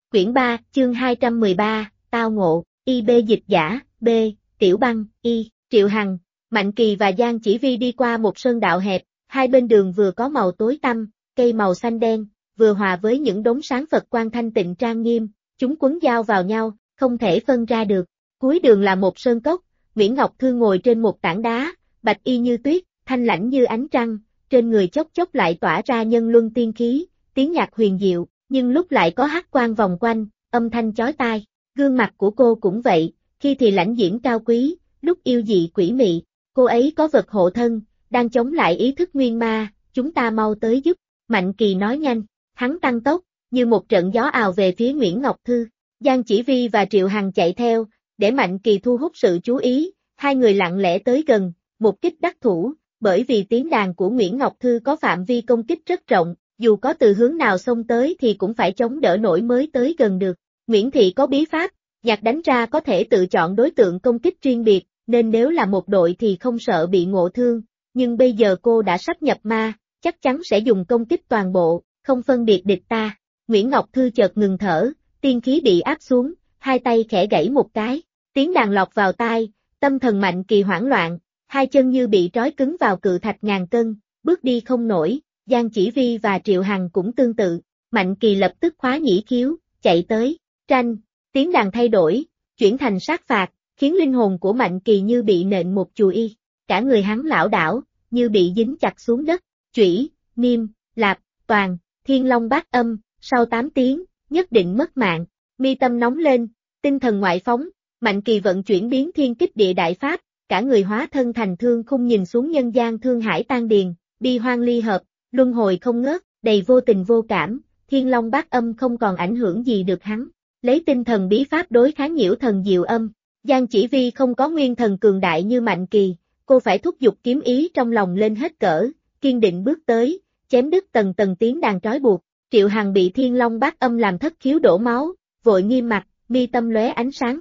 Quyển 3, chương 213, Tao ngộ, IB dịch giả, B, Tiểu Băng, Y, Triệu Hằng, Mạnh Kỳ và Giang Chỉ Vi đi qua một sơn đạo hẹp, hai bên đường vừa có màu tối tăm, cây màu xanh đen, vừa hòa với những đống sáng Phật quan thanh tịnh trang nghiêm, chúng quấn giao vào nhau, không thể phân ra được. Cuối đường là một sơn cốc, Nguyễn Ngọc Thư ngồi trên một tảng đá, bạch y như tuyết, thanh lãnh như ánh trăng, trên người chốc chốc lại tỏa ra nhân luân tiên khí, tiếng nhạc huyền diệu, nhưng lúc lại có hắc quang vòng quanh, âm thanh chói tai. Gương mặt của cô cũng vậy, khi thì lãnh diễm cao quý, lúc yêu dị quỷ mị. Cô ấy có vật hộ thân, đang chống lại ý thức nguyên ma, chúng ta mau tới giúp. Mạnh Kỳ nói nhanh, hắn tăng tốc, như một trận gió ào về phía Nguyễn Ngọc Thư. Giang Chỉ Vi và Triệu Hằng chạy theo, để Mạnh Kỳ thu hút sự chú ý, hai người lặng lẽ tới gần, một kích đắc thủ, bởi vì tiếng đàn của Nguyễn Ngọc Thư có phạm vi công kích rất rộng, dù có từ hướng nào xông tới thì cũng phải chống đỡ nổi mới tới gần được. Nguyễn Thị có bí pháp, nhạc đánh ra có thể tự chọn đối tượng công kích riêng biệt, nên nếu là một đội thì không sợ bị ngộ thương, nhưng bây giờ cô đã sắp nhập ma, chắc chắn sẽ dùng công kích toàn bộ, không phân biệt địch ta. Nguyễn Ngọc Thư chợt ngừng thở, tiên khí bị áp xuống, hai tay khẽ gãy một cái, tiếng đàn lọt vào tai, tâm thần Mạnh Kỳ hoảng loạn, hai chân như bị trói cứng vào cự thạch ngàn cân, bước đi không nổi. Giang Chỉ Vi và Triệu Hằng cũng tương tự, Mạnh Kỳ lập tức khóa nhĩ khiếu, chạy tới, tranh, tiếng đàn thay đổi, chuyển thành sát phạt, khiến linh hồn của Mạnh Kỳ như bị nện một chùy y, cả người hắn lảo đảo, như bị dính chặt xuống đất, chủy, niêm, lạp, toàn, thiên long bát âm, sau 8 tiếng, nhất định mất mạng. Mi tâm nóng lên, tinh thần ngoại phóng, Mạnh Kỳ vận chuyển biến thiên kích địa đại pháp, cả người hóa thân thành thương khung nhìn xuống nhân gian thương hải tan điền, bi hoang ly hợp, luân hồi không ngớt, đầy vô tình vô cảm, thiên long bát âm không còn ảnh hưởng gì được hắn. Lấy tinh thần bí pháp đối kháng nhiễu thần diệu âm. Giang Chỉ Vi không có nguyên thần cường đại như Mạnh Kỳ, cô phải thúc giục kiếm ý trong lòng lên hết cỡ, kiên định bước tới, chém đứt tầng tầng tiếng đàn trói buộc. Triệu Hằng bị thiên long bát âm làm thất khiếu đổ máu, vội nghiêm mặt, mi tâm lóe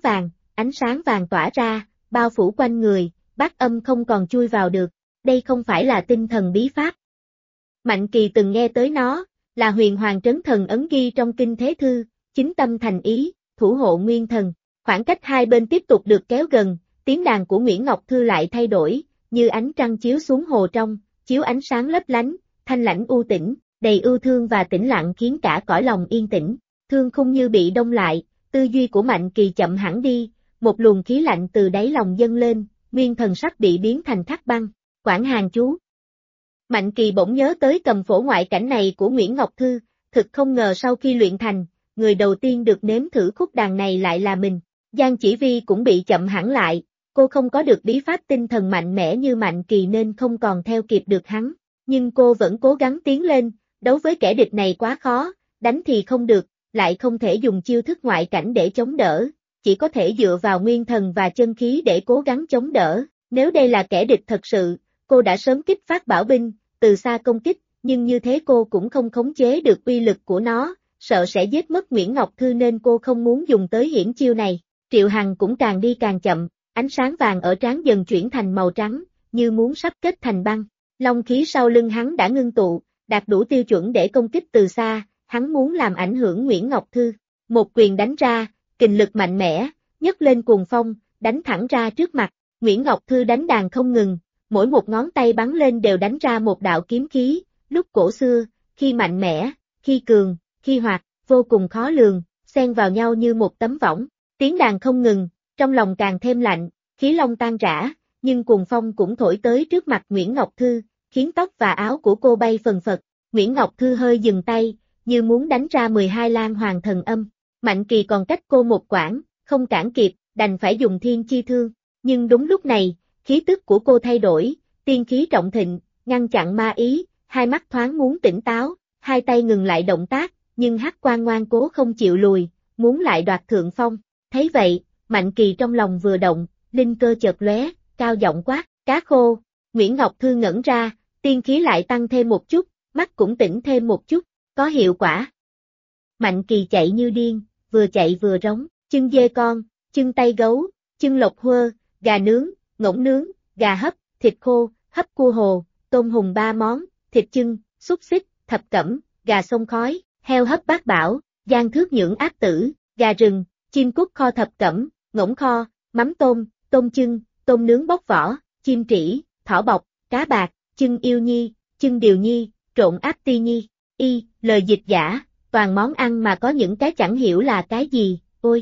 ánh sáng vàng tỏa ra, bao phủ quanh người, bát âm không còn chui vào được. Đây không phải là tinh thần bí pháp. Mạnh Kỳ từng nghe tới nó, là huyền hoàng trấn thần ấn ghi trong kinh thế thư, chính tâm thành ý, thủ hộ nguyên thần. Khoảng cách hai bên tiếp tục được kéo gần, tiếng đàn của Nguyễn Ngọc Thư lại thay đổi, như ánh trăng chiếu xuống hồ trong, chiếu ánh sáng lấp lánh, thanh lãnh u tĩnh, đầy yêu thương và tĩnh lặng khiến cả cõi lòng yên tĩnh. Thương khung như bị đông lại, tư duy của Mạnh Kỳ chậm hẳn đi, một luồng khí lạnh từ đáy lòng dâng lên, nguyên thần sắc bị biến thành thác băng. Quảng Hàn chú. Mạnh Kỳ bỗng nhớ tới cầm phổ ngoại cảnh này của Nguyễn Ngọc Thư, thực không ngờ sau khi luyện thành, người đầu tiên được nếm thử khúc đàn này lại là mình. Giang Chỉ Vi cũng bị chậm hẳn lại, cô không có được bí pháp tinh thần mạnh mẽ như Mạnh Kỳ nên không còn theo kịp được hắn, nhưng cô vẫn cố gắng tiến lên, đấu với kẻ địch này quá khó, đánh thì không được, lại không thể dùng chiêu thức ngoại cảnh để chống đỡ, chỉ có thể dựa vào nguyên thần và chân khí để cố gắng chống đỡ. Nếu đây là kẻ địch thật sự, cô đã sớm kích phát bảo binh, từ xa công kích, nhưng như thế cô cũng không khống chế được uy lực của nó, sợ sẽ giết mất Nguyễn Ngọc Thư nên cô không muốn dùng tới hiểm chiêu này. Triệu Hằng cũng càng đi càng chậm, ánh sáng vàng ở trán dần chuyển thành màu trắng, như muốn sắp kết thành băng. Long khí sau lưng hắn đã ngưng tụ, đạt đủ tiêu chuẩn để công kích từ xa, hắn muốn làm ảnh hưởng Nguyễn Ngọc Thư. Một quyền đánh ra, kình lực mạnh mẽ, nhấc lên cuồng phong, đánh thẳng ra trước mặt. Nguyễn Ngọc Thư đánh đàn không ngừng, mỗi một ngón tay bắn lên đều đánh ra một đạo kiếm khí, lúc cổ xưa, khi mạnh mẽ, khi cường, khi hoạt, vô cùng khó lường, xen vào nhau như một tấm võng. Tiếng đàn không ngừng, trong lòng càng thêm lạnh, khí long tan rã, nhưng cuồng phong cũng thổi tới trước mặt Nguyễn Ngọc Thư, khiến tóc và áo của cô bay phần phật. Nguyễn Ngọc Thư hơi dừng tay, như muốn đánh ra 12 lan hoàng thần âm. Mạnh Kỳ còn cách cô một quãng, không cản kịp, đành phải dùng thiên chi thương. Nhưng đúng lúc này, khí tức của cô thay đổi, tiên khí trọng thịnh, ngăn chặn ma ý, hai mắt thoáng muốn tỉnh táo, hai tay ngừng lại động tác, nhưng hắc quang ngoan cố không chịu lùi, muốn lại đoạt thượng phong. Thấy vậy, Mạnh Kỳ trong lòng vừa động, linh cơ chợt lóe, cao giọng quát, cá khô. Nguyễn Ngọc Thư ngẩn ra, tiên khí lại tăng thêm một chút, mắt cũng tỉnh thêm một chút, có hiệu quả. Mạnh Kỳ chạy như điên, vừa chạy vừa rống, chân dê con, chân tay gấu, chân lộc hơ, gà nướng, ngỗng nướng, gà hấp, thịt khô, hấp cua hồ, tôm hùm 3 món, thịt chưng, xúc xích, thập cẩm, gà sông khói, heo hấp bát bảo, Giang Thước Nhưỡng áp tử, gà rừng, chim cút kho thập cẩm, ngỗng kho, mắm tôm, tôm chưng, tôm nướng bóc vỏ, chim trĩ, thỏ bọc, cá bạc, chưng yêu nhi, chưng điều nhi, trộn áp ti nhi. Lời dịch giả, toàn món ăn mà có những cái chẳng hiểu là cái gì, ôi.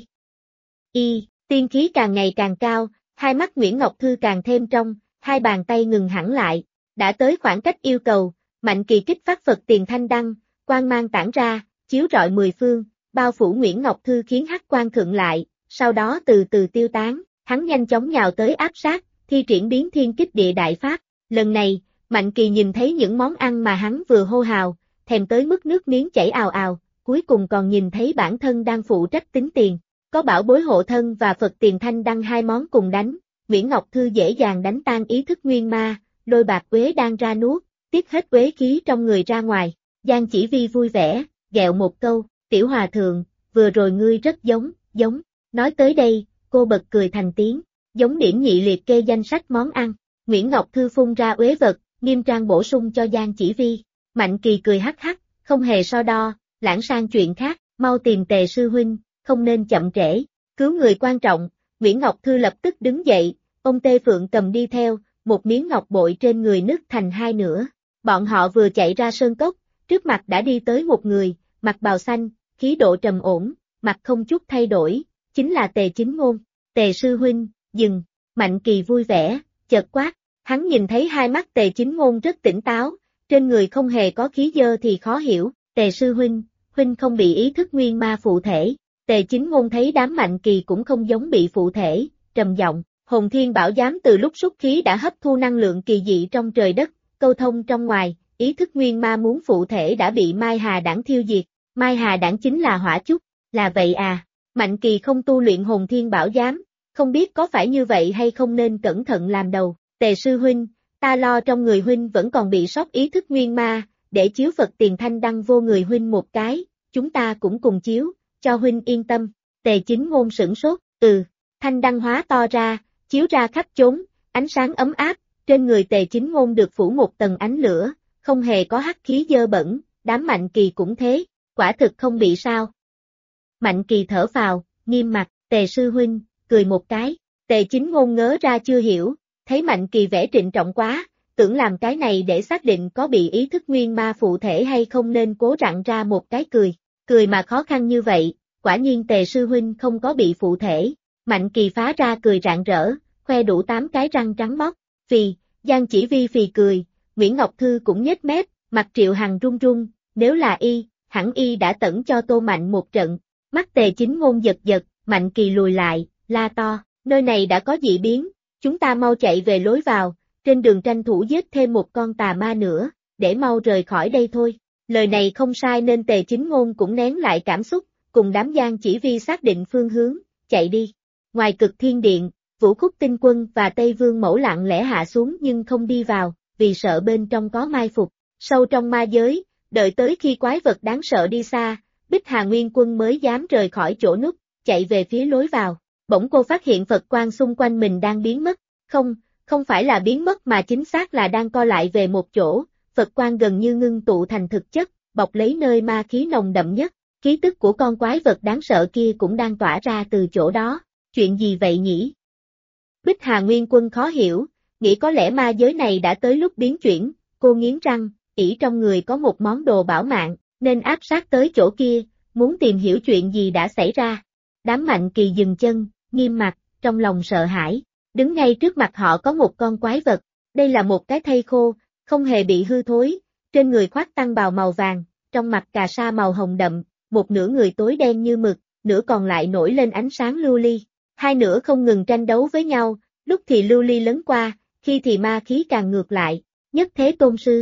Tiên khí càng ngày càng cao, hai mắt Nguyễn Ngọc Thư càng thêm trong, hai bàn tay ngừng hẳn lại, đã tới khoảng cách yêu cầu, Mạnh Kỳ kích phát Phật Tiền Thanh Đăng, quang mang tản ra, chiếu rọi mười phương, bao phủ Nguyễn Ngọc Thư khiến hắc quang khựng lại, sau đó từ từ tiêu tán, hắn nhanh chóng nhào tới áp sát, thi triển biến thiên kích địa đại pháp, lần này, Mạnh Kỳ nhìn thấy những món ăn mà hắn vừa hô hào, thèm tới mức nước miếng chảy ào ào, cuối cùng còn nhìn thấy bản thân đang phụ trách tính tiền. Có bảo bối hộ thân và Phật Tiền Thanh Đăng hai món cùng đánh, Nguyễn Ngọc Thư dễ dàng đánh tan ý thức nguyên ma, lôi bạc uế đang ra nuốt, tiết hết uế khí trong người ra ngoài. Giang Chỉ Vi vui vẻ, ghẹo một câu, tiểu hòa thượng, vừa rồi ngươi rất giống. Nói tới đây, cô bật cười thành tiếng, giống điểm nhị liệt kê danh sách món ăn. Nguyễn Ngọc Thư phun ra uế vật, nghiêm trang bổ sung cho Giang Chỉ Vi. Mạnh Kỳ cười hắc hắc, không hề so đo, lãng sang chuyện khác, mau tìm Tề sư huynh. Không nên chậm trễ, cứu người quan trọng, Nguyễn Ngọc Thư lập tức đứng dậy, ông Tê Phượng cầm đi theo, một miếng ngọc bội trên người nứt thành hai nửa. Bọn họ vừa chạy ra sơn cốc, trước mặt đã đi tới một người, mặc bào xanh, khí độ trầm ổn, mặt không chút thay đổi, chính là Tề Chính Ngôn. Tề sư huynh, dừng, Mạnh Kỳ vui vẻ, chợt quát, hắn nhìn thấy hai mắt Tề Chính Ngôn rất tỉnh táo, trên người không hề có khí dơ thì khó hiểu, Tề sư huynh không bị ý thức nguyên ma phụ thể. Tề Chính Ngôn thấy đám Mạnh Kỳ cũng không giống bị phụ thể, trầm giọng, Hồn Thiên Bảo Giám từ lúc xuất khí đã hấp thu năng lượng kỳ dị trong trời đất, câu thông trong ngoài, ý thức nguyên ma muốn phụ thể đã bị Mai Hà Đảng thiêu diệt, Mai Hà Đảng chính là hỏa chúc, là vậy à, Mạnh Kỳ không tu luyện Hồn Thiên Bảo Giám, không biết có phải như vậy hay không nên cẩn thận làm đầu, Tề sư huynh, ta lo trong người huynh vẫn còn bị sót ý thức nguyên ma, để chiếu Phật Tiền Thanh Đăng vô người huynh một cái, chúng ta cũng cùng chiếu. Cho huynh yên tâm, Tề Chính Ngôn sửng sốt, thanh đăng hóa to ra, chiếu ra khắp chốn, ánh sáng ấm áp, trên người Tề Chính Ngôn được phủ một tầng ánh lửa, không hề có hắc khí dơ bẩn, đám Mạnh Kỳ cũng thế, quả thực không bị sao. Mạnh Kỳ thở phào, nghiêm mặt, Tề sư huynh, cười một cái, Tề Chính Ngôn ngớ ra chưa hiểu, thấy Mạnh Kỳ vẻ trịnh trọng quá, tưởng làm cái này để xác định có bị ý thức nguyên ma phụ thể hay không nên cố rặn ra một cái cười mà khó khăn như vậy, quả nhiên Tề sư huynh không có bị phụ thể, Mạnh Kỳ phá ra cười rạng rỡ, khoe đủ 8 cái răng trắng bóc, phì, Giang Chỉ Vi phì cười, Nguyễn Ngọc Thư cũng nhếch mép, mặt Triệu Hằng run run, nếu là hẳn đã tẩn cho Tô Mạnh một trận, mắt Tề Chính Ngôn giật giật, Mạnh Kỳ lùi lại, la to, nơi này đã có dị biến, chúng ta mau chạy về lối vào, trên đường tranh thủ giết thêm một con tà ma nữa, để mau rời khỏi đây thôi. Lời này không sai nên Tề Chính Ngôn cũng nén lại cảm xúc, cùng đám Giang Chỉ Vi xác định phương hướng, chạy đi. Ngoài Cực Thiên Điện, Vũ Khúc Tinh Quân và Tây Vương Mẫu lặng lẽ hạ xuống nhưng không đi vào, vì sợ bên trong có mai phục. Sâu trong ma giới, đợi tới khi quái vật đáng sợ đi xa, Bích Hà Nguyên Quân mới dám rời khỏi chỗ núp, chạy về phía lối vào. Bỗng cô phát hiện Phật quang xung quanh mình đang biến mất, không phải là biến mất mà chính xác là đang co lại về một chỗ. Phật quang gần như ngưng tụ thành thực chất, bọc lấy nơi ma khí nồng đậm nhất, khí tức của con quái vật đáng sợ kia cũng đang tỏa ra từ chỗ đó, chuyện gì vậy nhỉ? Bích Hà Nguyên Quân khó hiểu, nghĩ có lẽ ma giới này đã tới lúc biến chuyển, cô nghiến răng, ỷ trong người có một món đồ bảo mạng, nên áp sát tới chỗ kia, muốn tìm hiểu chuyện gì đã xảy ra. Đám Mạnh Kỳ dừng chân, nghiêm mặt, trong lòng sợ hãi, đứng ngay trước mặt họ có một con quái vật, đây là một cái thây khô, không hề bị hư thối, trên người khoác tăng bào màu vàng, trong mặt cà sa màu hồng đậm, một nửa người tối đen như mực, nửa còn lại nổi lên ánh sáng lưu ly. Hai nửa không ngừng tranh đấu với nhau, lúc thì lưu ly lấn qua, khi thì ma khí càng ngược lại, nhất thế tôn sư.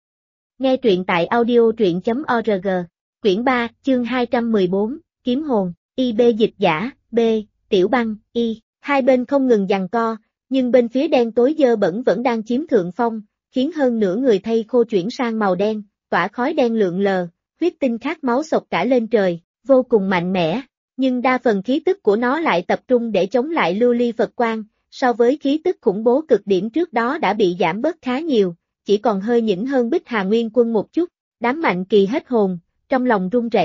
Nghe truyện tại audio.org, quyển 3, chương 214, Kiếm hồn, IB dịch giả, B, Tiểu Băng, hai bên không ngừng giằng co, nhưng bên phía đen tối dơ bẩn vẫn đang chiếm thượng phong, khiến hơn nửa người thây khô chuyển sang màu đen, tỏa khói đen lượn lờ, huyết tinh khát máu sộc cả lên trời, vô cùng mạnh mẽ, nhưng đa phần khí tức của nó lại tập trung để chống lại lưu ly Phật quang, so với khí tức khủng bố cực điểm trước đó đã bị giảm bớt khá nhiều, chỉ còn hơi nhỉnh hơn Bích Hà Nguyên Quân một chút, đám Mạnh Kỳ hết hồn, trong lòng run rẩy,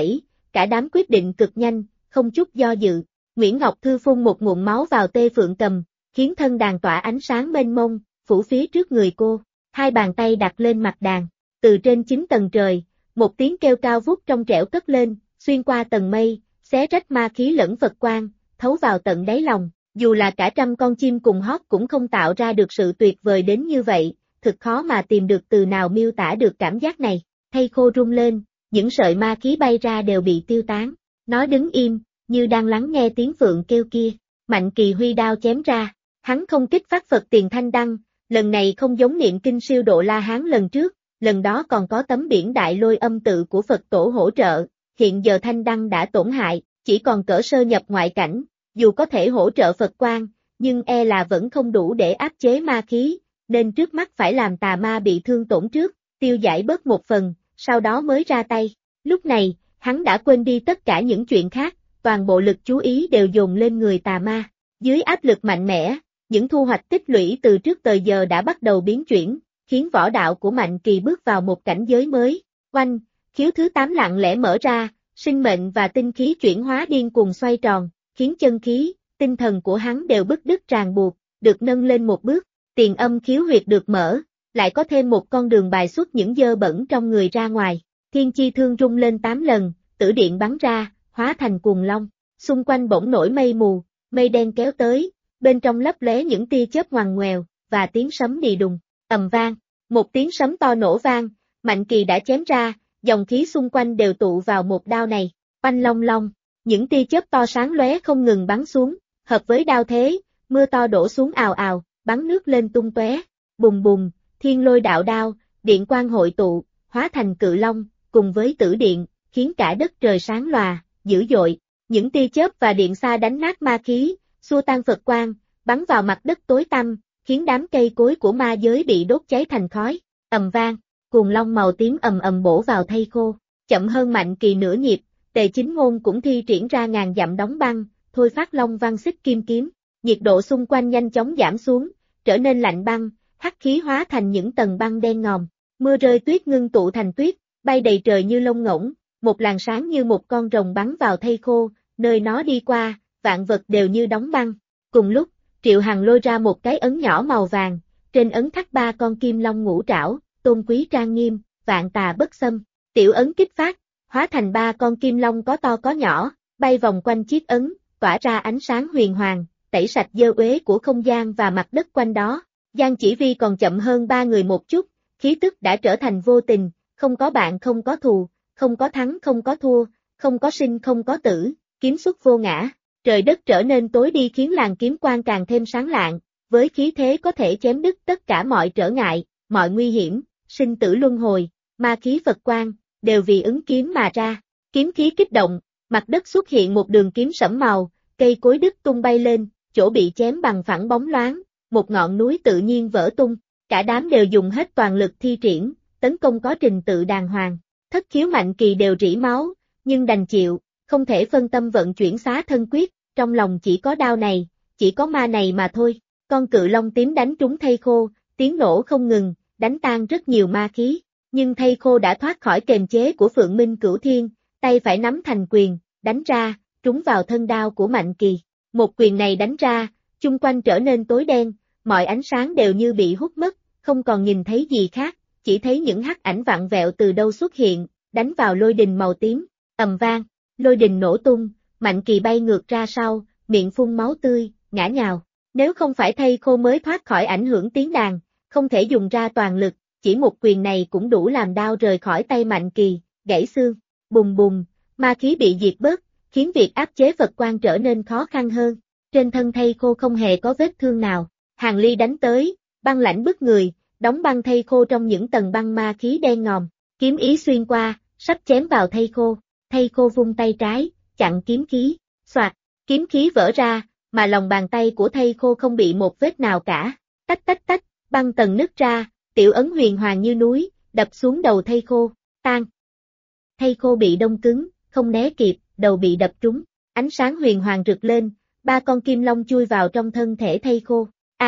cả đám quyết định cực nhanh, không chút do dự. Nguyễn Ngọc Thư phun một ngụm máu vào Tê Phượng Cầm, khiến thân đàn tỏa ánh sáng mênh mông, phủ phía trước người cô. Hai bàn tay đặt lên mặt đàn. Từ trên 9 tầng trời, một tiếng kêu cao vút trong trẻo cất lên, xuyên qua tầng mây, xé rách ma khí lẫn Phật quang, thấu vào tận đáy lòng. Dù là cả trăm con chim cùng hót cũng không tạo ra được sự tuyệt vời đến như vậy, thực khó mà tìm được từ nào miêu tả được cảm giác này. Thây Khô rung lên, những sợi ma khí bay ra đều bị tiêu tán. Nó đứng im, như đang lắng nghe tiếng phượng kêu kia. Mạnh Kỳ huy đao chém ra, hắn không kích phát Phật Tiền Thanh Đăng, lần này không giống niệm kinh siêu độ La Hán lần trước, lần đó còn có tấm biển đại lôi âm tự của Phật tổ hỗ trợ, hiện giờ Thanh Đăng đã tổn hại, chỉ còn cỡ sơ nhập ngoại cảnh, dù có thể hỗ trợ Phật quang, nhưng e là vẫn không đủ để áp chế ma khí, nên trước mắt phải làm tà ma bị thương tổn trước, tiêu giải bớt một phần, sau đó mới ra tay. Lúc này, hắn đã quên đi tất cả những chuyện khác, toàn bộ lực chú ý đều dồn lên người tà ma. Dưới áp lực mạnh mẽ, những thu hoạch tích lũy từ trước tới giờ đã bắt đầu biến chuyển, khiến võ đạo của Mạnh Kỳ bước vào một cảnh giới mới. Oanh, khiếu thứ 8 lặng lẽ mở ra, sinh mệnh và tinh khí chuyển hóa điên cuồng xoay tròn, khiến chân khí, tinh thần của hắn đều bứt đứt ràng buộc, được nâng lên một bước. Tiền âm khiếu huyệt được mở, lại có thêm một con đường bài xuất những dơ bẩn trong người ra ngoài. Thiên chi thương rung lên 8 lần, tử điện bắn ra, hóa thành cuồng long. Xung quanh bỗng nổi mây mù, mây đen kéo tới, bên trong lấp lóe những tia chớp ngoằn ngoèo, và tiếng sấm đì đùng, ầm vang. Một tiếng sấm to nổ vang, Mạnh Kỳ đã chém ra, dòng khí xung quanh đều tụ vào một đao này. Oanh long long, những tia chớp to sáng lóe không ngừng bắn xuống, hợp với đao thế, mưa to đổ xuống ào ào, bắn nước lên tung tóe. Bùng bùng, thiên lôi đạo đao, điện quang hội tụ, hóa thành cự long, cùng với tử điện, khiến cả đất trời sáng lòa, dữ dội. Những tia chớp và điện xa đánh nát ma khí, xua tan Phật quang, bắn vào mặt đất tối tăm, khiến đám cây cối của ma giới bị đốt cháy thành khói. Ầm vang, cuồng long màu tím ầm ầm bổ vào Thây Khô. Chậm hơn Mạnh Kỳ nửa nhịp, Tề Chính Ngôn cũng thi triển ra ngàn dặm đóng băng, thôi phát long văn xích kim kiếm. Nhiệt độ xung quanh nhanh chóng giảm xuống, trở nên lạnh băng, hắc khí hóa thành những tầng băng đen ngòm. Mưa rơi tuyết ngưng tụ thành tuyết, bay đầy trời như lông ngỗng, một làn sáng như một con rồng bắn vào Thây Khô, nơi nó đi qua, vạn vật đều như đóng băng. Cùng lúc, Triệu Hằng lôi ra một cái ấn nhỏ màu vàng, trên ấn khắc 3 con kim long ngũ trảo, tôn quý trang nghiêm, vạn tà bất xâm. Tiểu ấn kích phát, hóa thành 3 con kim long có to có nhỏ, bay vòng quanh chiếc ấn, tỏa ra ánh sáng huyền hoàng, tẩy sạch dơ uế của không gian và mặt đất quanh đó. Giang Chỉ Vi còn chậm hơn 3 người một chút, khí tức đã trở thành vô tình, không có bạn không có thù, không có thắng không có thua, không có sinh không có tử, kiếm xuất vô ngã. Trời đất trở nên tối đi khiến làn kiếm quang càng thêm sáng lạng, với khí thế có thể chém đứt tất cả mọi trở ngại, mọi nguy hiểm, sinh tử luân hồi, ma khí Phật quang, đều vì ứng kiếm mà ra. Kiếm khí kích động, mặt đất xuất hiện một đường kiếm sẫm màu, cây cối đứt tung bay lên, chỗ bị chém bằng phẳng bóng loáng, một ngọn núi tự nhiên vỡ tung, cả đám đều dùng hết toàn lực thi triển, tấn công có trình tự đàng hoàng. Thất khiếu Mạnh Kỳ đều rỉ máu, nhưng đành chịu, không thể phân tâm vận chuyển xá thân quyết, trong lòng chỉ có đao này, chỉ có ma này mà thôi. Con cự long tím đánh trúng Thây Khô, tiếng nổ không ngừng, đánh tan rất nhiều ma khí, nhưng Thây Khô đã thoát khỏi kềm chế của Phượng Minh Cửu Thiên, tay phải nắm thành quyền, đánh ra, trúng vào thân đao của Mạnh Kỳ. Một quyền này đánh ra, chung quanh trở nên tối đen, mọi ánh sáng đều như bị hút mất, không còn nhìn thấy gì khác, chỉ thấy những hắc ảnh vặn vẹo từ đâu xuất hiện, đánh vào lôi đình màu tím. Ầm vang, lôi đình nổ tung, Mạnh Kỳ bay ngược ra sau, miệng phun máu tươi, ngã nhào. Nếu không phải Thây Khô mới thoát khỏi ảnh hưởng tiếng đàn, không thể dùng ra toàn lực, chỉ một quyền này cũng đủ làm đao rời khỏi tay Mạnh Kỳ, gãy xương. Bùng bùng, ma khí bị diệt bớt, khiến việc áp chế Phật quang trở nên khó khăn hơn. Trên thân Thây Khô không hề có vết thương nào. Hàn Ly đánh tới, băng lãnh bức người, đóng băng Thây Khô trong những tầng băng ma khí đen ngòm, kiếm ý xuyên qua, sắp chém vào Thây Khô. Thây Khô vung tay trái, chặn kiếm khí, xoạt, kiếm khí vỡ ra, mà lòng bàn tay của Thây Khô không bị một vết nào cả. Tách tách tách, băng tầng nứt ra, tiểu ấn huyền hoàng như núi, đập xuống đầu Thây Khô, tan. Thây Khô bị đông cứng, không né kịp, đầu bị đập trúng, ánh sáng huyền hoàng rực lên, 3 con kim long chui vào trong thân thể Thây Khô.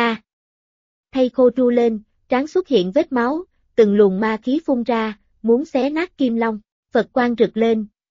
Thây Khô tru lên, trán xuất hiện vết máu, từng luồng ma khí phun ra, muốn xé nát kim long. Phật quang rực lên,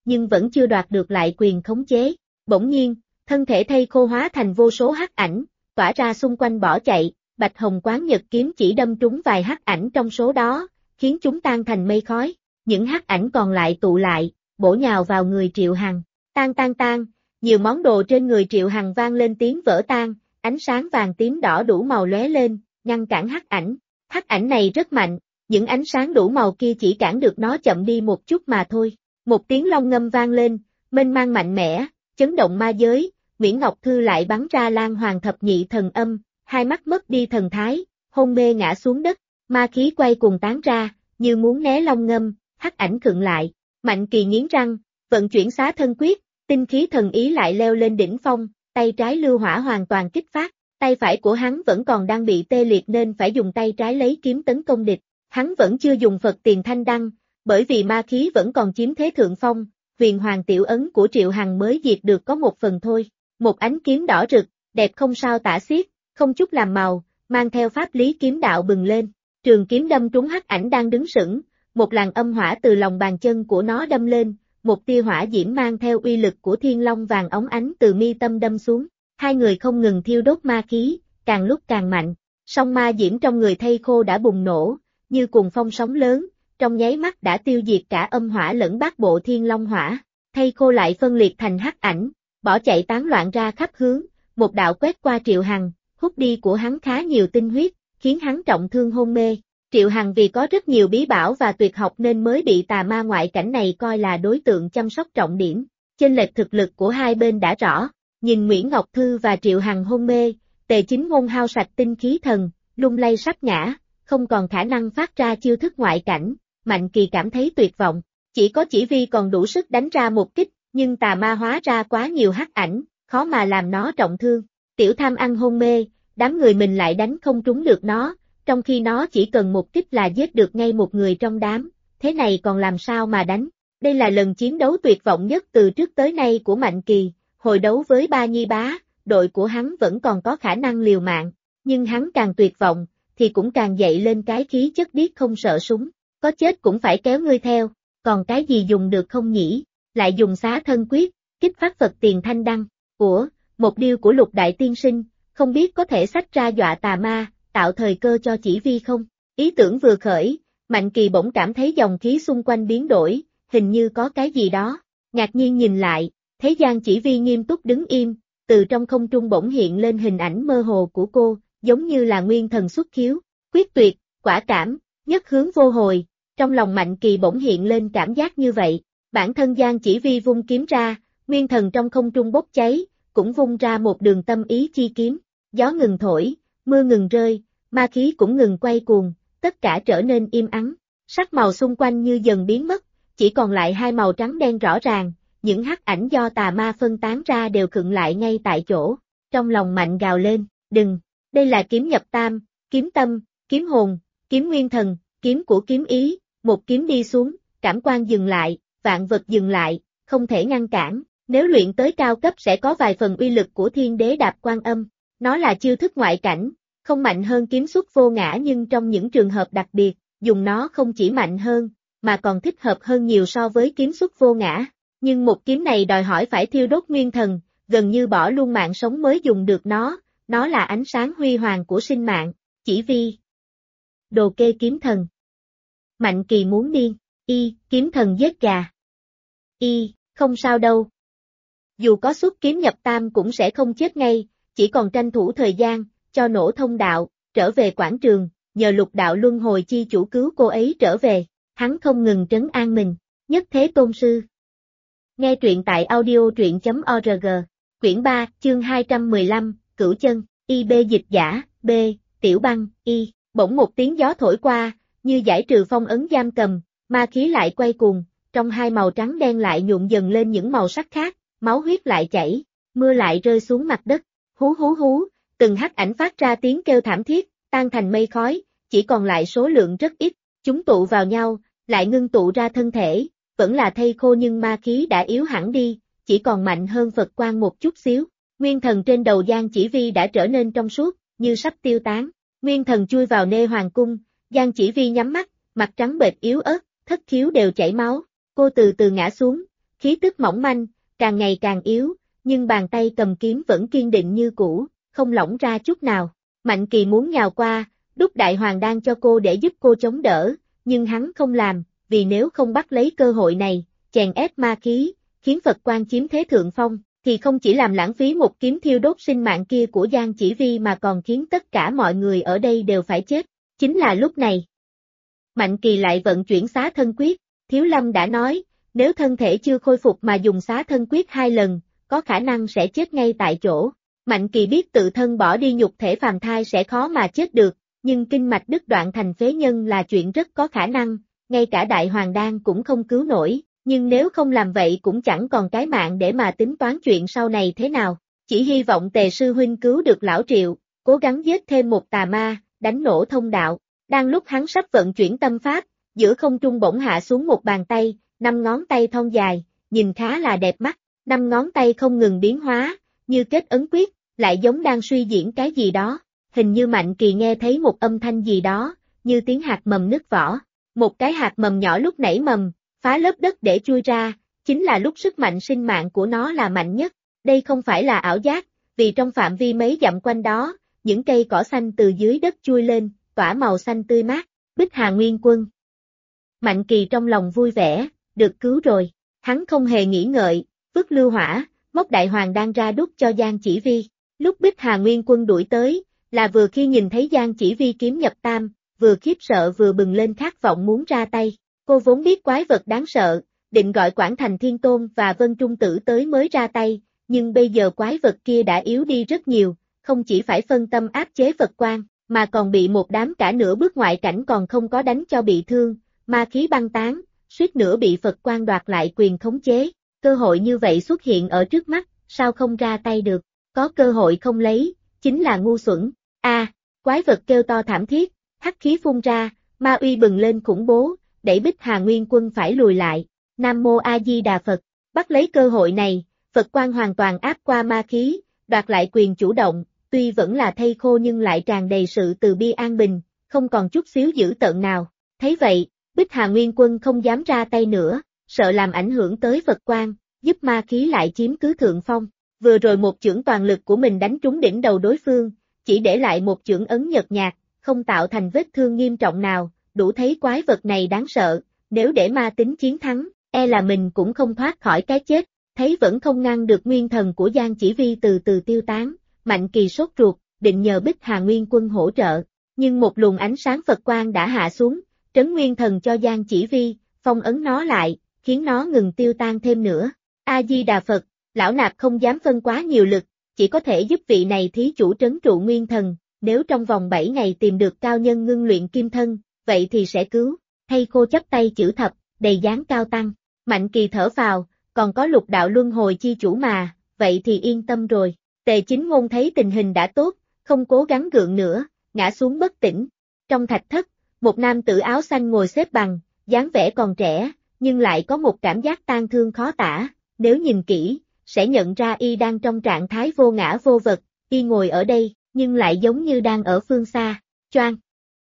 nhưng vẫn chưa đoạt được lại quyền khống chế. Bỗng nhiên, thân thể thây khô hóa thành vô số hắc ảnh, tỏa ra xung quanh bỏ chạy, Bạch Hồng Quán Nhật kiếm chỉ đâm trúng vài hắc ảnh trong số đó, khiến chúng tan thành mây khói. Những hắc ảnh còn lại tụ lại, bổ nhào vào người Triệu Hằng. Tan tan tan, nhiều món đồ trên người Triệu Hằng vang lên tiếng vỡ tan, ánh sáng vàng tím đỏ đủ màu lóe lên, ngăn cản hắc ảnh. Hắc ảnh này rất mạnh, những ánh sáng đủ màu kia chỉ cản được nó chậm đi một chút mà thôi. Một tiếng long ngâm vang lên, mênh mang mạnh mẽ, chấn động ma giới, Nguyễn Ngọc Thư lại bắn ra Lan Hoàng thập nhị thần âm, hai mắt mất đi thần thái, hôn mê ngã xuống đất, ma khí quay cuồng tán ra, như muốn né long ngâm, hắc ảnh khựng lại. Mạnh Kỳ nghiến răng, vận chuyển xá thân quyết, tinh khí thần ý lại leo lên đỉnh phong, tay trái lưu hỏa hoàn toàn kích phát, tay phải của hắn vẫn còn đang bị tê liệt nên phải dùng tay trái lấy kiếm tấn công địch. Hắn vẫn chưa dùng Phật Tiền Thanh Đăng, bởi vì ma khí vẫn còn chiếm thế thượng phong, huyền hoàng tiểu ấn của Triệu Hằng mới diệt được có một phần thôi. Một ánh kiếm đỏ rực, đẹp không sao tả xiết, không chút làm màu, mang theo pháp lý kiếm đạo bừng lên. Trường kiếm đâm trúng hắc ảnh đang đứng sững, một làn âm hỏa từ lòng bàn chân của nó đâm lên, một tia hỏa diễm mang theo uy lực của thiên long vàng óng ánh từ mi tâm đâm xuống. Hai người không ngừng thiêu đốt ma khí, càng lúc càng mạnh. Song ma diễm trong người thây khô đã bùng nổ, như cuồng phong sóng lớn, trong nháy mắt đã tiêu diệt cả âm hỏa lẫn bát bộ thiên long hỏa. Thây khô lại phân liệt thành hắc ảnh, bỏ chạy tán loạn ra khắp hướng, một đạo quét qua Triệu Hằng, hút đi của hắn khá nhiều tinh huyết, khiến hắn trọng thương hôn mê. Triệu Hằng vì có rất nhiều bí bảo và tuyệt học nên mới bị tà ma ngoại cảnh này coi là đối tượng chăm sóc trọng điểm. Chênh lệch thực lực của hai bên đã rõ, nhìn Nguyễn Ngọc Thư và Triệu Hằng hôn mê, Tề Chính Ngôn hao sạch tinh khí thần, lung lay sắp ngã, không còn khả năng phát ra chiêu thức ngoại cảnh, Mạnh Kỳ cảm thấy tuyệt vọng. Chỉ có Chỉ Vi còn đủ sức đánh ra một kích, nhưng tà ma hóa ra quá nhiều hắc ảnh, khó mà làm nó trọng thương. Tiểu Tham ăn hôn mê, đám người mình lại đánh không trúng được nó, trong khi nó chỉ cần một kích là giết được ngay một người trong đám, thế này còn làm sao mà đánh. Đây là lần chiến đấu tuyệt vọng nhất từ trước tới nay của Mạnh Kỳ, hồi đấu với Ba Nhi Bá, đội của hắn vẫn còn có khả năng liều mạng, nhưng hắn càng tuyệt vọng, thì cũng càng dậy lên cái khí chất điếc không sợ súng, có chết cũng phải kéo ngươi theo, còn cái gì dùng được không nhỉ, lại dùng xá thân quyết, kích phát Phật Tiền Thanh Đăng, một điều của Lục Đại Tiên Sinh, không biết có thể xách ra dọa tà ma, tạo thời cơ cho Chỉ Vi không? Ý tưởng vừa khởi, Mạnh Kỳ bỗng cảm thấy dòng khí xung quanh biến đổi, hình như có cái gì đó, ngạc nhiên nhìn lại, thấy Giang Chỉ Vi nghiêm túc đứng im, từ trong không trung bỗng hiện lên hình ảnh mơ hồ của cô, giống như là nguyên thần xuất khiếu, quyết tuyệt, quả cảm, nhất hướng vô hồi, trong lòng Mạnh Kỳ bỗng hiện lên cảm giác như vậy, bản thân Giang Chỉ Vi vung kiếm ra, nguyên thần trong không trung bốc cháy, cũng vung ra một đường tâm ý chi kiếm, gió ngừng thổi, mưa ngừng rơi, ma khí cũng ngừng quay cuồng, tất cả trở nên im ắng, sắc màu xung quanh như dần biến mất, chỉ còn lại hai màu trắng đen rõ ràng, những hắc ảnh do tà ma phân tán ra đều khựng lại ngay tại chỗ, trong lòng Mạnh gào lên, đừng, đây là kiếm nhập tam, kiếm tâm, kiếm hồn, kiếm nguyên thần, kiếm của kiếm ý, một kiếm đi xuống, cảm quan dừng lại, vạn vật dừng lại, không thể ngăn cản, nếu luyện tới cao cấp sẽ có vài phần uy lực của Thiên Đế Đạp Quan Âm, nó là chiêu thức ngoại cảnh, không mạnh hơn kiếm xuất vô ngã nhưng trong những trường hợp đặc biệt, dùng nó không chỉ mạnh hơn, mà còn thích hợp hơn nhiều so với kiếm xuất vô ngã, nhưng một kiếm này đòi hỏi phải thiêu đốt nguyên thần, gần như bỏ luôn mạng sống mới dùng được nó là ánh sáng huy hoàng của sinh mạng, Chỉ Vi. Đồ kê kiếm thần. Mạnh Kỳ muốn điên, kiếm thần giết gà. Không sao đâu. Dù có xuất kiếm nhập tam cũng sẽ không chết ngay, chỉ còn tranh thủ thời gian, cho nổ thông đạo, trở về quảng trường, nhờ Lục Đạo Luân Hồi Chi chủ cứu cô ấy trở về, hắn không ngừng trấn an mình, nhất thế tôn sư. Nghe truyện tại audio.org, quyển 3, chương 215, Cửu Chân, B dịch giả, B, Tiểu Băng, bỗng một tiếng gió thổi qua, như giải trừ phong ấn giam cầm, ma khí lại quay cuồng, trong hai màu trắng đen lại nhuộm dần lên những màu sắc khác, máu huyết lại chảy, mưa lại rơi xuống mặt đất, hú hú hú, từng hắc ảnh phát ra tiếng kêu thảm thiết, tan thành mây khói, chỉ còn lại số lượng rất ít, chúng tụ vào nhau, lại ngưng tụ ra thân thể, vẫn là thây khô nhưng ma khí đã yếu hẳn đi, chỉ còn mạnh hơn Phật quang một chút xíu, nguyên thần trên đầu Giang Chỉ Vi đã trở nên trong suốt, như sắp tiêu tán, nguyên thần chui vào nê hoàng cung, Giang Chỉ Vi nhắm mắt, mặt trắng bệch yếu ớt, thất khiếu đều chảy máu, cô từ từ ngã xuống, khí tức mỏng manh, càng ngày càng yếu, nhưng bàn tay cầm kiếm vẫn kiên định như cũ, không lỏng ra chút nào. Mạnh Kỳ muốn nhào qua, đút đại hoàng đan cho cô để giúp cô chống đỡ, nhưng hắn không làm, vì nếu không bắt lấy cơ hội này, chèn ép ma khí, khiến Phật Quan chiếm thế thượng phong, thì không chỉ làm lãng phí một kiếm thiêu đốt sinh mạng kia của Giang Chỉ Vi mà còn khiến tất cả mọi người ở đây đều phải chết. Chính là lúc này, Mạnh Kỳ lại vận chuyển xá thân quyết, Thiếu Lâm đã nói, nếu thân thể chưa khôi phục mà dùng xá thân quyết 2 lần, có khả năng sẽ chết ngay tại chỗ. Mạnh Kỳ biết tự thân bỏ đi nhục thể phàm thai sẽ khó mà chết được, nhưng kinh mạch đứt đoạn thành phế nhân là chuyện rất có khả năng, ngay cả đại hoàng đan cũng không cứu nổi, nhưng nếu không làm vậy cũng chẳng còn cái mạng để mà tính toán chuyện sau này thế nào. Chỉ hy vọng Tề sư huynh cứu được lão Triệu, cố gắng giết thêm một tà ma, đánh nổ thông đạo. Đang lúc hắn sắp vận chuyển tâm pháp, giữa không trung bỗng hạ xuống một bàn tay, 5 ngón tay thon dài, nhìn khá là đẹp mắt, 5 ngón tay không ngừng biến hóa, như kết ấn quyết, lại giống đang suy diễn cái gì đó. Hình như Mạnh Kỳ nghe thấy một âm thanh gì đó, như tiếng hạt mầm nứt vỏ. Một cái hạt mầm nhỏ lúc nảy mầm, phá lớp đất để chui ra, chính là lúc sức mạnh sinh mạng của nó là mạnh nhất. Đây không phải là ảo giác, vì trong phạm vi mấy dặm quanh đó, những cây cỏ xanh từ dưới đất chui lên, tỏa màu xanh tươi mát. Bích Hà Nguyên Quân. Mạnh Kỳ trong lòng vui vẻ, được cứu rồi. Hắn không hề nghĩ ngợi, vứt lưu hỏa, móc đại hoàng đan ra đút cho Giang Chỉ Vi. Lúc Bích Hà Nguyên Quân đuổi tới, là vừa khi nhìn thấy Giang Chỉ Vi kiếm nhập tam, vừa khiếp sợ vừa bừng lên khát vọng muốn ra tay. Cô vốn biết quái vật đáng sợ, định gọi Quảng Thành Thiên Tôn và Vân Trung Tử tới mới ra tay, nhưng bây giờ quái vật kia đã yếu đi rất nhiều, không chỉ phải phân tâm áp chế Phật Quan, mà còn bị một đám cả nửa bước ngoại cảnh còn không có đánh cho bị thương, ma khí băng tán, suýt nữa bị Phật Quan đoạt lại quyền khống chế. Cơ hội như vậy xuất hiện ở trước mắt, sao không ra tay được, có cơ hội không lấy, chính là ngu xuẩn. Quái vật kêu to thảm thiết, hắc khí phun ra, ma uy bừng lên khủng bố, đẩy Bích Hà Nguyên Quân phải lùi lại. Nam Mô A Di Đà Phật, bắt lấy cơ hội này, Phật Quan hoàn toàn áp qua ma khí, đoạt lại quyền chủ động, tuy vẫn là thây khô nhưng lại tràn đầy sự từ bi an bình, không còn chút xíu dữ tợn nào. Thấy vậy, Bích Hà Nguyên Quân không dám ra tay nữa, sợ làm ảnh hưởng tới Phật Quan, giúp ma khí lại chiếm cứ thượng phong. Vừa rồi một chưởng toàn lực của mình đánh trúng đỉnh đầu đối phương, chỉ để lại một chưởng ấn nhợt nhạt, không tạo thành vết thương nghiêm trọng nào, đủ thấy quái vật này đáng sợ, nếu để ma tính chiến thắng, e là mình cũng không thoát khỏi cái chết. Thấy vẫn không ngăn được nguyên thần của Giang Chỉ Vi từ từ tiêu tán, Mạnh Kỳ sốt ruột, định nhờ Bích Hà Nguyên Quân hỗ trợ, nhưng một luồng ánh sáng Phật Quang đã hạ xuống, trấn nguyên thần cho Giang Chỉ Vi, phong ấn nó lại, khiến nó ngừng tiêu tan thêm nữa. A Di Đà Phật, lão nạp không dám phân quá nhiều lực, chỉ có thể giúp vị này thí chủ trấn trụ nguyên thần, nếu trong vòng 7 ngày tìm được cao nhân ngưng luyện kim thân, vậy thì sẽ cứu. Thây khô chắp tay chữ thập, đầy dáng cao tăng. Mạnh Kỳ thở phào, còn có Lục đạo luân hồi chi chủ mà, vậy thì yên tâm rồi. Tề Chính Ngôn thấy tình hình đã tốt, không cố gắng gượng nữa, ngã xuống bất tỉnh. Trong thạch thất, một nam tử áo xanh ngồi xếp bằng, dáng vẻ còn trẻ, nhưng lại có một cảm giác tang thương khó tả, nếu nhìn kỹ, sẽ nhận ra y đang trong trạng thái vô ngã vô vật, y ngồi ở đây, nhưng lại giống như đang ở phương xa. Choang.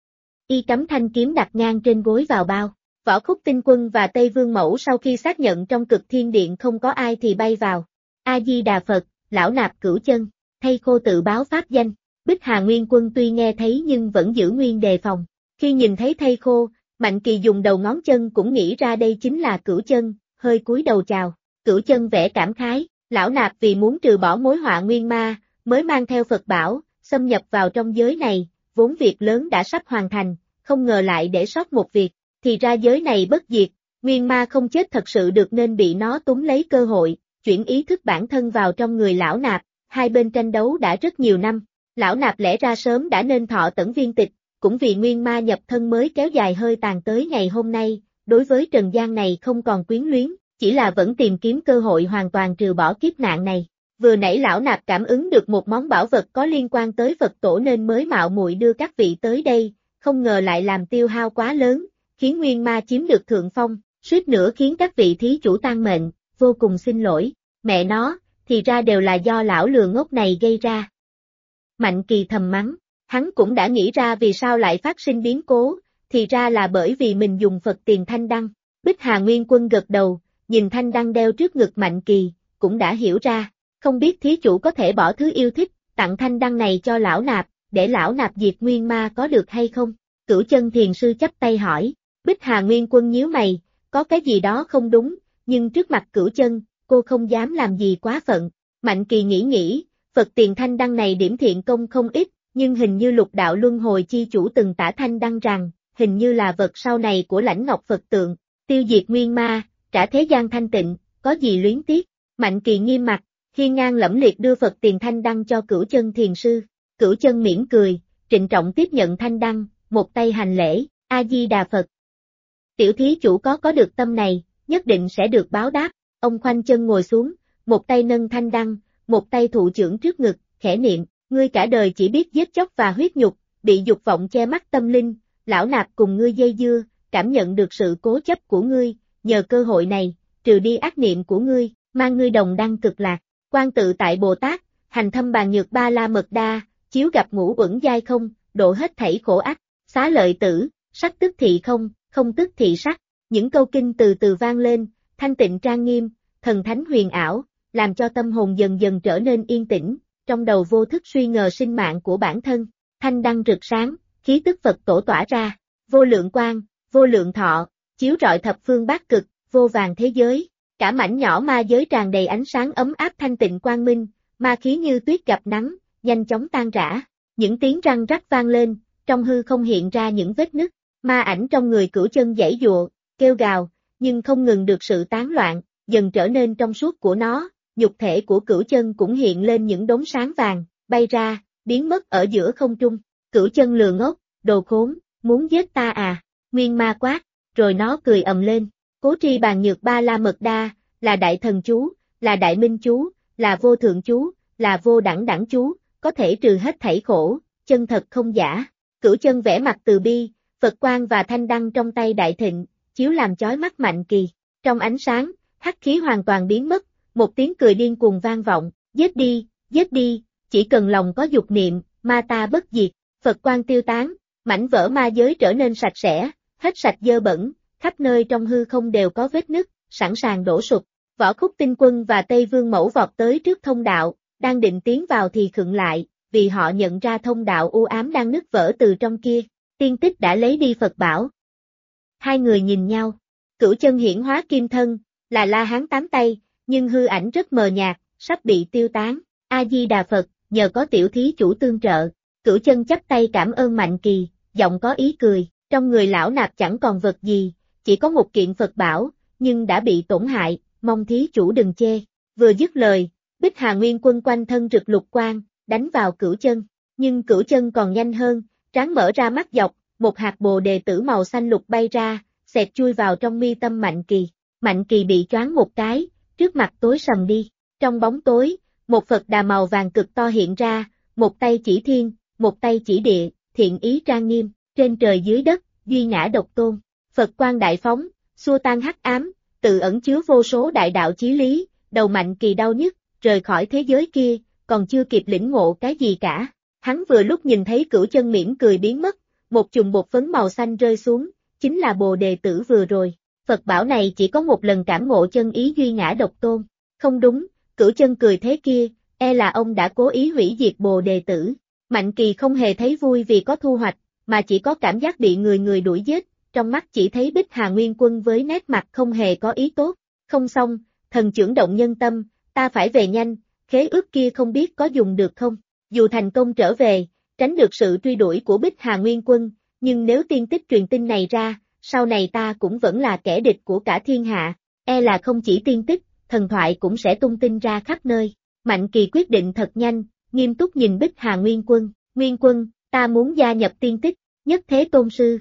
Y cắm thanh kiếm đặt ngang trên gối vào bao. Võ Khúc Tinh Quân và Tây Vương Mẫu sau khi xác nhận trong Cực Thiên Điện không có ai thì bay vào. A Di Đà Phật, lão nạp cửu chân, thây khô tự báo pháp danh. Bích Hà Nguyên Quân tuy nghe thấy nhưng vẫn giữ nguyên đề phòng. Khi nhìn thấy thây khô, Mạnh Kỳ dùng đầu ngón chân cũng nghĩ ra đây chính là cửu chân, hơi cúi đầu chào. Cửu chân vẻ cảm khái, lão nạp vì muốn trừ bỏ mối họa nguyên ma, mới mang theo Phật bảo, xâm nhập vào trong giới này, vốn việc lớn đã sắp hoàn thành, không ngờ lại để sót một việc. Thì ra giới này bất diệt, nguyên ma không chết thật sự được nên bị nó túm lấy cơ hội, chuyển ý thức bản thân vào trong người lão nạp, hai bên tranh đấu đã rất nhiều năm. Lão nạp lẽ ra sớm đã nên thọ tẩn viên tịch, cũng vì nguyên ma nhập thân mới kéo dài hơi tàn tới ngày hôm nay, đối với trần gian này không còn quyến luyến, chỉ là vẫn tìm kiếm cơ hội hoàn toàn trừ bỏ kiếp nạn này. Vừa nãy lão nạp cảm ứng được một món bảo vật có liên quan tới Phật tổ nên mới mạo muội đưa các vị tới đây, không ngờ lại làm tiêu hao quá lớn, khiến nguyên ma chiếm được thượng phong, suýt nữa khiến các vị thí chủ tang mệnh, vô cùng xin lỗi. Mẹ nó, thì ra đều là do lão lừa ngốc này gây ra. Mạnh Kỳ thầm mắng, hắn cũng đã nghĩ ra vì sao lại phát sinh biến cố, thì ra là bởi vì mình dùng Phật tiền thanh đăng. Bích Hà Nguyên Quân gật đầu, nhìn thanh đăng đeo trước ngực Mạnh Kỳ, cũng đã hiểu ra, không biết thí chủ có thể bỏ thứ yêu thích, tặng thanh đăng này cho lão nạp, để lão nạp diệt nguyên ma có được hay không? Cửu Chân Thiền Sư chắp tay hỏi, Bích Hà Nguyên Quân nhíu mày, có cái gì đó không đúng, nhưng trước mặt Cửu Chân, cô không dám làm gì quá phận. Mạnh Kỳ nghĩ, Phật tiền thanh đăng này điểm thiện công không ít, nhưng hình như Lục Đạo Luân Hồi chi chủ từng tả thanh đăng rằng, hình như là vật sau này của Lãnh Ngọc Phật tượng, tiêu diệt nguyên ma, trả thế gian thanh tịnh, có gì luyến tiếc. Mạnh Kỳ nghiêm mặt, hiên ngang lẫm liệt đưa Phật tiền thanh đăng cho Cửu Chân Thiền Sư. Cửu Chân mỉm cười, trịnh trọng tiếp nhận thanh đăng, một tay hành lễ, A-di-đà Phật. Tiểu thí chủ có được tâm này, nhất định sẽ được báo đáp. Ông khoanh chân ngồi xuống, một tay nâng thanh đăng, một tay thụ chưởng trước ngực, khẽ niệm, ngươi cả đời chỉ biết giết chóc và huyết nhục, bị dục vọng che mắt tâm linh, lão nạp cùng ngươi dây dưa, cảm nhận được sự cố chấp của ngươi, nhờ cơ hội này, trừ đi ác niệm của ngươi, mang ngươi đồng đăng cực lạc. Quan tự tại Bồ Tát, hành thâm bàn nhược ba la mật đa, chiếu gặp ngũ uẩn giai không, độ hết thảy khổ ách, xá lợi tử, sắc tức thị không, không tức thị sắc. Những câu kinh từ từ vang lên, thanh tịnh trang nghiêm, thần thánh huyền ảo, làm cho tâm hồn dần dần trở nên yên tĩnh, trong đầu vô thức suy ngờ sinh mạng của bản thân. Thanh đăng rực sáng, khí tức Phật tổ tỏa ra, vô lượng quang, vô lượng thọ, chiếu rọi thập phương bát cực, vô vàn thế giới. Cả mảnh nhỏ ma giới tràn đầy ánh sáng ấm áp thanh tịnh quang minh, ma khí như tuyết gặp nắng, nhanh chóng tan rã. Những tiếng răng rắc vang lên, trong hư không hiện ra những vết nứt, ma ảnh trong người Cửu Chân giãy giụa, kêu gào, nhưng không ngừng được sự tán loạn, dần trở nên trong suốt của nó, nhục thể của Cửu Chân cũng hiện lên những đốm sáng vàng, bay ra, biến mất ở giữa không trung. Cửu Chân lừa ngốc, đồ khốn, muốn giết ta à? Nguyên ma quát, rồi nó cười ầm lên. Cố tri bàn nhược ba la mật đa, là đại thần chú, là đại minh chú, là vô thượng chú, là vô đẳng đẳng chú, có thể trừ hết thảy khổ, chân thật không giả. Cửu Chân vẽ mặt từ bi, Phật quang và thanh đăng trong tay đại thịnh, chiếu làm chói mắt Mạnh Kỳ. Trong ánh sáng, hắc khí hoàn toàn biến mất, một tiếng cười điên cuồng vang vọng, giết đi, chỉ cần lòng có dục niệm, ma ta bất diệt. Phật quang tiêu tán, mảnh vỡ ma giới trở nên sạch sẽ, hết sạch dơ bẩn, khắp nơi trong hư không đều có vết nứt, sẵn sàng đổ sụp. Võ Khúc Tinh Quân và Tây Vương Mẫu vọt tới trước thông đạo, đang định tiến vào thì khựng lại, vì họ nhận ra thông đạo u ám đang nứt vỡ từ trong kia. Tiên Tích đã lấy đi Phật bảo. Hai người nhìn nhau, Cửu Chân hiển hóa kim thân, là La Hán tám tay, nhưng hư ảnh rất mờ nhạt, sắp bị tiêu tán. A-di-đà Phật, nhờ có tiểu thí chủ tương trợ. Cửu Chân chắp tay cảm ơn Mạnh Kỳ, giọng có ý cười, trong người lão nạp chẳng còn vật gì, chỉ có một kiện Phật bảo, nhưng đã bị tổn hại, mong thí chủ đừng chê. Vừa dứt lời, Bích Hà Nguyên Quân quanh thân rực lục quang, đánh vào Cửu Chân, nhưng Cửu Chân còn nhanh hơn, trán mở ra mắt dọc, một hạt bồ đề tử màu xanh lục bay ra, xẹt chui vào trong mi tâm Mạnh Kỳ. Mạnh Kỳ bị choáng một cái, trước mặt tối sầm đi. Trong bóng tối, một Phật đà màu vàng cực to hiện ra, một tay chỉ thiên, một tay chỉ địa, thiện ý trang nghiêm, trên trời dưới đất, duy ngã độc tôn. Phật quang đại phóng, xua tan hắc ám, tự ẩn chứa vô số đại đạo chí lý, đầu Mạnh Kỳ đau nhức, rời khỏi thế giới kia, còn chưa kịp lĩnh ngộ cái gì cả. Hắn vừa lúc nhìn thấy Cửu Chân mỉm cười biến mất, một chùm bột phấn màu xanh rơi xuống, chính là bồ đề tử vừa rồi. Phật bảo này chỉ có một lần cảm ngộ chân ý duy ngã độc tôn. Không đúng, Cửu Chân cười thế kia, e là ông đã cố ý hủy diệt bồ đề tử. Mạnh Kỳ không hề thấy vui vì có thu hoạch, mà chỉ có cảm giác bị người đuổi giết, trong mắt chỉ thấy Bích Hà Nguyên Quân với nét mặt không hề có ý tốt. Không xong, thần chưởng động nhân tâm, ta phải về nhanh, khế ước kia không biết có dùng được không. Dù thành công trở về, tránh được sự truy đuổi của Bích Hà Nguyên Quân, nhưng nếu Tiên Tích truyền tin này ra, sau này ta cũng vẫn là kẻ địch của cả thiên hạ, e là không chỉ Tiên Tích, thần thoại cũng sẽ tung tin ra khắp nơi. Mạnh Kỳ quyết định thật nhanh, nghiêm túc nhìn Bích Hà Nguyên Quân, ta muốn gia nhập Tiên Tích, nhất thế tôn sư.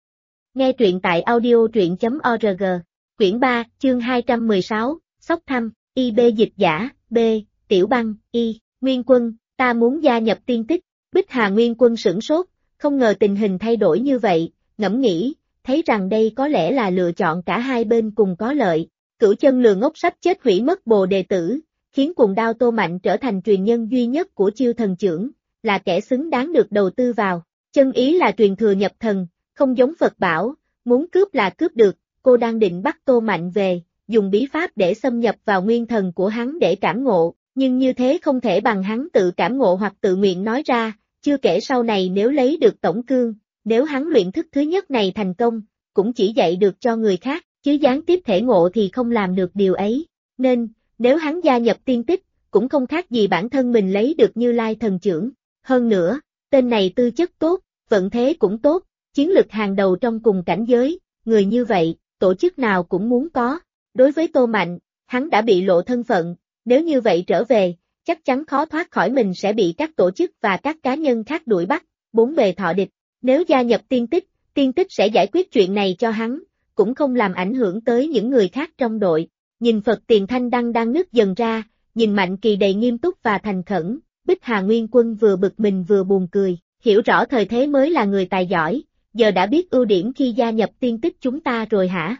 Nghe truyện tại audio.org, quyển 3, chương 216, Sóc Thăm, IB dịch giả, B, Tiểu Băng, Y, Nguyên Quân, ta muốn gia nhập Tiên Tích. Bích Hà Nguyên Quân sửng sốt, không ngờ tình hình thay đổi như vậy, ngẫm nghĩ, thấy rằng đây có lẽ là lựa chọn cả hai bên cùng có lợi. Cửu Chân lừa ngốc sắp chết hủy mất bồ đề tử, khiến cuồng đao Tô Mạnh trở thành truyền nhân duy nhất của chiêu thần chưởng, là kẻ xứng đáng được đầu tư vào. Chân ý là truyền thừa nhập thần, không giống Phật bảo, muốn cướp là cướp được, cô đang định bắt Tô Mạnh về, dùng bí pháp để xâm nhập vào nguyên thần của hắn để cảm ngộ, nhưng như thế không thể bằng hắn tự cảm ngộ hoặc tự nguyện nói ra, chưa kể sau này nếu lấy được tổng cương, nếu hắn luyện thức thứ nhất này thành công, cũng chỉ dạy được cho người khác, chứ gián tiếp thể ngộ thì không làm được điều ấy, nên, nếu hắn gia nhập tiên tích, cũng không khác gì bản thân mình lấy được Như Lai thần chưởng, hơn nữa, tên này tư chất tốt, vận thế cũng tốt, chiến lực hàng đầu trong cùng cảnh giới, người như vậy, tổ chức nào cũng muốn có. Đối với Tô Mạnh, hắn đã bị lộ thân phận, nếu như vậy trở về, chắc chắn khó thoát khỏi mình sẽ bị các tổ chức và các cá nhân khác đuổi bắt, bốn bề thọ địch. Nếu gia nhập tiên tích sẽ giải quyết chuyện này cho hắn, cũng không làm ảnh hưởng tới những người khác trong đội. Nhìn Phật Tiền Thanh Đăng đang nứt dần ra, nhìn Mạnh Kỳ đầy nghiêm túc và thành khẩn, Bích Hà Nguyên Quân vừa bực mình vừa buồn cười, hiểu rõ thời thế mới là người tài giỏi, giờ đã biết ưu điểm khi gia nhập tiên tích chúng ta rồi hả?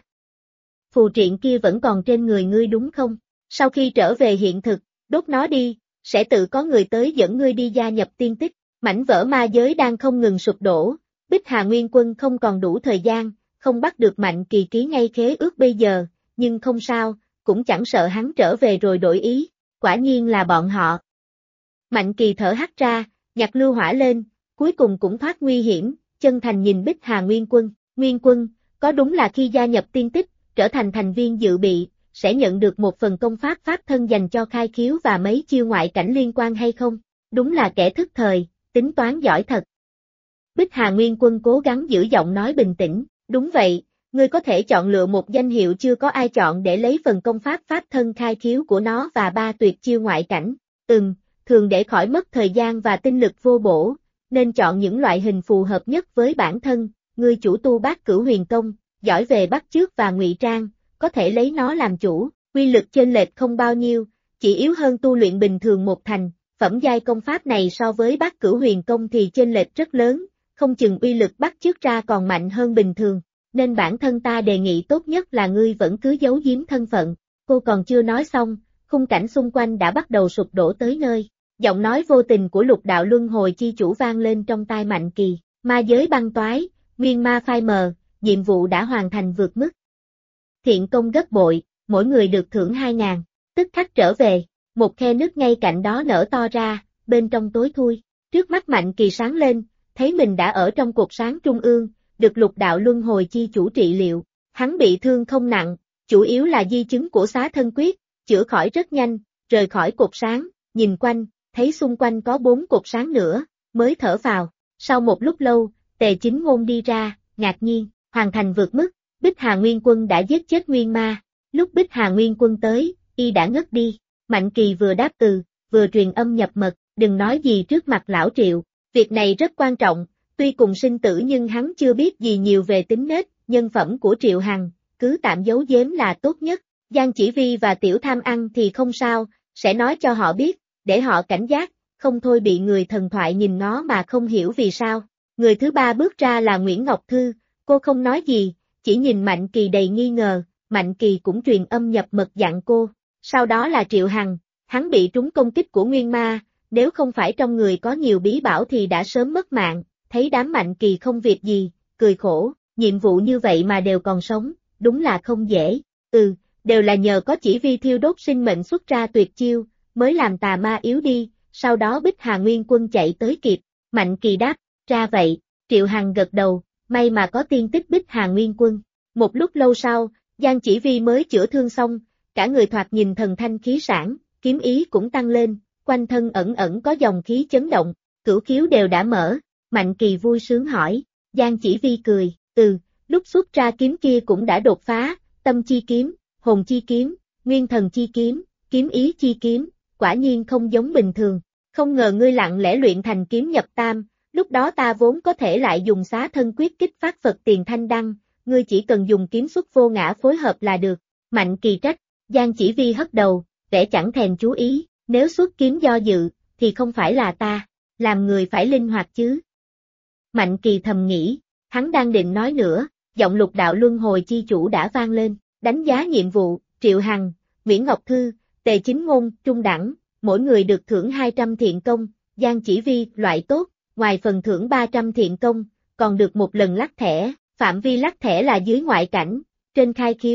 Phù triện kia vẫn còn trên người ngươi đúng không? Sau khi trở về hiện thực, đốt nó đi, sẽ tự có người tới dẫn ngươi đi gia nhập tiên tích. Mảnh vỡ ma giới đang không ngừng sụp đổ, Bích Hà Nguyên Quân không còn đủ thời gian, không bắt được Mạnh Kỳ ký ngay khế ước bây giờ, nhưng không sao, cũng chẳng sợ hắn trở về rồi đổi ý, quả nhiên là bọn họ. Mạnh Kỳ thở hắt ra, nhặt lưu hỏa lên, cuối cùng cũng thoát nguy hiểm, chân thành nhìn Bích Hà Nguyên Quân, có đúng là khi gia nhập tiên tích, trở thành thành viên dự bị, sẽ nhận được một phần công pháp pháp thân dành cho khai khiếu và mấy chiêu ngoại cảnh liên quan hay không? Đúng là kẻ thức thời, tính toán giỏi thật. Bích Hà Nguyên Quân cố gắng giữ giọng nói bình tĩnh, đúng vậy, ngươi có thể chọn lựa một danh hiệu chưa có ai chọn để lấy phần công pháp pháp thân khai khiếu của nó và 3 tuyệt chiêu ngoại cảnh. Thường để khỏi mất thời gian và tinh lực vô bổ, nên chọn những loại hình phù hợp nhất với bản thân, ngươi chủ tu Bát Cửu Huyền Công, giỏi về bắt chước và ngụy trang, có thể lấy nó làm chủ, quy lực chênh lệch không bao nhiêu, chỉ yếu hơn tu luyện bình thường một thành, phẩm giai công pháp này so với Bát Cửu Huyền Công thì chênh lệch rất lớn, không chừng uy lực bắt chước ra còn mạnh hơn bình thường, nên bản thân ta đề nghị tốt nhất là ngươi vẫn cứ giấu giếm thân phận. Cô còn chưa nói xong, khung cảnh xung quanh đã bắt đầu sụp đổ tới nơi. Giọng nói vô tình của Lục Đạo Luân Hồi chi chủ vang lên trong tai Mạnh Kỳ, ma giới băng toái, nguyên ma phai mờ, nhiệm vụ đã hoàn thành vượt mức. Thiện công gấp bội, mỗi người được thưởng 2.000, tức khắc trở về, một khe nước ngay cạnh đó nở to ra, bên trong tối thui, trước mắt Mạnh Kỳ sáng lên, thấy mình đã ở trong cột sáng trung ương, được Lục Đạo Luân Hồi chi chủ trị liệu, hắn bị thương không nặng, chủ yếu là di chứng của xá thân quyết, chữa khỏi rất nhanh, rời khỏi cột sáng, nhìn quanh, thấy xung quanh có 4 cột sáng nữa, mới thở phào. Sau một lúc lâu, Tề Chính Ngôn đi ra, ngạc nhiên, hoàn thành vượt mức, Bích Hà Nguyên Quân đã giết chết Nguyên Ma. Lúc Bích Hà Nguyên Quân tới, y đã ngất đi. Mạnh Kỳ vừa đáp từ, vừa truyền âm nhập mật, đừng nói gì trước mặt lão Triệu. Việc này rất quan trọng, tuy cùng sinh tử nhưng hắn chưa biết gì nhiều về tính nết, nhân phẩm của Triệu Hằng, cứ tạm giấu giếm là tốt nhất. Giang Chỉ Vi và Tiểu Tham Ăn thì không sao, sẽ nói cho họ biết, để họ cảnh giác, không thôi bị người thần thoại nhìn nó mà không hiểu vì sao. Người thứ ba bước ra là Nguyễn Ngọc Thư, cô không nói gì, chỉ nhìn Mạnh Kỳ đầy nghi ngờ, Mạnh Kỳ cũng truyền âm nhập mật dặn cô. Sau đó là Triệu Hằng, hắn bị trúng công kích của Nguyên Ma, nếu không phải trong người có nhiều bí bảo thì đã sớm mất mạng, thấy đám Mạnh Kỳ không việc gì, cười khổ, nhiệm vụ như vậy mà đều còn sống, đúng là không dễ, đều là nhờ có Chỉ Vi thiêu đốt sinh mệnh xuất ra tuyệt chiêu, mới làm tà ma yếu đi, sau đó Bích Hà Nguyên Quân chạy tới kịp, Mạnh Kỳ đáp, ra vậy, Triệu Hằng gật đầu, may mà có tiên tích Bích Hà Nguyên Quân. Một lúc lâu sau, Giang Chỉ Vi mới chữa thương xong, cả người thoạt nhìn thần thanh khí sảng, kiếm ý cũng tăng lên, quanh thân ẩn ẩn có dòng khí chấn động, cửu khiếu đều đã mở, Mạnh Kỳ vui sướng hỏi, Giang Chỉ Vi cười, lúc xuất ra kiếm kia cũng đã đột phá, tâm chi kiếm, hồn chi kiếm, nguyên thần chi kiếm, kiếm ý chi kiếm, quả nhiên không giống bình thường, không ngờ ngươi lặng lẽ luyện thành kiếm nhập tam, lúc đó ta vốn có thể lại dùng xá thân quyết kích phát Phật Tiền Thanh Đăng, ngươi chỉ cần dùng kiếm xuất vô ngã phối hợp là được. Mạnh Kỳ trách, Giang Chỉ Vi hất đầu, vẻ chẳng thèm chú ý, nếu xuất kiếm do dự, thì không phải là ta, làm người phải linh hoạt chứ. Mạnh Kỳ thầm nghĩ, hắn đang định nói nữa, giọng Lục Đạo Luân Hồi chi chủ đã vang lên, đánh giá nhiệm vụ, Triệu Hằng, Nguyễn Ngọc Thư, Tề Chính Ngôn, trung đẳng, mỗi người được thưởng 200 thiện công, Giang Chỉ Vi, loại tốt, ngoài phần thưởng 300 thiện công, còn được một lần lắc thẻ, phạm vi lắc thẻ là dưới ngoại cảnh, trên khai khiếu,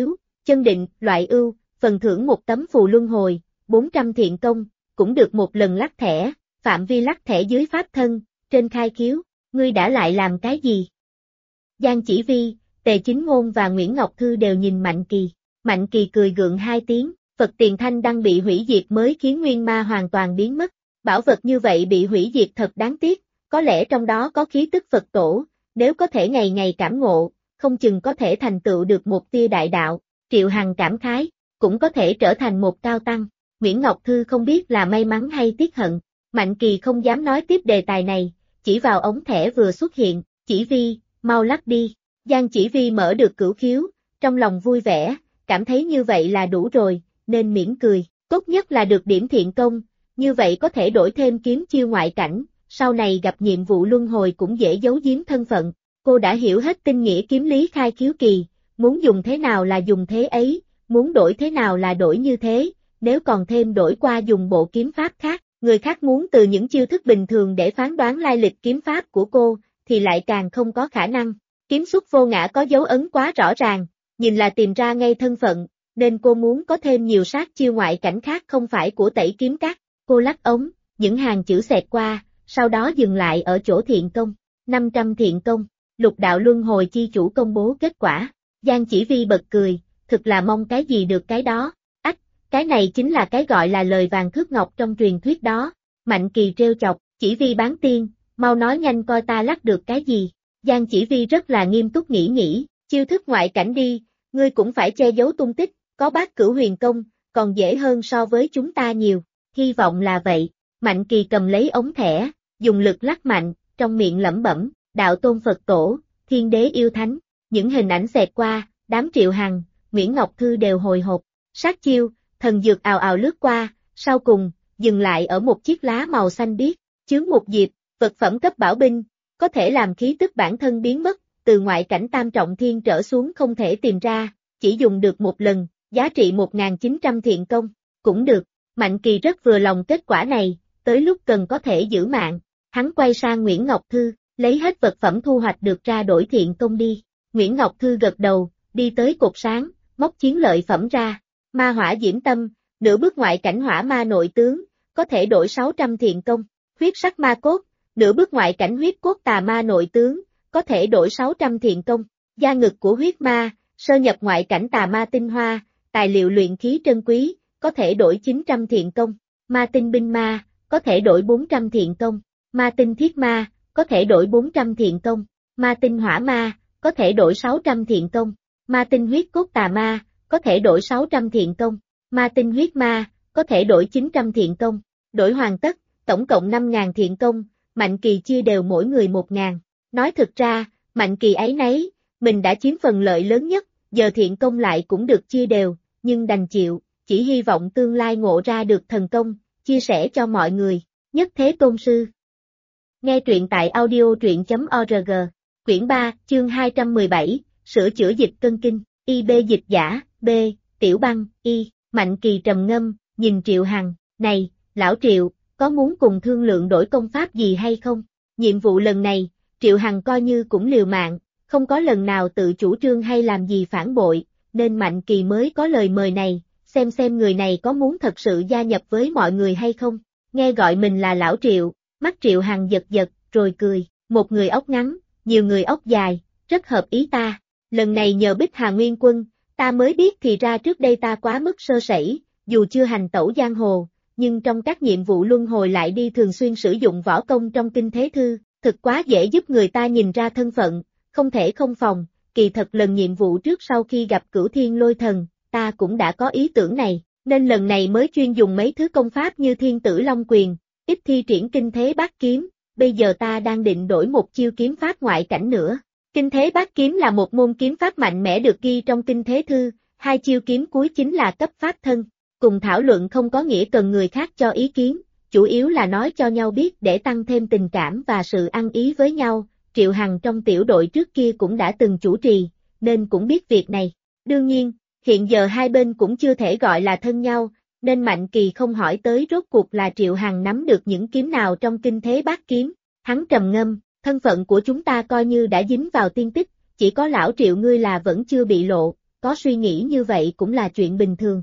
chân định, loại ưu, phần thưởng một tấm phù luân hồi, 400 thiện công, cũng được một lần lắc thẻ, phạm vi lắc thẻ dưới pháp thân, trên khai khiếu, ngươi đã lại làm cái gì? Giang Chỉ Vi, Tề Chính Ngôn và Nguyễn Ngọc Thư đều nhìn Mạnh Kỳ. Mạnh Kỳ cười gượng hai tiếng, Phật Tiền Thanh Đăng bị hủy diệt mới khiến nguyên ma hoàn toàn biến mất. Bảo vật như vậy bị hủy diệt thật đáng tiếc, có lẽ trong đó có khí tức Phật tổ, nếu có thể ngày ngày cảm ngộ, không chừng có thể thành tựu được một tia đại đạo. Triệu Hằng cảm khái, cũng có thể trở thành một cao tăng. Nguyễn Ngọc Thư không biết là may mắn hay tiếc hận. Mạnh Kỳ không dám nói tiếp đề tài này, chỉ vào ống thẻ vừa xuất hiện, Chỉ Vi, mau lắc đi. Giang Chỉ Vi mở được cửu khiếu, trong lòng vui vẻ, cảm thấy như vậy là đủ rồi, nên mỉm cười. Tốt nhất là được điểm thiện công, như vậy có thể đổi thêm kiếm chiêu ngoại cảnh, sau này gặp nhiệm vụ luân hồi cũng dễ giấu giếm thân phận. Cô đã hiểu hết tinh nghĩa kiếm lý khai khiếu kỳ, muốn dùng thế nào là dùng thế ấy, muốn đổi thế nào là đổi như thế, nếu còn thêm đổi qua dùng bộ kiếm pháp khác, người khác muốn từ những chiêu thức bình thường để phán đoán lai lịch kiếm pháp của cô, thì lại càng không có khả năng. Kiếm xuất vô ngã có dấu ấn quá rõ ràng, nhìn là tìm ra ngay thân phận, nên cô muốn có thêm nhiều sát chiêu ngoại cảnh khác không phải của Tẩy Kiếm Các. Cô lắc ống, những hàng chữ xẹt qua, sau đó dừng lại ở chỗ thiện công, 500 thiện công, Lục Đạo Luân Hồi chi chủ công bố kết quả. Giang Chỉ Vi bật cười, thực là mong cái gì được cái đó. Ách, cái này chính là cái gọi là lời vàng thước ngọc trong truyền thuyết đó. Mạnh Kỳ trêu chọc, Chỉ Vi bán tiên, mau nói nhanh coi ta lắc được cái gì. Giang Chỉ Vi rất là nghiêm túc nghĩ, chiêu thức ngoại cảnh đi, ngươi cũng phải che giấu tung tích, có Bát Cửu Huyền Công, còn dễ hơn so với chúng ta nhiều, hy vọng là vậy. Mạnh Kỳ cầm lấy ống thẻ, dùng lực lắc mạnh, trong miệng lẩm bẩm, đạo tôn Phật tổ, thiên đế yêu thánh, những hình ảnh xẹt qua, đám Triệu Hằng, Nguyễn Ngọc Thư đều hồi hộp, sát chiêu, thần dược ào ào lướt qua, sau cùng, dừng lại ở một chiếc lá màu xanh biếc, chướng một diệp, vật phẩm cấp bảo binh, có thể làm khí tức bản thân biến mất, từ ngoại cảnh tam trọng thiên trở xuống không thể tìm ra, chỉ dùng được một lần, giá trị 1.900 thiện công, cũng được. Mạnh Kỳ rất vừa lòng kết quả này, tới lúc cần có thể giữ mạng, hắn quay sang Nguyễn Ngọc Thư, lấy hết vật phẩm thu hoạch được ra đổi thiện công đi. Nguyễn Ngọc Thư gật đầu, đi tới cột sáng, móc chiến lợi phẩm ra, ma hỏa diễm tâm, nửa bước ngoại cảnh hỏa ma nội tướng, có thể đổi 600 thiện công, huyết sắc ma cốt, nửa bước ngoại cảnh huyết cốt tà ma nội tướng, có thể đổi 600 thiện công, da ngực của huyết ma, sơ nhập ngoại cảnh tà ma tinh hoa, tài liệu luyện khí trân quý, có thể đổi 900 thiện công, ma tinh binh ma, có thể đổi 400 thiện công, ma tinh thiết ma, có thể đổi 400 thiện công, ma tinh hỏa ma, có thể đổi 600 thiện công, ma tinh huyết cốt tà ma, có thể đổi 600 thiện công, ma tinh huyết ma, có thể đổi 900 thiện công, đổi hoàn tất, tổng cộng 5.000 thiện công, Mạnh Kỳ chia đều mỗi người 1.000. Nói thực ra, Mạnh Kỳ ấy nấy, mình đã chiếm phần lợi lớn nhất, giờ thiện công lại cũng được chia đều, nhưng đành chịu, chỉ hy vọng tương lai ngộ ra được thần công, chia sẻ cho mọi người. Nhất Thế Tôn Sư. Nghe truyện tại audio.org, quyển 3, chương 217, sửa chữa dịch cân kinh, IB dịch giả, B, Tiểu Băng, Y, Mạnh Kỳ trầm ngâm, nhìn Triệu Hằng, này, lão Triệu, có muốn cùng thương lượng đổi công pháp gì hay không? Nhiệm vụ lần này, Triệu Hằng coi như cũng liều mạng, không có lần nào tự chủ trương hay làm gì phản bội, nên Mạnh Kỳ mới có lời mời này, xem người này có muốn thật sự gia nhập với mọi người hay không. Nghe gọi mình là lão Triệu, mắt Triệu Hằng giật giật, rồi cười, một người óc ngắn, nhiều người óc dài, rất hợp ý ta. Lần này nhờ Bích Hà Nguyên Quân, ta mới biết thì ra trước đây ta quá mức sơ sẩy, dù chưa hành tẩu giang hồ, nhưng trong các nhiệm vụ luân hồi lại đi thường xuyên sử dụng võ công trong kinh thế thư, thực quá dễ giúp người ta nhìn ra thân phận, không thể không phòng. Kỳ thật lần nhiệm vụ trước sau khi gặp Cửu Thiên Lôi Thần, ta cũng đã có ý tưởng này, nên lần này mới chuyên dùng mấy thứ công pháp như Thiên Tử Long Quyền, ít thi triển kinh thế bát kiếm, bây giờ ta đang định đổi một chiêu kiếm pháp ngoại cảnh nữa. Kinh thế bát kiếm là một môn kiếm pháp mạnh mẽ được ghi trong kinh thế thư, hai chiêu kiếm cuối chính là cấp pháp thân. Cùng thảo luận không có nghĩa cần người khác cho ý kiến, chủ yếu là nói cho nhau biết để tăng thêm tình cảm và sự ăn ý với nhau. Triệu Hằng trong tiểu đội trước kia cũng đã từng chủ trì, nên cũng biết việc này. Đương nhiên, hiện giờ hai bên cũng chưa thể gọi là thân nhau, nên Mạnh Kỳ không hỏi tới rốt cuộc là Triệu Hằng nắm được những kiếm nào trong kinh thế bát kiếm. Hắn trầm ngâm, thân phận của chúng ta coi như đã dính vào tiên tích, chỉ có lão Triệu ngươi là vẫn chưa bị lộ, có suy nghĩ như vậy cũng là chuyện bình thường.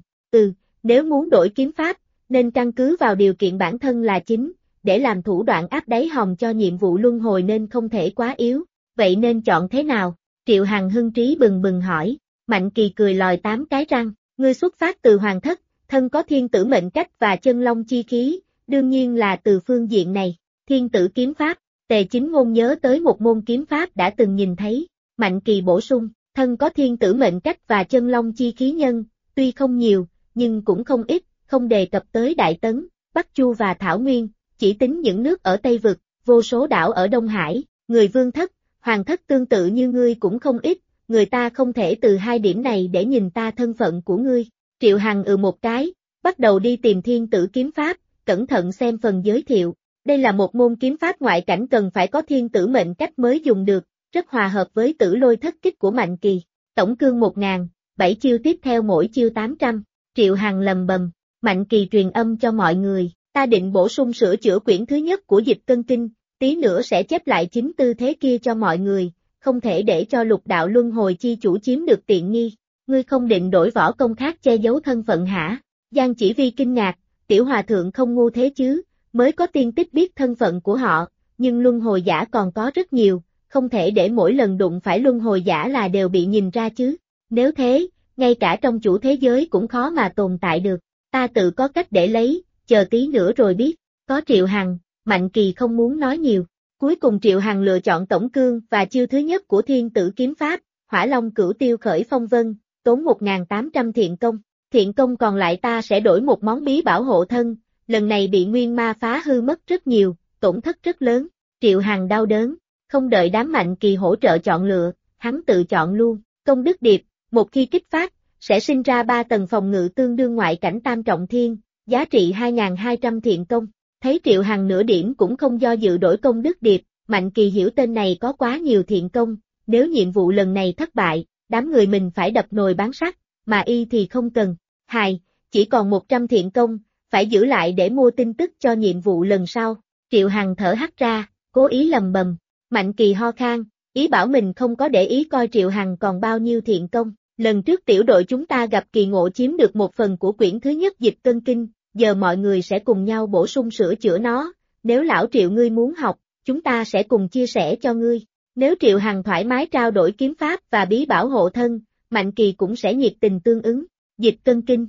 Nếu muốn đổi kiếm pháp, nên căn cứ vào điều kiện bản thân là chính, để làm thủ đoạn áp đáy hòm cho nhiệm vụ luân hồi nên không thể quá yếu. Vậy nên chọn thế nào? Triệu Hằng hưng trí bừng bừng hỏi. Mạnh Kỳ cười lòi 8 cái răng. Ngươi xuất phát từ hoàng thất, thân có thiên tử mệnh cách và chân long chi khí, đương nhiên là từ phương diện này. Thiên tử kiếm pháp, Tề Chính Ngôn nhớ tới một môn kiếm pháp đã từng nhìn thấy. Mạnh Kỳ bổ sung, thân có thiên tử mệnh cách và chân long chi khí nhân, tuy không nhiều, nhưng cũng không ít, không đề cập tới Đại Tấn, Bắc Chu và Thảo Nguyên, chỉ tính những nước ở Tây Vực, vô số đảo ở Đông Hải, người vương thất, hoàng thất tương tự như ngươi cũng không ít, người ta không thể từ hai điểm này để nhìn ta thân phận của ngươi. Triệu Hằng một cái, bắt đầu đi tìm thiên tử kiếm pháp, cẩn thận xem phần giới thiệu. Đây là một môn kiếm pháp ngoại cảnh cần phải có thiên tử mệnh cách mới dùng được, rất hòa hợp với tử lôi thất kích của Mạnh Kỳ. Tổng cương 1000, 7 chiêu tiếp theo mỗi chiêu 800. Triệu Hằng lầm bầm, Mạnh Kỳ truyền âm cho mọi người, ta định bổ sung sửa chữa quyển thứ nhất của Dịch Cân Kinh, tí nữa sẽ chép lại chính tư thế kia cho mọi người, không thể để cho Lục Đạo Luân Hồi chi chủ chiếm được tiện nghi. Ngươi không định đổi võ công khác che giấu thân phận hả? Giang Chỉ Vi kinh ngạc, tiểu hòa thượng không ngu thế chứ, mới có tiên tích biết thân phận của họ, nhưng luân hồi giả còn có rất nhiều, không thể để mỗi lần đụng phải luân hồi giả là đều bị nhìn ra chứ. Nếu thế, ngay cả trong chủ thế giới cũng khó mà tồn tại được, ta tự có cách để lấy, chờ tí nữa rồi biết. Có Triệu Hằng, Mạnh Kỳ không muốn nói nhiều. Cuối cùng Triệu Hằng lựa chọn tổng cương và chiêu thứ nhất của thiên tử kiếm pháp, Hỏa Long Cửu Tiêu Khởi Phong Vân, tốn 1800 thiện công. Thiện công còn lại ta sẽ đổi một món bí bảo hộ thân, lần này bị nguyên ma phá hư mất rất nhiều, tổn thất rất lớn. Triệu Hằng đau đớn, không đợi đám Mạnh Kỳ hỗ trợ chọn lựa, hắn tự chọn luôn. Công đức điệp, một khi kích phát, sẽ sinh ra 3 tầng phòng ngự tương đương ngoại cảnh tam trọng thiên, giá trị 2200 thiện công. Thấy Triệu Hằng nửa điểm cũng không do dự đổi công đức điệp, Mạnh Kỳ hiểu tên này có quá nhiều thiện công, nếu nhiệm vụ lần này thất bại, đám người mình phải đập nồi bán sắt, mà y thì không cần. Chỉ còn 100 thiện công, phải giữ lại để mua tin tức cho nhiệm vụ lần sau. Triệu Hằng thở hắt ra, cố ý lầm bầm. Mạnh Kỳ ho khan, ý bảo mình không có để ý coi Triệu Hằng còn bao nhiêu thiện công. Lần trước tiểu đội chúng ta gặp kỳ ngộ chiếm được một phần của quyển thứ nhất Dịch Cân Kinh, giờ mọi người sẽ cùng nhau bổ sung sửa chữa nó. Nếu lão Triệu ngươi muốn học, chúng ta sẽ cùng chia sẻ cho ngươi. Nếu Triệu Hằng thoải mái trao đổi kiếm pháp và bí bảo hộ thân, Mạnh Kỳ cũng sẽ nhiệt tình tương ứng. Dịch Cân Kinh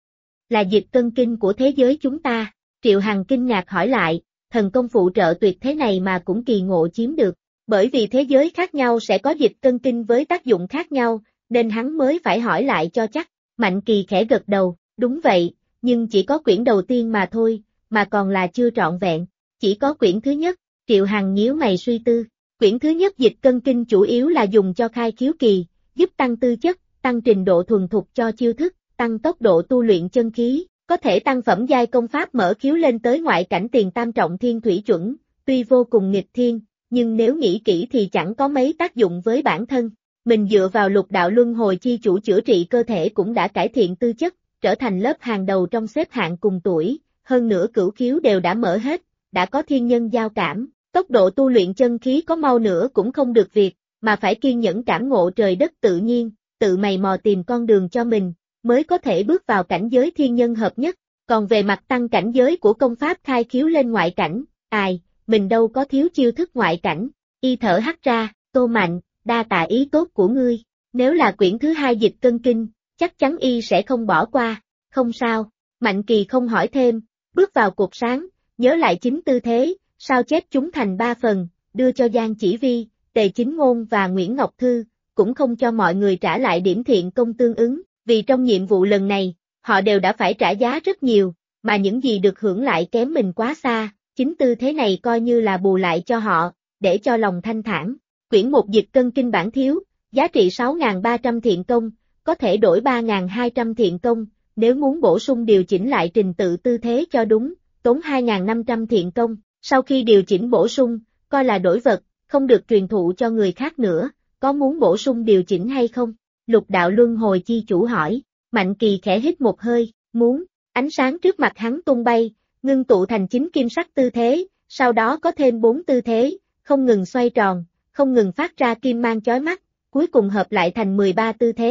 là Dịch Cân Kinh của thế giới chúng ta. Triệu Hằng kinh ngạc hỏi lại, thần công phụ trợ tuyệt thế này mà cũng kỳ ngộ chiếm được. Bởi vì thế giới khác nhau sẽ có Dịch Cân Kinh với tác dụng khác nhau, nên hắn mới phải hỏi lại cho chắc. Mạnh Kỳ khẽ gật đầu, đúng vậy, nhưng chỉ có quyển đầu tiên mà thôi, mà còn là chưa trọn vẹn. Chỉ có quyển thứ nhất. Triệu Hằng nhíu mày suy tư. Quyển thứ nhất Dịch Cân Kinh chủ yếu là dùng cho khai khiếu kỳ, giúp tăng tư chất, tăng trình độ thuần thục cho chiêu thức, tăng tốc độ tu luyện chân khí, có thể tăng phẩm giai công pháp mở khiếu lên tới ngoại cảnh tiền tam trọng thiên thủy chuẩn, tuy vô cùng nghịch thiên, nhưng nếu nghĩ kỹ thì chẳng có mấy tác dụng với bản thân. Mình dựa vào Lục Đạo Luân Hồi chi chủ chữa trị cơ thể cũng đã cải thiện tư chất, trở thành lớp hàng đầu trong xếp hạng cùng tuổi, hơn nữa cửu khiếu đều đã mở hết, đã có thiên nhân giao cảm, tốc độ tu luyện chân khí có mau nữa cũng không được việc, mà phải kiên nhẫn cảm ngộ trời đất tự nhiên, tự mày mò tìm con đường cho mình, mới có thể bước vào cảnh giới thiên nhân hợp nhất. Còn về mặt tăng cảnh giới của công pháp khai khiếu lên ngoại cảnh, mình đâu có thiếu chiêu thức ngoại cảnh. Y thở hắt ra, Tô Mạnh, đa tạ ý tốt của ngươi, nếu là quyển thứ hai Dịch Cân Kinh, chắc chắn y sẽ không bỏ qua. Không sao, Mạnh Kỳ không hỏi thêm, bước vào cột sáng, nhớ lại chính tư thế, sao chép chúng thành 3 phần, đưa cho Giang Chỉ Vi, Tề Chính Ngôn và Nguyễn Ngọc Thư, cũng không cho mọi người trả lại điểm thiện công tương ứng, vì trong nhiệm vụ lần này, họ đều đã phải trả giá rất nhiều, mà những gì được hưởng lại kém mình quá xa, chính tư thế này coi như là bù lại cho họ, để cho lòng thanh thản. Quyển 1 Dịch Cân Kinh bản thiếu, giá trị 6.300 thiện công, có thể đổi 3.200 thiện công, nếu muốn bổ sung điều chỉnh lại trình tự tư thế cho đúng, tốn 2.500 thiện công, sau khi điều chỉnh bổ sung, coi là đổi vật, không được truyền thụ cho người khác nữa, có muốn bổ sung điều chỉnh hay không? Lục Đạo Luân Hồi chi chủ hỏi. Mạnh Kỳ khẽ hít một hơi, muốn. Ánh sáng trước mặt hắn tung bay, ngưng tụ thành 9 kim sắc tư thế, sau đó có thêm 4 tư thế, không ngừng xoay tròn, không ngừng phát ra kim mang chói mắt, cuối cùng hợp lại thành 13 tư thế,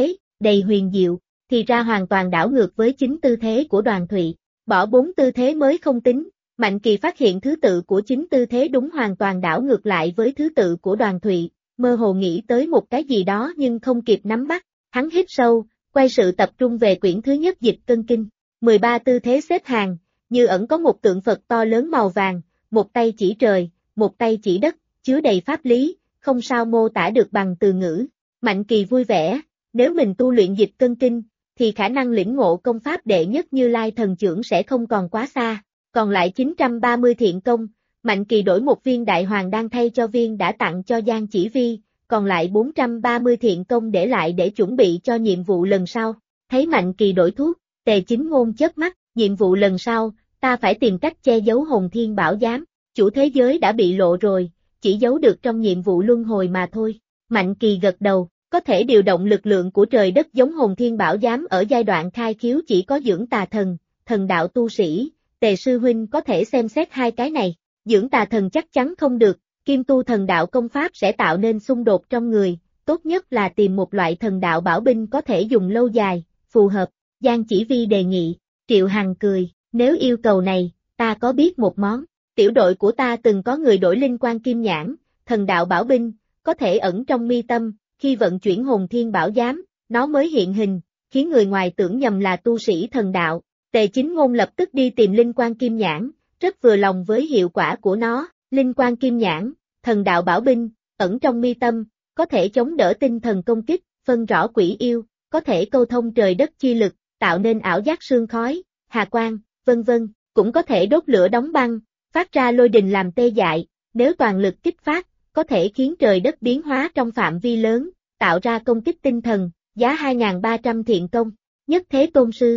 đầy huyền diệu, thì ra hoàn toàn đảo ngược với chính tư thế của Đoàn Thụy. Bỏ 4 tư thế mới không tính, Mạnh Kỳ phát hiện thứ tự của chính tư thế đúng hoàn toàn đảo ngược lại với thứ tự của Đoàn Thụy, mơ hồ nghĩ tới một cái gì đó nhưng không kịp nắm bắt. Hắn hít sâu, quay sự tập trung về quyển thứ nhất Dịch Cân Kinh. 13 tư thế xếp hàng, như ẩn có một tượng Phật to lớn màu vàng, một tay chỉ trời, một tay chỉ đất, chứa đầy pháp lý, không sao mô tả được bằng từ ngữ. Mạnh Kỳ vui vẻ, nếu mình tu luyện Dịch Cân Kinh, thì khả năng lĩnh ngộ công pháp đệ nhất Như Lai thần chưởng sẽ không còn quá xa. Còn lại 930 thiện công, Mạnh Kỳ đổi một viên đại hoàng đan thay cho viên đã tặng cho Giang Chỉ Vi, còn lại 430 thiện công để lại để chuẩn bị cho nhiệm vụ lần sau. Thấy Mạnh Kỳ đổi thuốc, Tề Chính Ngôn chớp mắt, nhiệm vụ lần sau, ta phải tìm cách che giấu Hồn Thiên Bảo Giám, chủ thế giới đã bị lộ rồi, chỉ giấu được trong nhiệm vụ luân hồi mà thôi. Mạnh Kỳ gật đầu, có thể điều động lực lượng của trời đất giống Hồn Thiên Bảo Giám ở giai đoạn khai khiếu chỉ có dưỡng tà thần, thần đạo tu sĩ, Tề sư huynh có thể xem xét hai cái này. Dưỡng tà thần chắc chắn không được, kim tu thần đạo công pháp sẽ tạo nên xung đột trong người, tốt nhất là tìm một loại thần đạo bảo binh có thể dùng lâu dài, phù hợp. Giang Chỉ Vi đề nghị. Triệu Hằng cười, nếu yêu cầu này, ta có biết một món. Tiểu đội của ta từng có người đổi linh quan kim nhãn, thần đạo bảo binh, có thể ẩn trong mi tâm, khi vận chuyển Hồn Thiên Bảo Giám, nó mới hiện hình, khiến người ngoài tưởng nhầm là tu sĩ thần đạo. Tề Chính Ngôn lập tức đi tìm linh quan kim nhãn, rất vừa lòng với hiệu quả của nó. Linh quan kim nhãn, thần đạo bảo binh, ẩn trong mi tâm, có thể chống đỡ tinh thần công kích, phân rõ quỷ yêu, có thể câu thông trời đất chi lực, tạo nên ảo giác sương khói, hà quang, vân vân, cũng có thể đốt lửa đóng băng, phát ra lôi đình làm tê dại, nếu toàn lực kích phát, có thể khiến trời đất biến hóa trong phạm vi lớn, tạo ra công kích tinh thần, giá 2.300 thiện công. Nhất Thế Tôn Sư.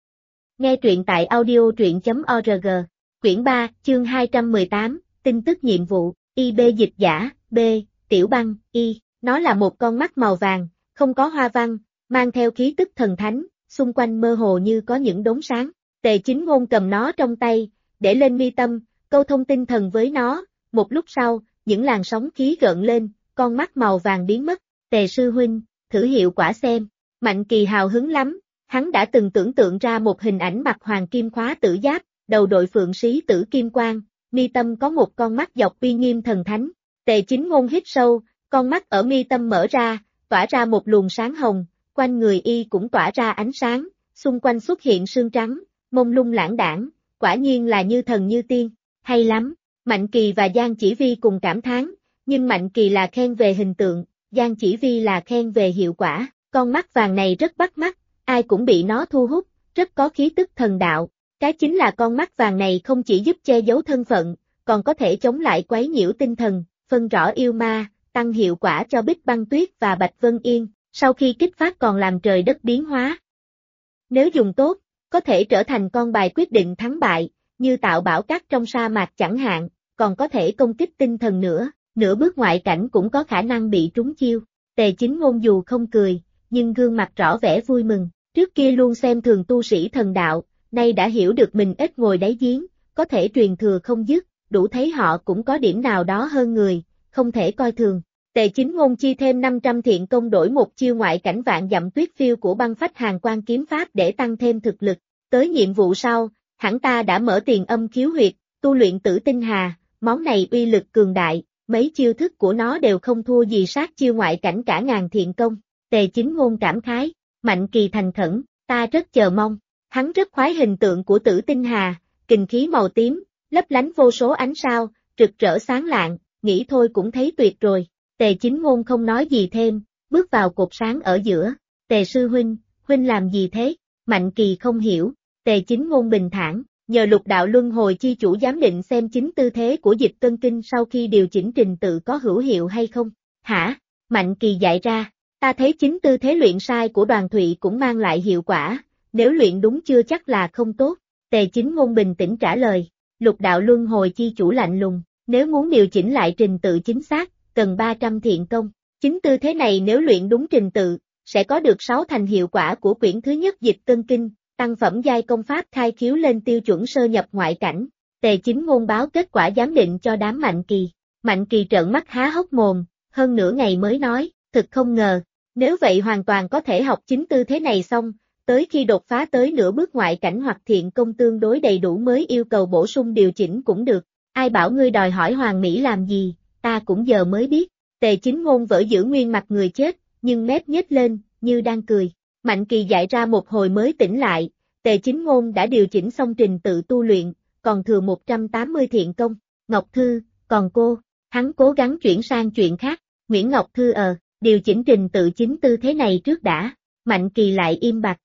Nghe truyện tại audio.truyện.org. Quyển 3, chương 218, tin tức nhiệm vụ, IB dịch giả, B, Tiểu Băng, Y, nó là một con mắt màu vàng, không có hoa văn, mang theo khí tức thần thánh, xung quanh mơ hồ như có những đốm sáng. Tề Chính Ngôn cầm nó trong tay, để lên mi tâm, câu thông tinh thần với nó, một lúc sau, những làn sóng khí gợn lên, con mắt màu vàng biến mất. Tề sư huynh, thử hiệu quả xem. Mạnh Kỳ hào hứng lắm, hắn đã từng tưởng tượng ra một hình ảnh mặc hoàng kim khóa tử giáp, đầu đội phượng sĩ tử kim quang, mi tâm có một con mắt dọc uy nghiêm thần thánh. Tề Chính Ngôn hít sâu, con mắt ở mi tâm mở ra, tỏa ra một luồng sáng hồng, quanh người y cũng tỏa ra ánh sáng, xung quanh xuất hiện sương trắng, mông lung lãng đãng, quả nhiên là như thần như tiên, hay lắm. Mạnh Kỳ và Giang Chỉ Vi cùng cảm thán, nhưng Mạnh Kỳ là khen về hình tượng, Giang Chỉ Vi là khen về hiệu quả. Con mắt vàng này rất bắt mắt, ai cũng bị nó thu hút, rất có khí tức thần đạo. Cái chính là con mắt vàng này không chỉ giúp che giấu thân phận, còn có thể chống lại quấy nhiễu tinh thần, phân rõ yêu ma, tăng hiệu quả cho Bích Băng Tuyết và Bạch Vân Yên, sau khi kích phát còn làm trời đất biến hóa. Nếu dùng tốt, có thể trở thành con bài quyết định thắng bại, như tạo bão cát trong sa mạc chẳng hạn, còn có thể công kích tinh thần nữa, nửa bước ngoại cảnh cũng có khả năng bị trúng chiêu. Tề Chính Ngôn dù không cười, nhưng gương mặt rõ vẻ vui mừng, trước kia luôn xem thường tu sĩ thần đạo, nay đã hiểu được mình ít ngồi đáy giếng, có thể truyền thừa không dứt, đủ thấy họ cũng có điểm nào đó hơn người, không thể coi thường. Tề Chính Ngôn chi thêm 500 thiện công đổi một chiêu ngoại cảnh vạn dặm tuyết phiêu của băng phách hàng quan kiếm pháp để tăng thêm thực lực. Tới nhiệm vụ sau, hẳn ta đã mở tiền âm khiếu huyệt, tu luyện tử tinh hà, món này uy lực cường đại, mấy chiêu thức của nó đều không thua gì sát chiêu ngoại cảnh cả ngàn thiện công. Tề Chính Ngôn cảm khái, Mạnh Kỳ thành khẩn, ta rất chờ mong. Hắn rất khoái hình tượng của tử tinh hà, kình khí màu tím, lấp lánh vô số ánh sao, rực rỡ sáng lạng, nghĩ thôi cũng thấy tuyệt rồi. Tề Chính Ngôn không nói gì thêm, bước vào cột sáng ở giữa. Tề sư huynh làm gì thế? Mạnh Kỳ không hiểu. Tề Chính Ngôn bình thản, nhờ lục đạo luân hồi chi chủ giám định xem chính tư thế của Dịch Cân Kinh sau khi điều chỉnh trình tự có hữu hiệu hay không. Hả? Mạnh Kỳ dạy ra, ta thấy chính tư thế luyện sai của Đoàn Thụy cũng mang lại hiệu quả, nếu luyện đúng chưa chắc là không tốt. Tề Chính Ngôn bình tĩnh trả lời, lục đạo luân hồi chi chủ lạnh lùng, nếu muốn điều chỉnh lại trình tự chính xác, cần 300 thiện công. Chính tư thế này nếu luyện đúng trình tự, sẽ có được 6 thành hiệu quả của quyển thứ nhất Dịch Cân Kinh, tăng phẩm giai công pháp khai khiếu lên tiêu chuẩn sơ nhập ngoại cảnh. Tề Chính Ngôn báo kết quả giám định cho đám Mạnh Kỳ. Mạnh Kỳ trợn mắt há hốc mồm, hơn nửa ngày mới nói, thực không ngờ, Nếu vậy hoàn toàn có thể học chính tư thế này xong, tới khi đột phá tới nửa bước ngoại cảnh hoặc thiện công tương đối đầy đủ mới yêu cầu bổ sung điều chỉnh cũng được. Ai bảo ngươi đòi hỏi hoàn mỹ làm gì, ta cũng giờ mới biết. Tề Chính Ngôn vỡ giữ nguyên mặt người chết, nhưng mép nhếch lên, như đang cười. Mạnh Kỳ dạy ra một hồi mới tỉnh lại, Tề Chính Ngôn đã điều chỉnh xong trình tự tu luyện, còn thừa 180 thiện công. Ngọc Thư, còn cô, hắn cố gắng chuyển sang chuyện khác. Nguyễn Ngọc Thư điều chỉnh trình tự chính tư thế này trước đã. Mạnh Kỳ lại im bặt,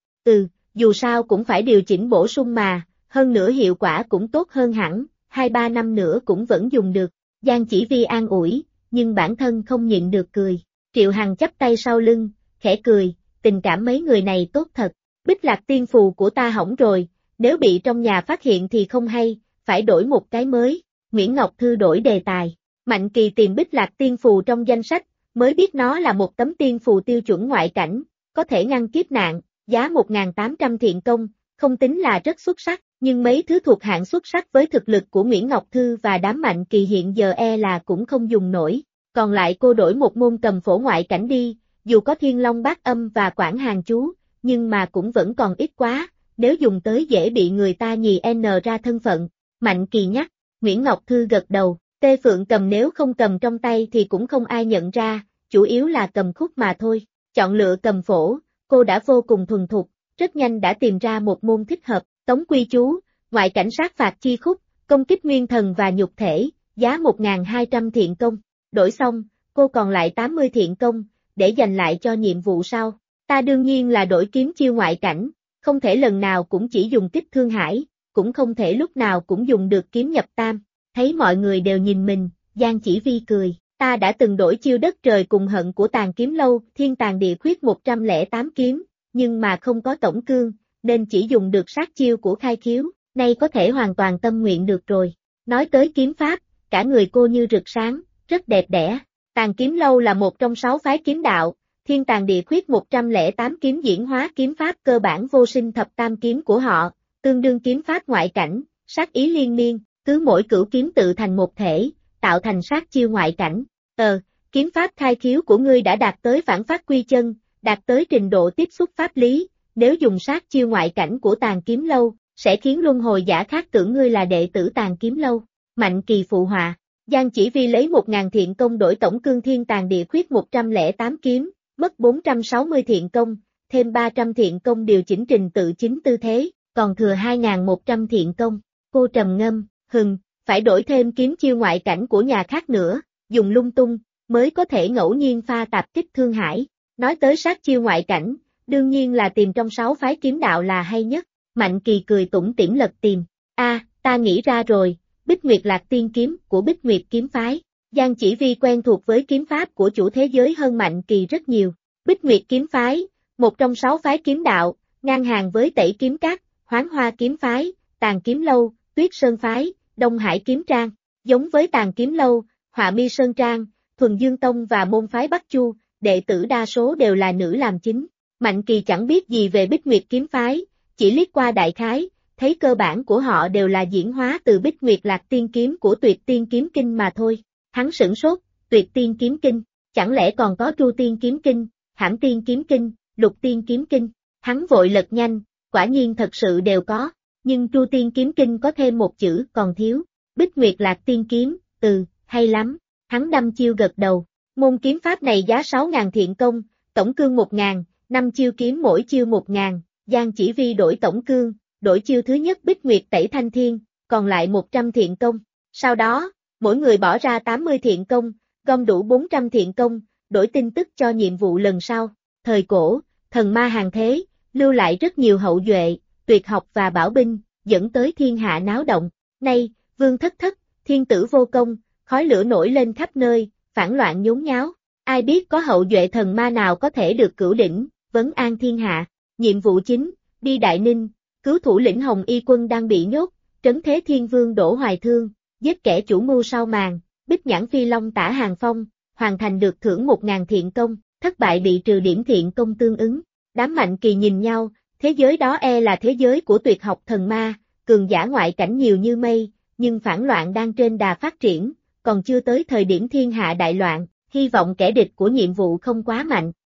dù sao cũng phải điều chỉnh bổ sung mà, hơn nữa hiệu quả cũng tốt hơn hẳn, 2-3 năm nữa cũng vẫn dùng được. Giang Chỉ Vi an ủi, nhưng bản thân không nhịn được cười. Triệu Hằng chắp tay sau lưng, khẽ cười, tình cảm mấy người này tốt thật. Bích Lạc tiên phù của ta hỏng rồi, nếu bị trong nhà phát hiện thì không hay, phải đổi một cái mới. Nguyễn Ngọc Thư đổi đề tài. Mạnh Kỳ tìm Bích Lạc tiên phù trong danh sách, mới biết nó là một tấm tiên phù tiêu chuẩn ngoại cảnh, có thể ngăn kiếp nạn, giá 1.800 thiện công, không tính là rất xuất sắc, nhưng mấy thứ thuộc hạng xuất sắc với thực lực của Nguyễn Ngọc Thư và đám Mạnh Kỳ hiện giờ là cũng không dùng nổi. Còn lại cô đổi một môn cầm phổ ngoại cảnh đi, dù có Thiên Long Bát Âm và Quảng Hàn Chú, nhưng mà cũng vẫn còn ít quá, nếu dùng tới dễ bị người ta nhì N ra thân phận. Mạnh Kỳ nhắc, Nguyễn Ngọc Thư gật đầu, Tê Phượng cầm nếu không cầm trong tay thì cũng không ai nhận ra, chủ yếu là cầm khúc mà thôi. Chọn lựa cầm phổ, cô đã vô cùng thuần thục, rất nhanh đã tìm ra một môn thích hợp. Tống Quy Chú, ngoại cảnh sát phạt chi khúc, công kích nguyên thần và nhục thể, giá 1.200 thiện công. Đổi xong, cô còn lại 80 thiện công, để dành lại cho nhiệm vụ sau. Ta đương nhiên là đổi kiếm chiêu ngoại cảnh, không thể lần nào cũng chỉ dùng Tích Thương Hải, cũng không thể lúc nào cũng dùng được kiếm nhập tam. Thấy mọi người đều nhìn mình, Giang Chỉ Vi cười, ta đã từng đổi chiêu đất trời cùng hận của Tàn Kiếm Lâu, Thiên Tàn Địa Khuyết 108 kiếm, nhưng mà không có tổng cương, nên chỉ dùng được sát chiêu của Khai Khiếu, nay có thể hoàn toàn tâm nguyện được rồi. Nói tới kiếm pháp, cả người cô như rực sáng, rất đẹp đẽ. Tàn Kiếm Lâu là một trong 6 phái kiếm đạo, Thiên Tàn Địa Khuyết 108 kiếm diễn hóa kiếm pháp cơ bản vô sinh thập tam kiếm của họ, tương đương kiếm pháp ngoại cảnh, sát ý liên miên, cứ mỗi cửu kiếm tự thành một thể, tạo thành sát chiêu ngoại cảnh. Kiếm pháp Khai Khiếu của ngươi đã đạt tới phản phát quy chân, đạt tới trình độ tiếp xúc pháp lý, nếu dùng sát chiêu ngoại cảnh của Tàn Kiếm Lâu, sẽ khiến luân hồi giả khác tưởng ngươi là đệ tử Tàn Kiếm Lâu. Mạnh Kỳ phụ họa, Giang Chỉ Vi lấy 1.000 thiện công đổi tổng cương Thiên Tàn Địa Khuyết 108 kiếm, mất 460 thiện công, thêm 300 thiện công điều chỉnh trình tự chính tư thế, còn thừa 2.100 thiện công. Cô trầm ngâm, phải đổi thêm kiếm chiêu ngoại cảnh của nhà khác nữa, dùng lung tung, mới có thể ngẫu nhiên pha tạp Tích Thương Hải. Nói tới sát chiêu ngoại cảnh, đương nhiên là tìm trong 6 phái kiếm đạo là hay nhất. Mạnh Kỳ cười tủm tỉm lật tìm. Ta nghĩ ra rồi, Bích Nguyệt Lạc Tiên kiếm của Bích Nguyệt kiếm phái. Giang Chỉ Vi quen thuộc với kiếm pháp của chủ thế giới hơn Mạnh Kỳ rất nhiều. Bích Nguyệt kiếm phái, một trong 6 phái kiếm đạo, ngang hàng với Tẩy Kiếm Các, Hoán Hoa kiếm phái, Tàn Kiếm Lâu, Tuyết Sơn phái, Đông Hải kiếm trang. Giống với Tàn Kiếm Lâu, Họa Mi Sơn trang, Thuần Dương Tông và môn phái Bắc Chu, đệ tử đa số đều là nữ làm chính. Mạnh Kỳ chẳng biết gì về Bích Nguyệt kiếm phái, chỉ liếc qua đại khái, thấy cơ bản của họ đều là diễn hóa từ Bích Nguyệt Lạc Tiên kiếm của Tuyệt Tiên kiếm kinh mà thôi. Hắn sửng sốt, Tuyệt Tiên kiếm kinh, chẳng lẽ còn có Tru Tiên kiếm kinh, Hãm Tiên kiếm kinh, Lục Tiên kiếm kinh. Hắn vội lật nhanh, quả nhiên thật sự đều có, nhưng Tru Tiên kiếm kinh có thêm một chữ còn thiếu. Bích Nguyệt Lạc Tiên kiếm, hay lắm. Hắn đăm chiêu gật đầu. Môn kiếm pháp này giá 6.000 thiện công, tổng cương 1.000, 5 chiêu kiếm mỗi chiêu 1.000, Giang Chỉ Vi đổi tổng cương, đổi chiêu thứ nhất Bích Nguyệt Tẩy Thanh Thiên, còn lại 100 thiện công. Sau đó, mỗi người bỏ ra 80 thiện công, gom đủ 400 thiện công, đổi tin tức cho nhiệm vụ lần sau. Thời cổ, thần ma hàng thế, lưu lại rất nhiều hậu duệ, tuyệt học và bảo binh, dẫn tới thiên hạ náo động. Nay, vương thất thất, thiên tử vô công, khói lửa nổi lên khắp nơi, phản loạn nhốn nháo. Ai biết có hậu duệ thần ma nào có thể được cửu đỉnh, vấn an thiên hạ. Nhiệm vụ chính, đi Đại Ninh, cứu thủ lĩnh Hồng Y quân đang bị nhốt, trấn thế thiên vương Đỗ Hoài Thương, giết kẻ chủ mưu sau màn, Bích Nhãn Phi Long Tả Hàng Phong, hoàn thành được thưởng 1.000 thiện công, thất bại bị trừ điểm thiện công tương ứng. Đám Mạnh Kỳ nhìn nhau, thế giới đó là thế giới của tuyệt học thần ma, cường giả ngoại cảnh nhiều như mây, nhưng phản loạn đang trên đà phát triển, còn chưa tới thời điểm thiên hạ đại loạn, hy vọng kẻ địch của nhiệm vụ không quá mạnh.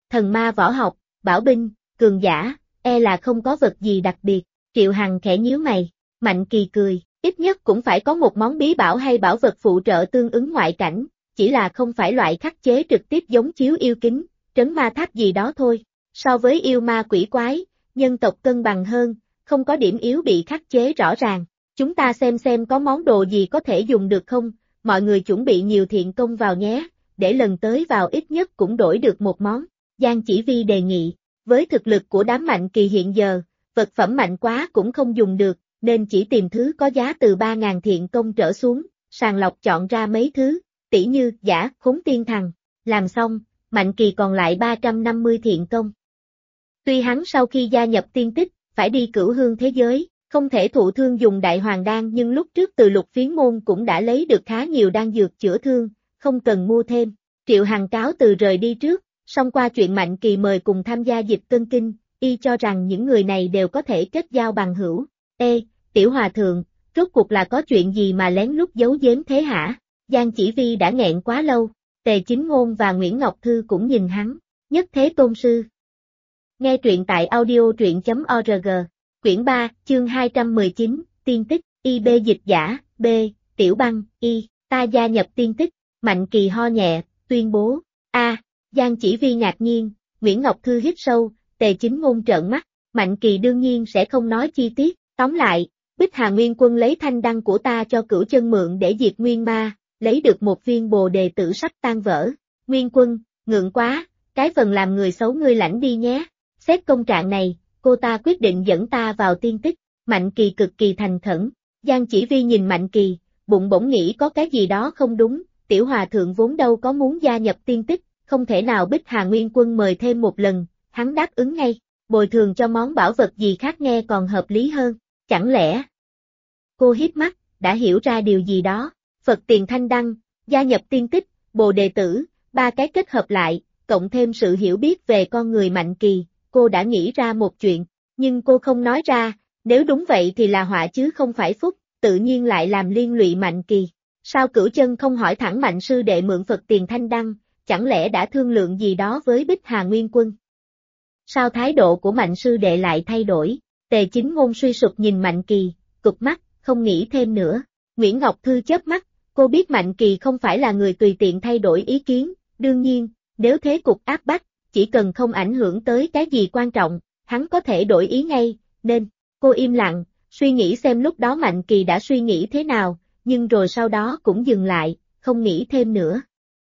thần ma võ học, bảo binh, cường giả, e là không có vật gì đặc biệt. Triệu Hằng khẽ nhíu mày, Mạnh Kỳ cười, ít nhất cũng phải có một món bí bảo hay bảo vật phụ trợ tương ứng ngoại cảnh, chỉ là không phải loại khắc chế trực tiếp giống chiếu yêu kính, trấn ma tháp gì đó thôi. So với yêu ma quỷ quái, nhân tộc cân bằng hơn, không có điểm yếu bị khắc chế rõ ràng. Chúng ta xem có món đồ gì có thể dùng được không, mọi người chuẩn bị nhiều thiện công vào nhé, để lần tới vào ít nhất cũng đổi được một món. Giang Chỉ Vi đề nghị, với thực lực của đám Mạnh Kỳ hiện giờ, vật phẩm mạnh quá cũng không dùng được, nên chỉ tìm thứ có giá từ 3.000 thiện công trở xuống, sàng lọc chọn ra mấy thứ, tỉ như giả, khốn tiên thằng. Làm xong, Mạnh Kỳ còn lại 350 thiện công. Tuy hắn sau khi gia nhập tiên tích, phải đi cửu hương thế giới, không thể thụ thương dùng đại hoàng đan, nhưng lúc trước từ Lục Phiến môn cũng đã lấy được khá nhiều đan dược chữa thương, không cần mua thêm. Triệu Hằng cáo từ rời đi trước, xong qua chuyện Mạnh Kỳ mời cùng tham gia dịch cân kinh, y cho rằng những người này đều có thể kết giao bằng hữu. Ê, Tiểu Hòa Thượng, rốt cuộc là có chuyện gì mà lén lút giấu giếm thế hả? Giang Chỉ Vi đã nghẹn quá lâu, Tề Chính Ngôn và Nguyễn Ngọc Thư cũng nhìn hắn, Nhất Thế Tôn Sư. Nghe truyện tại audio.truyện.org, quyển 3, chương 219, tiên tích, IB dịch giả, B, Tiểu Băng, Y, ta gia nhập tiên tích, Mạnh Kỳ ho nhẹ, tuyên bố, Giang Chỉ Vi ngạc nhiên, Nguyễn Ngọc Thư hít sâu, Tề Chính Ngôn trợn mắt, Mạnh Kỳ đương nhiên sẽ không nói chi tiết, tóm lại, Bích Hà Nguyên Quân lấy thanh đăng của ta cho Cửu Chân mượn để diệt nguyên ma, lấy được một viên bồ đề tử sắp tan vỡ. Nguyên Quân, ngượng quá, cái phần làm người xấu ngươi lãnh đi nhé. Xét công trạng này, cô ta quyết định dẫn ta vào tiên tích. Mạnh Kỳ cực kỳ thành khẩn. Giang Chỉ Vi nhìn Mạnh Kỳ, bụng bỗng nghĩ có cái gì đó không đúng, Tiểu Hòa Thượng vốn đâu có muốn gia nhập tiên tích, không thể nào Bích Hà Nguyên Quân mời thêm một lần, hắn đáp ứng ngay, bồi thường cho món bảo vật gì khác nghe còn hợp lý hơn, chẳng lẽ? Cô híp mắt, đã hiểu ra điều gì đó, Phật tiền thanh đăng, gia nhập tiên tích, bồ đề tử, ba cái kết hợp lại, cộng thêm sự hiểu biết về con người Mạnh Kỳ, cô đã nghĩ ra một chuyện, nhưng cô không nói ra, nếu đúng vậy thì là họa chứ không phải phúc, tự nhiên lại làm liên lụy Mạnh Kỳ. Sao Cửu Chân không hỏi thẳng Mạnh sư đệ mượn Phật tiền thanh đăng, chẳng lẽ đã thương lượng gì đó với Bích Hà Nguyên Quân? Sao thái độ của Mạnh sư đệ lại thay đổi? Tề Chính Ngôn suy sụp nhìn Mạnh Kỳ, cụp mắt, không nghĩ thêm nữa. Nguyễn Ngọc Thư chớp mắt, cô biết Mạnh Kỳ không phải là người tùy tiện thay đổi ý kiến, đương nhiên, nếu thế cục áp bách, chỉ cần không ảnh hưởng tới cái gì quan trọng, hắn có thể đổi ý ngay, nên, cô im lặng, suy nghĩ xem lúc đó Mạnh Kỳ đã suy nghĩ thế nào, nhưng rồi sau đó cũng dừng lại, không nghĩ thêm nữa.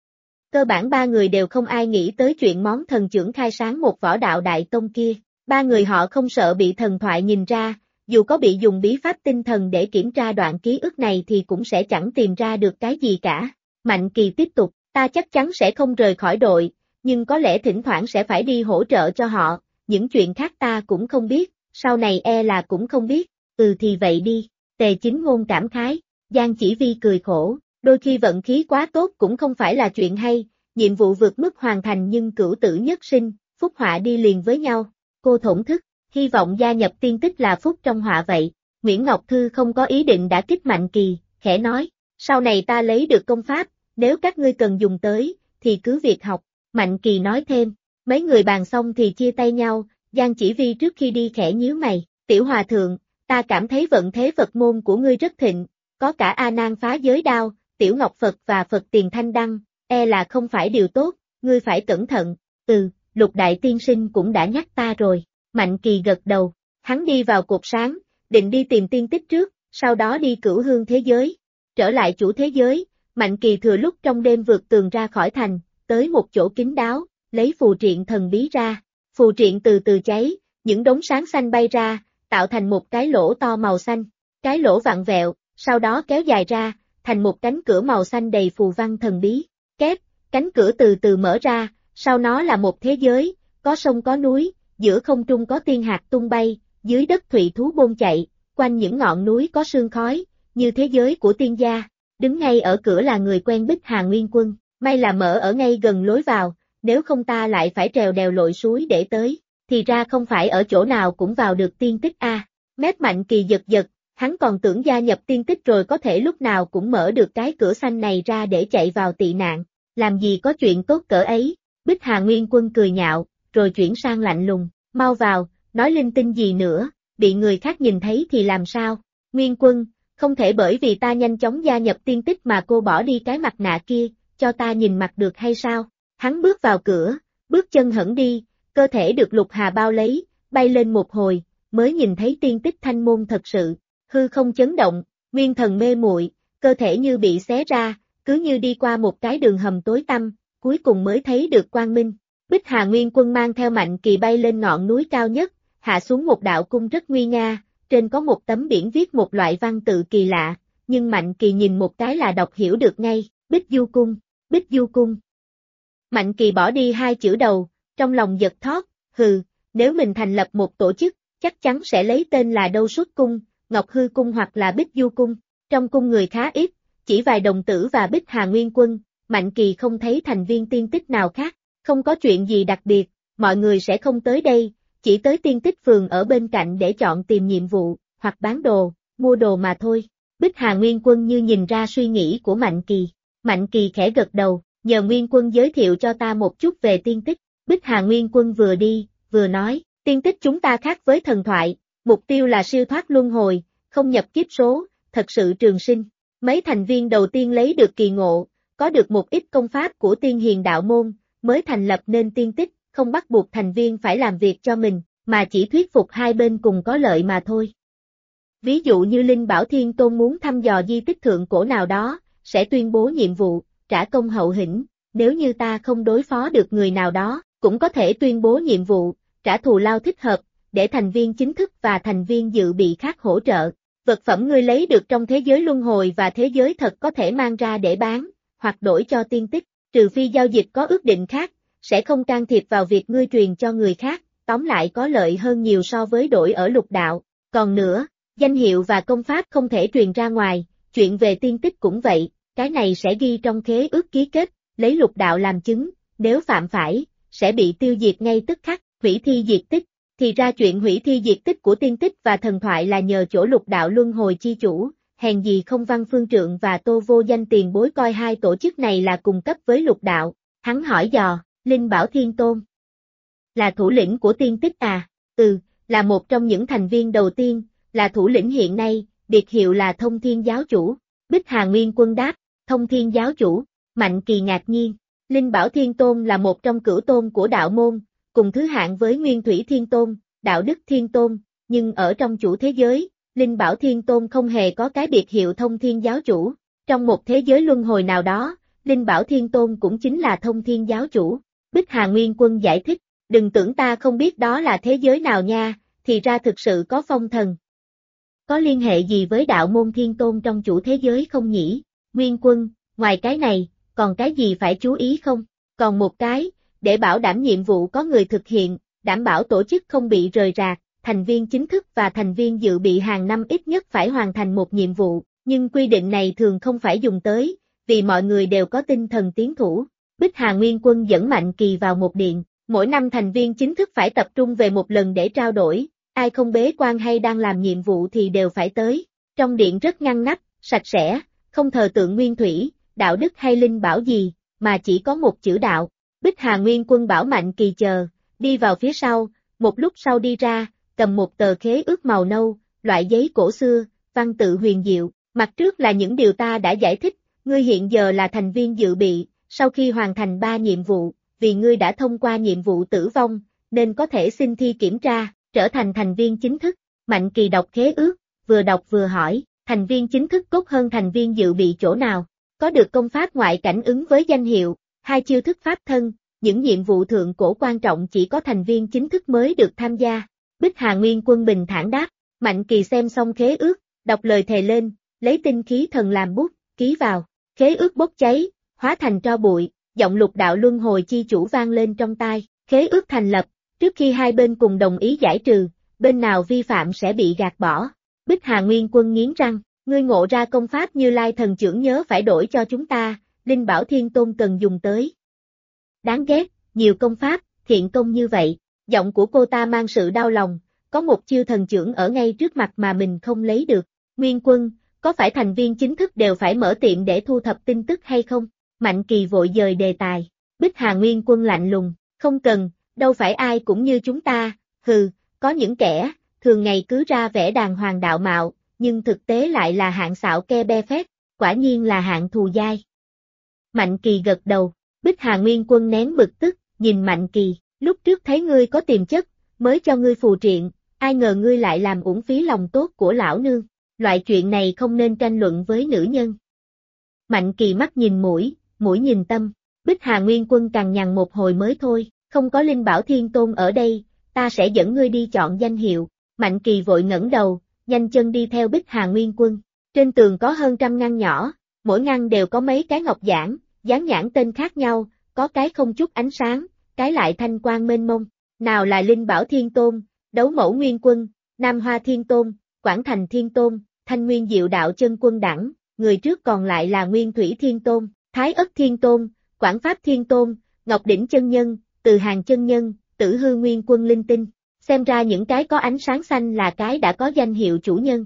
Cơ bản ba người đều không ai nghĩ tới chuyện món thần chưởng khai sáng một võ đạo đại tông kia, ba người họ không sợ bị thần thoại nhìn ra, dù có bị dùng bí pháp tinh thần để kiểm tra đoạn ký ức này thì cũng sẽ chẳng tìm ra được cái gì cả. Mạnh Kỳ tiếp tục, ta chắc chắn sẽ không rời khỏi đội, nhưng có lẽ thỉnh thoảng sẽ phải đi hỗ trợ cho họ, những chuyện khác ta cũng không biết, sau này e là cũng không biết, thì vậy đi, Tề Chính Ngôn cảm khái, Giang Chỉ Vi cười khổ, đôi khi vận khí quá tốt cũng không phải là chuyện hay, nhiệm vụ vượt mức hoàn thành nhưng cửu tử nhất sinh, phúc họa đi liền với nhau, cô thổn thức, hy vọng gia nhập tiên tích là phúc trong họa vậy. Nguyễn Ngọc Thư không có ý định đã kích Mạnh Kỳ, khẽ nói, sau này ta lấy được công pháp, nếu các ngươi cần dùng tới, thì cứ việc học. Mạnh Kỳ nói thêm, mấy người bàn xong thì chia tay nhau, Giang Chỉ Vi trước khi đi khẽ nhíu mày, Tiểu Hòa Thượng, ta cảm thấy vận thế Phật môn của ngươi rất thịnh, có cả A Nan phá giới đao, Tiểu Ngọc Phật và Phật tiền thanh đăng, e là không phải điều tốt, ngươi phải cẩn thận, Lục Đại Tiên Sinh cũng đã nhắc ta rồi. Mạnh Kỳ gật đầu, hắn đi vào cột sáng, định đi tìm tiên tích trước, sau đó đi cửu hương thế giới. Trở lại chủ thế giới, Mạnh Kỳ thừa lúc trong đêm vượt tường ra khỏi thành, tới một chỗ kín đáo, lấy phù triện thần bí ra. Phù triện từ từ cháy, những đống sáng xanh bay ra, tạo thành một cái lỗ to màu xanh. Cái lỗ vặn vẹo, sau đó kéo dài ra, thành một cánh cửa màu xanh đầy phù văn thần bí. Két, cánh cửa từ từ mở ra, sau nó là một thế giới, có sông có núi. Giữa không trung có tiên hạt tung bay, dưới đất thụy thú bôn chạy, quanh những ngọn núi có sương khói, như thế giới của tiên gia. Đứng ngay ở cửa là người quen Bích Hà Nguyên Quân, may là mở ở ngay gần lối vào, nếu không ta lại phải trèo đèo lội suối để tới, thì ra không phải ở chỗ nào cũng vào được tiên tích a. Mép Mạnh Kỳ giật giật, hắn còn tưởng gia nhập tiên tích rồi có thể lúc nào cũng mở được cái cửa xanh này ra để chạy vào tị nạn, làm gì có chuyện tốt cỡ ấy. Bích Hà Nguyên Quân cười nhạo, rồi chuyển sang lạnh lùng, mau vào, nói linh tinh gì nữa, bị người khác nhìn thấy thì làm sao? Nguyên Quân, không thể bởi vì ta nhanh chóng gia nhập tiên tích mà cô bỏ đi cái mặt nạ kia, cho ta nhìn mặt được hay sao? Hắn bước vào cửa, bước chân hẳn đi, cơ thể được Lục Hà bao lấy, bay lên một hồi, mới nhìn thấy tiên tích thanh môn thật sự, hư không chấn động, nguyên thần mê muội, cơ thể như bị xé ra, cứ như đi qua một cái đường hầm tối tăm, cuối cùng mới thấy được quang minh. Bích Hà Nguyên Quân mang theo Mạnh Kỳ bay lên ngọn núi cao nhất, hạ xuống một đạo cung rất nguy nga, trên có một tấm biển viết một loại văn tự kỳ lạ, nhưng Mạnh Kỳ nhìn một cái là đọc hiểu được ngay, Bích Du Cung, Bích Du Cung. Mạnh Kỳ bỏ đi hai chữ đầu, trong lòng giật thót, nếu mình thành lập một tổ chức, chắc chắn sẽ lấy tên là Đâu Xuất Cung, Ngọc Hư Cung hoặc là Bích Du Cung. Trong cung người khá ít, chỉ vài đồng tử và Bích Hà Nguyên Quân, Mạnh Kỳ không thấy thành viên tiên tích nào khác, không có chuyện gì đặc biệt, mọi người sẽ không tới đây, chỉ tới tiên tích phường ở bên cạnh để chọn tìm nhiệm vụ, hoặc bán đồ, mua đồ mà thôi. Bích Hà Nguyên Quân như nhìn ra suy nghĩ của Mạnh Kỳ. Mạnh Kỳ khẽ gật đầu, nhờ Nguyên Quân giới thiệu cho ta một chút về tiên tích. Bích Hà Nguyên Quân vừa đi, vừa nói, tiên tích chúng ta khác với thần thoại, mục tiêu là siêu thoát luân hồi, không nhập kiếp số, thật sự trường sinh. Mấy thành viên đầu tiên lấy được kỳ ngộ, có được một ít công pháp của tiên hiền đạo môn, mới thành lập nên tiên tích, không bắt buộc thành viên phải làm việc cho mình, mà chỉ thuyết phục hai bên cùng có lợi mà thôi. Ví dụ như Linh Bảo Thiên Tôn muốn thăm dò di tích thượng cổ nào đó, sẽ tuyên bố nhiệm vụ, trả công hậu hĩnh, nếu như ta không đối phó được người nào đó, cũng có thể tuyên bố nhiệm vụ, trả thù lao thích hợp, để thành viên chính thức và thành viên dự bị khác hỗ trợ. Vật phẩm ngươi lấy được trong thế giới luân hồi và thế giới thật có thể mang ra để bán, hoặc đổi cho tiên tích, trừ phi giao dịch có ước định khác, sẽ không can thiệp vào việc ngươi truyền cho người khác, tóm lại có lợi hơn nhiều so với đổi ở lục đạo. Còn nữa, danh hiệu và công pháp không thể truyền ra ngoài, chuyện về tiên tích cũng vậy, cái này sẽ ghi trong khế ước ký kết, lấy lục đạo làm chứng, nếu phạm phải, sẽ bị tiêu diệt ngay tức khắc, hủy thi diệt tích. Thì ra chuyện hủy thi diệt tích của tiên tích và thần thoại là nhờ chỗ lục đạo luân hồi chi chủ, hèn gì không Văn Phương Trượng và Tô Vô Danh tiền bối coi hai tổ chức này là cùng cấp với lục đạo. Hắn hỏi dò, Linh Bảo Thiên Tôn là thủ lĩnh của tiên tích à? Là một trong những thành viên đầu tiên, là thủ lĩnh hiện nay, biệt hiệu là Thông Thiên Giáo Chủ. Bích Hà Nguyên Quân đáp, Thông Thiên Giáo Chủ. Mạnh Kỳ ngạc nhiên, Linh Bảo Thiên Tôn là một trong cửu tôn của đạo môn, cùng thứ hạng với Nguyên Thủy Thiên Tôn, Đạo Đức Thiên Tôn, nhưng ở trong chủ thế giới, Linh Bảo Thiên Tôn không hề có cái biệt hiệu Thông Thiên Giáo Chủ. Trong một thế giới luân hồi nào đó, Linh Bảo Thiên Tôn cũng chính là Thông Thiên Giáo Chủ. Bích Hà Nguyên Quân giải thích, đừng tưởng ta không biết đó là thế giới nào nha, thì ra thực sự có phong thần. Có liên hệ gì với đạo môn Thiên Tôn trong chủ thế giới không nhỉ? Nguyên Quân, ngoài cái này, còn cái gì phải chú ý không? Còn một cái, để bảo đảm nhiệm vụ có người thực hiện, đảm bảo tổ chức không bị rời rạc, thành viên chính thức và thành viên dự bị hàng năm ít nhất phải hoàn thành một nhiệm vụ, nhưng quy định này thường không phải dùng tới, vì mọi người đều có tinh thần tiến thủ. Bích Hà Nguyên Quân dẫn Mạnh Kỳ vào một điện, mỗi năm thành viên chính thức phải tập trung về một lần để trao đổi, ai không bế quan hay đang làm nhiệm vụ thì đều phải tới. Trong điện rất ngăn nắp, sạch sẽ, không thờ tượng nguyên thủy, đạo đức hay linh bảo gì, mà chỉ có một chữ đạo. Bích Hà Nguyên Quân bảo Mạnh Kỳ chờ, đi vào phía sau, một lúc sau đi ra, cầm một tờ khế ước màu nâu, loại giấy cổ xưa, văn tự huyền diệu, mặt trước là những điều ta đã giải thích, ngươi hiện giờ là thành viên dự bị, sau khi hoàn thành 3 nhiệm vụ, vì ngươi đã thông qua nhiệm vụ tử vong, nên có thể xin thi kiểm tra, trở thành thành viên chính thức. Mạnh Kỳ đọc khế ước, vừa đọc vừa hỏi, thành viên chính thức tốt hơn thành viên dự bị chỗ nào? Có được công pháp ngoại cảnh ứng với danh hiệu, 2 chiêu thức pháp thân, những nhiệm vụ thượng cổ quan trọng chỉ có thành viên chính thức mới được tham gia. Bích Hà Nguyên Quân bình thản đáp, Mạnh Kỳ xem xong khế ước, đọc lời thề lên, lấy tinh khí thần làm bút, ký vào. Khế ước bốc cháy, hóa thành tro bụi, giọng lục đạo luân hồi chi chủ vang lên trong tai. Khế ước thành lập, trước khi hai bên cùng đồng ý giải trừ, bên nào vi phạm sẽ bị gạt bỏ. Bích Hà Nguyên Quân nghiến răng, ngươi ngộ ra công pháp Như Lai Thần Chưởng nhớ phải đổi cho chúng ta, Linh Bảo Thiên Tôn cần dùng tới. Đáng ghét, nhiều công pháp, thiện công như vậy. Giọng của cô ta mang sự đau lòng, có một chiêu thần chưởng ở ngay trước mặt mà mình không lấy được. Nguyên Quân, có phải thành viên chính thức đều phải mở tiệm để thu thập tin tức hay không? Mạnh Kỳ vội dời đề tài. Bích Hà Nguyên Quân lạnh lùng, không cần, đâu phải ai cũng như chúng ta, hừ, có những kẻ, thường ngày cứ ra vẻ đàng hoàng đạo mạo, nhưng thực tế lại là hạng xạo ke be phét, quả nhiên là hạng thù dai. Mạnh Kỳ gật đầu, Bích Hà Nguyên Quân nén bực tức, nhìn Mạnh Kỳ, lúc trước thấy ngươi có tiềm chất, mới cho ngươi phù triện, ai ngờ ngươi lại làm uổng phí lòng tốt của lão nương, loại chuyện này không nên tranh luận với nữ nhân. Mạnh Kỳ mắt nhìn mũi nhìn tâm, Bích Hà Nguyên Quân cằn nhằn một hồi mới thôi, không có Linh Bảo Thiên Tôn ở đây, ta sẽ dẫn ngươi đi chọn danh hiệu. Mạnh Kỳ vội ngẩng đầu, nhanh chân đi theo Bích Hà Nguyên Quân. Trên tường có hơn 100 ngăn nhỏ, mỗi ngăn đều có mấy cái ngọc giản, dán nhãn tên khác nhau, có cái không chút ánh sáng, cái lại thanh quang mênh mông. Nào là Linh Bảo Thiên Tôn, Đấu Mẫu Nguyên Quân, Nam Hoa Thiên Tôn, Quảng Thành Thiên Tôn, Thanh Nguyên Diệu Đạo Chân Quân đẳng, người trước còn lại là Nguyên Thủy Thiên Tôn, Thái Ất Thiên Tôn, Quảng Pháp Thiên Tôn, Ngọc Đỉnh Chân Nhân, Từ Hàng Chân Nhân, Tử Hư Nguyên Quân linh tinh. Xem ra những cái có ánh sáng xanh là cái đã có danh hiệu chủ nhân.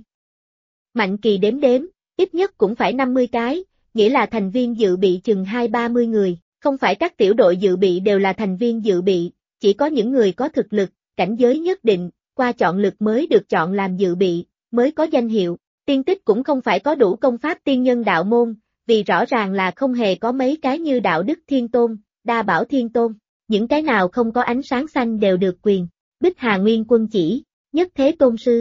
Mạnh Kỳ đếm đếm, ít nhất cũng phải 50 cái, nghĩa là thành viên dự bị chừng 20-30 người, không phải các tiểu đội dự bị đều là thành viên dự bị, chỉ có những người có thực lực, cảnh giới nhất định, qua chọn lực mới được chọn làm dự bị, mới có danh hiệu. Tiên tích cũng không phải có đủ công pháp tiên nhân đạo môn, vì rõ ràng là không hề có mấy cái như Đạo Đức Thiên Tôn, Đa Bảo Thiên Tôn, những cái nào không có ánh sáng xanh đều được quyền. Bích Hà Nguyên Quân chỉ, Nhất Thế Tôn Sư.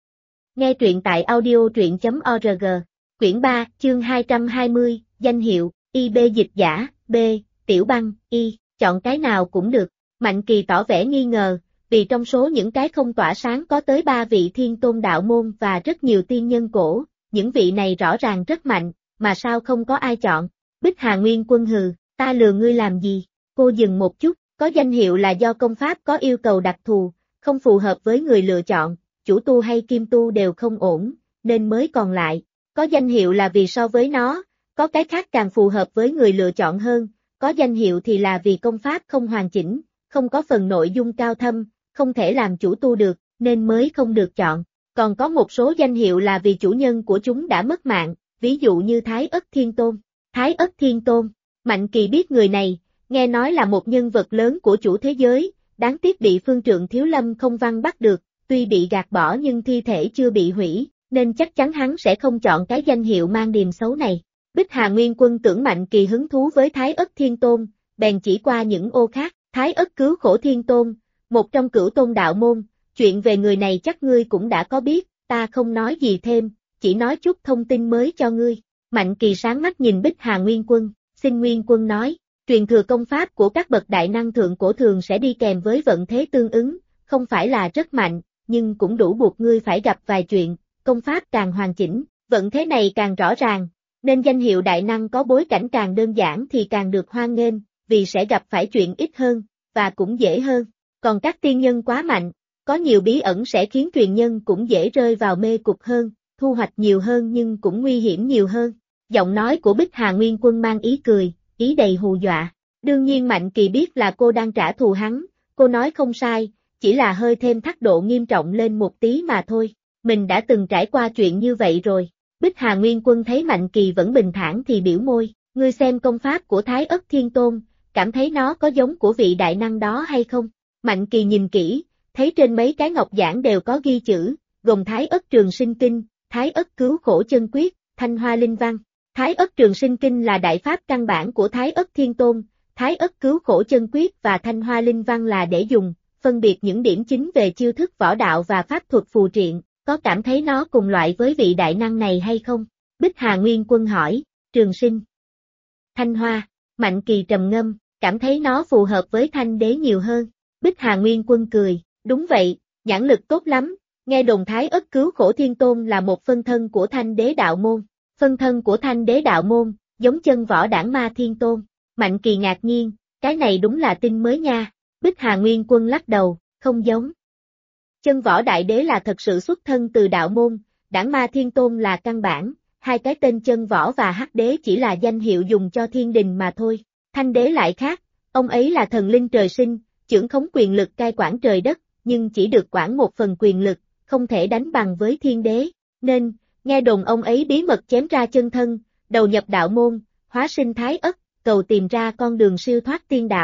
Nghe truyện tại audio.org, quyển 3, chương 220, danh hiệu, IB dịch giả, B, Tiểu Băng, Y, chọn cái nào cũng được. Mạnh Kỳ tỏ vẻ nghi ngờ, vì trong số những cái không tỏa sáng có tới 3 vị Thiên Tôn đạo môn và rất nhiều tiên nhân cổ, những vị này rõ ràng rất mạnh, mà sao không có ai chọn. Bích Hà Nguyên Quân hừ, ta lừa ngươi làm gì? Cô dừng một chút, có danh hiệu là do công pháp có yêu cầu đặc thù, không phù hợp với người lựa chọn, chủ tu hay kim tu đều không ổn, nên mới còn lại. Có danh hiệu là vì so với nó, có cái khác càng phù hợp với người lựa chọn hơn, có danh hiệu thì là vì công pháp không hoàn chỉnh, không có phần nội dung cao thâm, không thể làm chủ tu được, nên mới không được chọn. Còn có một số danh hiệu là vì chủ nhân của chúng đã mất mạng, ví dụ như Thái Ất Thiên Tôn. Thái Ất Thiên Tôn, Mạnh Kỳ biết người này, nghe nói là một nhân vật lớn của chủ thế giới, đáng tiếc bị Phương Trượng Thiếu Lâm không văn bắt được, tuy bị gạt bỏ nhưng thi thể chưa bị hủy, nên chắc chắn hắn sẽ không chọn cái danh hiệu mang điềm xấu này. Bích Hà Nguyên Quân tưởng Mạnh Kỳ hứng thú với Thái Ất Thiên Tôn, bèn chỉ qua những ô khác. Thái Ất Cứu Khổ Thiên Tôn, một trong cửu tôn đạo môn, chuyện về người này chắc ngươi cũng đã có biết, ta không nói gì thêm, chỉ nói chút thông tin mới cho ngươi. Mạnh Kỳ sáng mắt nhìn Bích Hà Nguyên Quân, xin Nguyên Quân nói, truyền thừa công pháp của các bậc đại năng thượng cổ thường sẽ đi kèm với vận thế tương ứng, không phải là rất mạnh, nhưng cũng đủ buộc ngươi phải gặp vài chuyện, công pháp càng hoàn chỉnh, vận thế này càng rõ ràng, nên danh hiệu đại năng có bối cảnh càng đơn giản thì càng được hoan nghênh, vì sẽ gặp phải chuyện ít hơn, và cũng dễ hơn. Còn các tiên nhân quá mạnh, có nhiều bí ẩn sẽ khiến truyền nhân cũng dễ rơi vào mê cục hơn, thu hoạch nhiều hơn nhưng cũng nguy hiểm nhiều hơn. Giọng nói của Bích Hà Nguyên Quân mang ý cười, ý đầy hù dọa. Đương nhiên Mạnh Kỳ biết là cô đang trả thù hắn, cô nói không sai, chỉ là hơi thêm thắt độ nghiêm trọng lên một tí mà thôi. Mình đã từng trải qua chuyện như vậy rồi. Bích Hà Nguyên Quân thấy Mạnh Kỳ vẫn bình thản thì biểu môi, ngươi xem công pháp của Thái Ất Thiên Tôn, cảm thấy nó có giống của vị đại năng đó hay không? Mạnh Kỳ nhìn kỹ, thấy trên mấy cái ngọc giản đều có ghi chữ, gồm Thái Ất Trường Sinh Kinh, Thái Ất Cứu Khổ Chân Quyết, Thanh Hoa Linh Văn. Thái Ất Trường Sinh Kinh là đại pháp căn bản của Thái Ất Thiên Tôn, Thái Ất Cứu Khổ Chân Quyết và Thanh Hoa Linh Văn là để dùng, phân biệt những điểm chính về chiêu thức võ đạo và pháp thuật phù triện, có cảm thấy nó cùng loại với vị đại năng này hay không? Bích Hà Nguyên Quân hỏi, Trường Sinh, Thanh Hoa, Mạnh Kỳ trầm ngâm, cảm thấy nó phù hợp với Thanh Đế nhiều hơn. Bích Hà Nguyên Quân cười, đúng vậy, nhãn lực tốt lắm, nghe đồn Thái Ất Cứu Khổ Thiên Tôn là một phân thân của Thanh Đế đạo môn, phân thân của Thanh Đế đạo môn, giống chân võ đảng ma Thiên Tôn. Mạnh Kỳ ngạc nhiên, cái này đúng là tin mới nha. Bích Hà Nguyên Quân lắc đầu, không giống. Chân võ đại đế là thật sự xuất thân từ đạo môn, đảng ma Thiên Tôn là căn bản, hai cái tên chân võ và hắc đế chỉ là danh hiệu dùng cho thiên đình mà thôi. Thanh đế lại khác, ông ấy là thần linh trời sinh, chưởng khống quyền lực cai quản trời đất, nhưng chỉ được quản một phần quyền lực, không thể đánh bằng với thiên đế, nên, nghe đồn ông ấy bí mật chém ra chân thân, đầu nhập đạo môn, hóa sinh Thái Ất, cầu tìm ra con đường siêu thoát tiên đạo.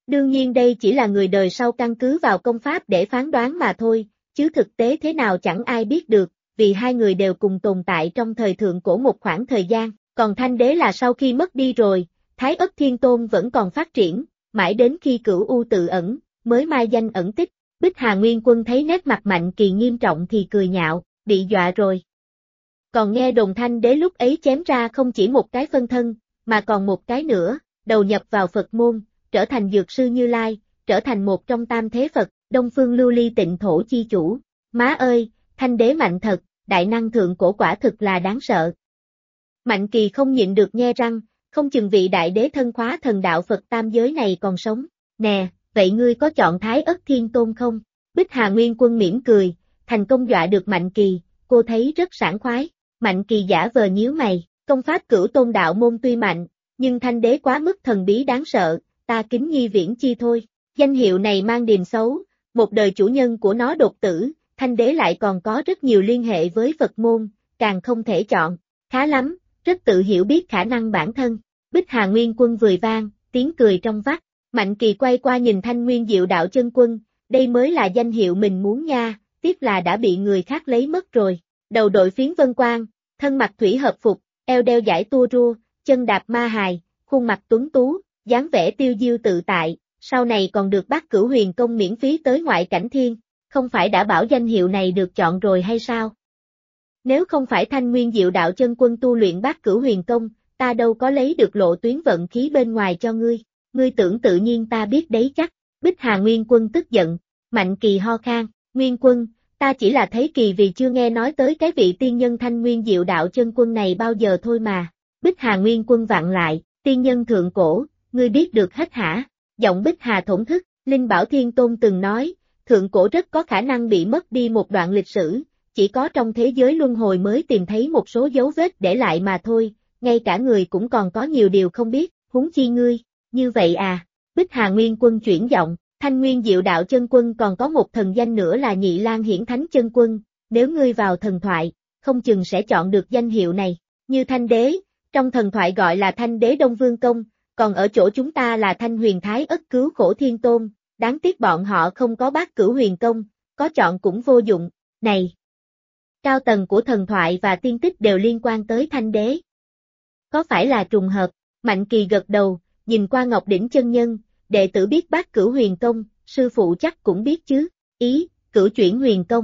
Đương nhiên đây chỉ là người đời sau căn cứ vào công pháp để phán đoán mà thôi, chứ thực tế thế nào chẳng ai biết được, vì hai người đều cùng tồn tại trong thời thượng cổ một khoảng thời gian, còn Thanh Đế là sau khi mất đi rồi, Thái Ất Thiên Tôn vẫn còn phát triển, mãi đến khi Cửu U tự ẩn, mới mai danh ẩn tích. Bích Hà Nguyên Quân thấy nét mặt Mạnh Kỳ nghiêm trọng thì cười nhạo, bị dọa rồi. Còn nghe đồn Thanh Đế lúc ấy chém ra không chỉ một cái phân thân, mà còn một cái nữa, đầu nhập vào Phật môn, trở thành Dược Sư Như Lai, trở thành một trong tam thế Phật, Đông Phương Lưu Ly Tịnh Thổ chi chủ. Má ơi, Thanh Đế mạnh thật, đại năng thượng cổ quả thực là đáng sợ. Mạnh Kỳ không nhịn được nhe răng, không chừng vị đại đế thân khóa thần đạo Phật tam giới này còn sống. Nè, vậy ngươi có chọn Thái Ất Thiên Tôn không? Bích Hà Nguyên Quân mỉm cười, thành công dọa được Mạnh Kỳ, cô thấy rất sảng khoái. Mạnh Kỳ giả vờ nhíu mày, công pháp Cửu Tôn đạo môn tuy mạnh, nhưng Thanh Đế quá mức thần bí đáng sợ, ta kính nhi viễn chi thôi. Danh hiệu này mang điềm xấu, một đời chủ nhân của nó đột tử, Thanh Đế lại còn có rất nhiều liên hệ với Phật môn, càng không thể chọn. Khá lắm, rất tự hiểu biết khả năng bản thân. Bích Hà Nguyên Quân vùi vang, tiếng cười trong vắt. Mạnh Kỳ quay qua nhìn Thanh Nguyên Diệu Đạo Chân Quân, đây mới là danh hiệu mình muốn nha, tiếc là đã bị người khác lấy mất rồi. Đầu đội phiến vân quang, thân mặc thủy hợp phục, eo đeo dải tua rua, chân đạp ma hài, khuôn mặt tuấn tú, dáng vẻ tiêu diêu tự tại, sau này còn được Bát Cửu Huyền Công miễn phí tới ngoại cảnh thiên, không phải đã bảo danh hiệu này được chọn rồi hay sao? Nếu không phải Thanh Nguyên Diệu Đạo Chân Quân tu luyện Bát Cửu Huyền Công, ta đâu có lấy được lộ tuyến vận khí bên ngoài cho ngươi. Ngươi tưởng tự nhiên ta biết đấy chắc. Bích Hà Nguyên Quân tức giận, Mạnh Kỳ ho khan, Nguyên Quân, ta chỉ là thấy kỳ vì chưa nghe nói tới cái vị tiên nhân Thanh Nguyên Diệu Đạo Chân Quân này bao giờ thôi mà. Bích Hà Nguyên Quân vặn lại, tiên nhân thượng cổ, ngươi biết được hết hả? Giọng Bích Hà thổn thức, Linh Bảo Thiên Tôn từng nói, thượng cổ rất có khả năng bị mất đi một đoạn lịch sử, chỉ có trong thế giới luân hồi mới tìm thấy một số dấu vết để lại mà thôi, ngay cả người cũng còn có nhiều điều không biết, huống chi ngươi. Như vậy à? Bích Hà Nguyên Quân chuyển giọng, Thanh Nguyên Diệu Đạo Chân Quân còn có một thần danh nữa là Nhị Lang Hiển Thánh Chân Quân, nếu ngươi vào thần thoại, không chừng sẽ chọn được danh hiệu này. Như Thanh Đế, trong thần thoại gọi là Thanh Đế Đông Vương Công, còn ở chỗ chúng ta là Thanh Huyền Thái Ất Cứu Khổ Thiên Tôn, đáng tiếc bọn họ không có Bát Cửu Huyền Công, có chọn cũng vô dụng. Này, cao tầng của thần thoại và tiên tích đều liên quan tới Thanh Đế. Có phải là trùng hợp? Mạnh Kỳ gật đầu, nhìn qua Ngọc Đỉnh chân nhân, đệ tử biết Bát Cửu Huyền Công, sư phụ chắc cũng biết chứ. Ý, Cửu Chuyển Huyền Công.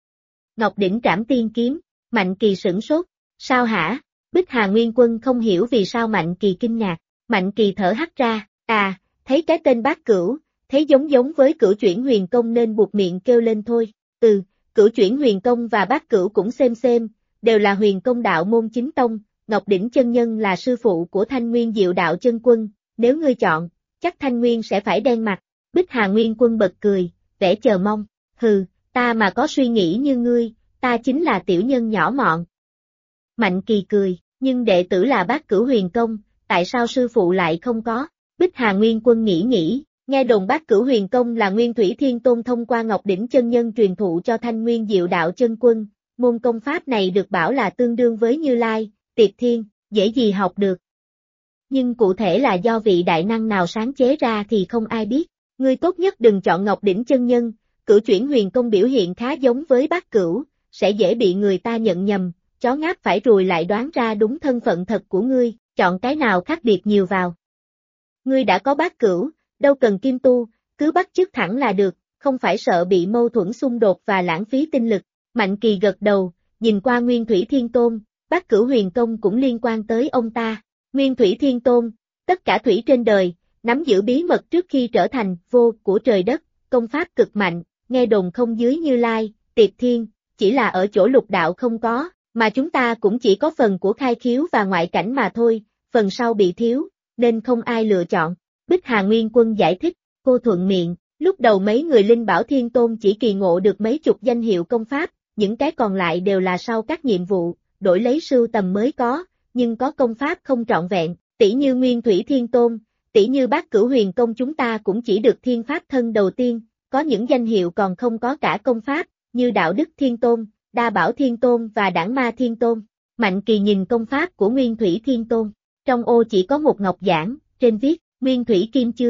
Ngọc Đỉnh Trảm Tiên Kiếm, Mạnh Kỳ sửng sốt. Sao hả? Bích Hà Nguyên Quân không hiểu vì sao Mạnh Kỳ kinh ngạc. Mạnh Kỳ thở hắt ra, thấy cái tên Bát Cửu, thấy giống với Cửu Chuyển Huyền Công nên buộc miệng kêu lên thôi. Cửu Chuyển Huyền Công và Bát Cửu cũng xem, đều là huyền công đạo môn chính tông, Ngọc Đỉnh chân nhân là sư phụ của Thanh Nguyên Diệu Đạo Chân Quân, nếu ngươi chọn, chắc Thanh Nguyên sẽ phải đen mặt. Bích Hà Nguyên Quân bật cười, vẻ chờ mong, hừ, ta mà có suy nghĩ như ngươi, ta chính là tiểu nhân nhỏ mọn. Mạnh Kỳ cười, nhưng đệ tử là Bát Cửu Huyền Công, tại sao sư phụ lại không có? Bích Hà Nguyên Quân nghĩ, nghe đồn Bát Cửu Huyền Công là Nguyên Thủy Thiên Tôn thông qua Ngọc Đỉnh chân nhân truyền thụ cho Thanh Nguyên Diệu Đạo Chân Quân, môn công pháp này được bảo là tương đương với Như Lai, Tiệt Thiên, dễ gì học được. Nhưng cụ thể là do vị đại năng nào sáng chế ra thì không ai biết, ngươi tốt nhất đừng chọn Ngọc Đỉnh chân nhân, Cửu Chuyển Huyền Công biểu hiện khá giống với Bát Cửu, sẽ dễ bị người ta nhận nhầm, chó ngáp phải ruồi lại đoán ra đúng thân phận thật của ngươi, chọn cái nào khác biệt nhiều vào. Ngươi đã có Bát Cửu, đâu cần kim tu, cứ bắt chước thẳng là được, không phải sợ bị mâu thuẫn xung đột và lãng phí tinh lực. Mạnh Kỳ gật đầu, nhìn qua Nguyên Thủy Thiên Tôn, Bát Cửu Huyền Công cũng liên quan tới ông ta. Nguyên Thủy Thiên Tôn, tất cả thủy trên đời, nắm giữ bí mật trước khi trở thành vô của trời đất, công pháp cực mạnh, nghe đồn không dưới Như Lai, Tiệt Thiên, chỉ là ở chỗ lục đạo không có, mà chúng ta cũng chỉ có phần của khai khiếu và ngoại cảnh mà thôi, phần sau bị thiếu, nên không ai lựa chọn. Bích Hà Nguyên Quân giải thích, cô thuận miệng, lúc đầu mấy người Linh Bảo Thiên Tôn chỉ kỳ ngộ được mấy chục danh hiệu công pháp, những cái còn lại đều là sau các nhiệm vụ, đổi lấy sưu tầm mới có, nhưng có công pháp không trọn vẹn, tỷ như Nguyên Thủy Thiên Tôn, tỷ như Bát Cửu Huyền Công chúng ta cũng chỉ được thiên pháp thân đầu tiên, có những danh hiệu còn không có cả công pháp, như Đạo Đức Thiên Tôn, Đa Bảo Thiên Tôn và Đẳng Ma Thiên Tôn. Mạnh Kỳ nhìn công pháp của Nguyên Thủy Thiên Tôn, trong ô chỉ có một ngọc giản, trên viết, Nguyên Thủy Kim Chương,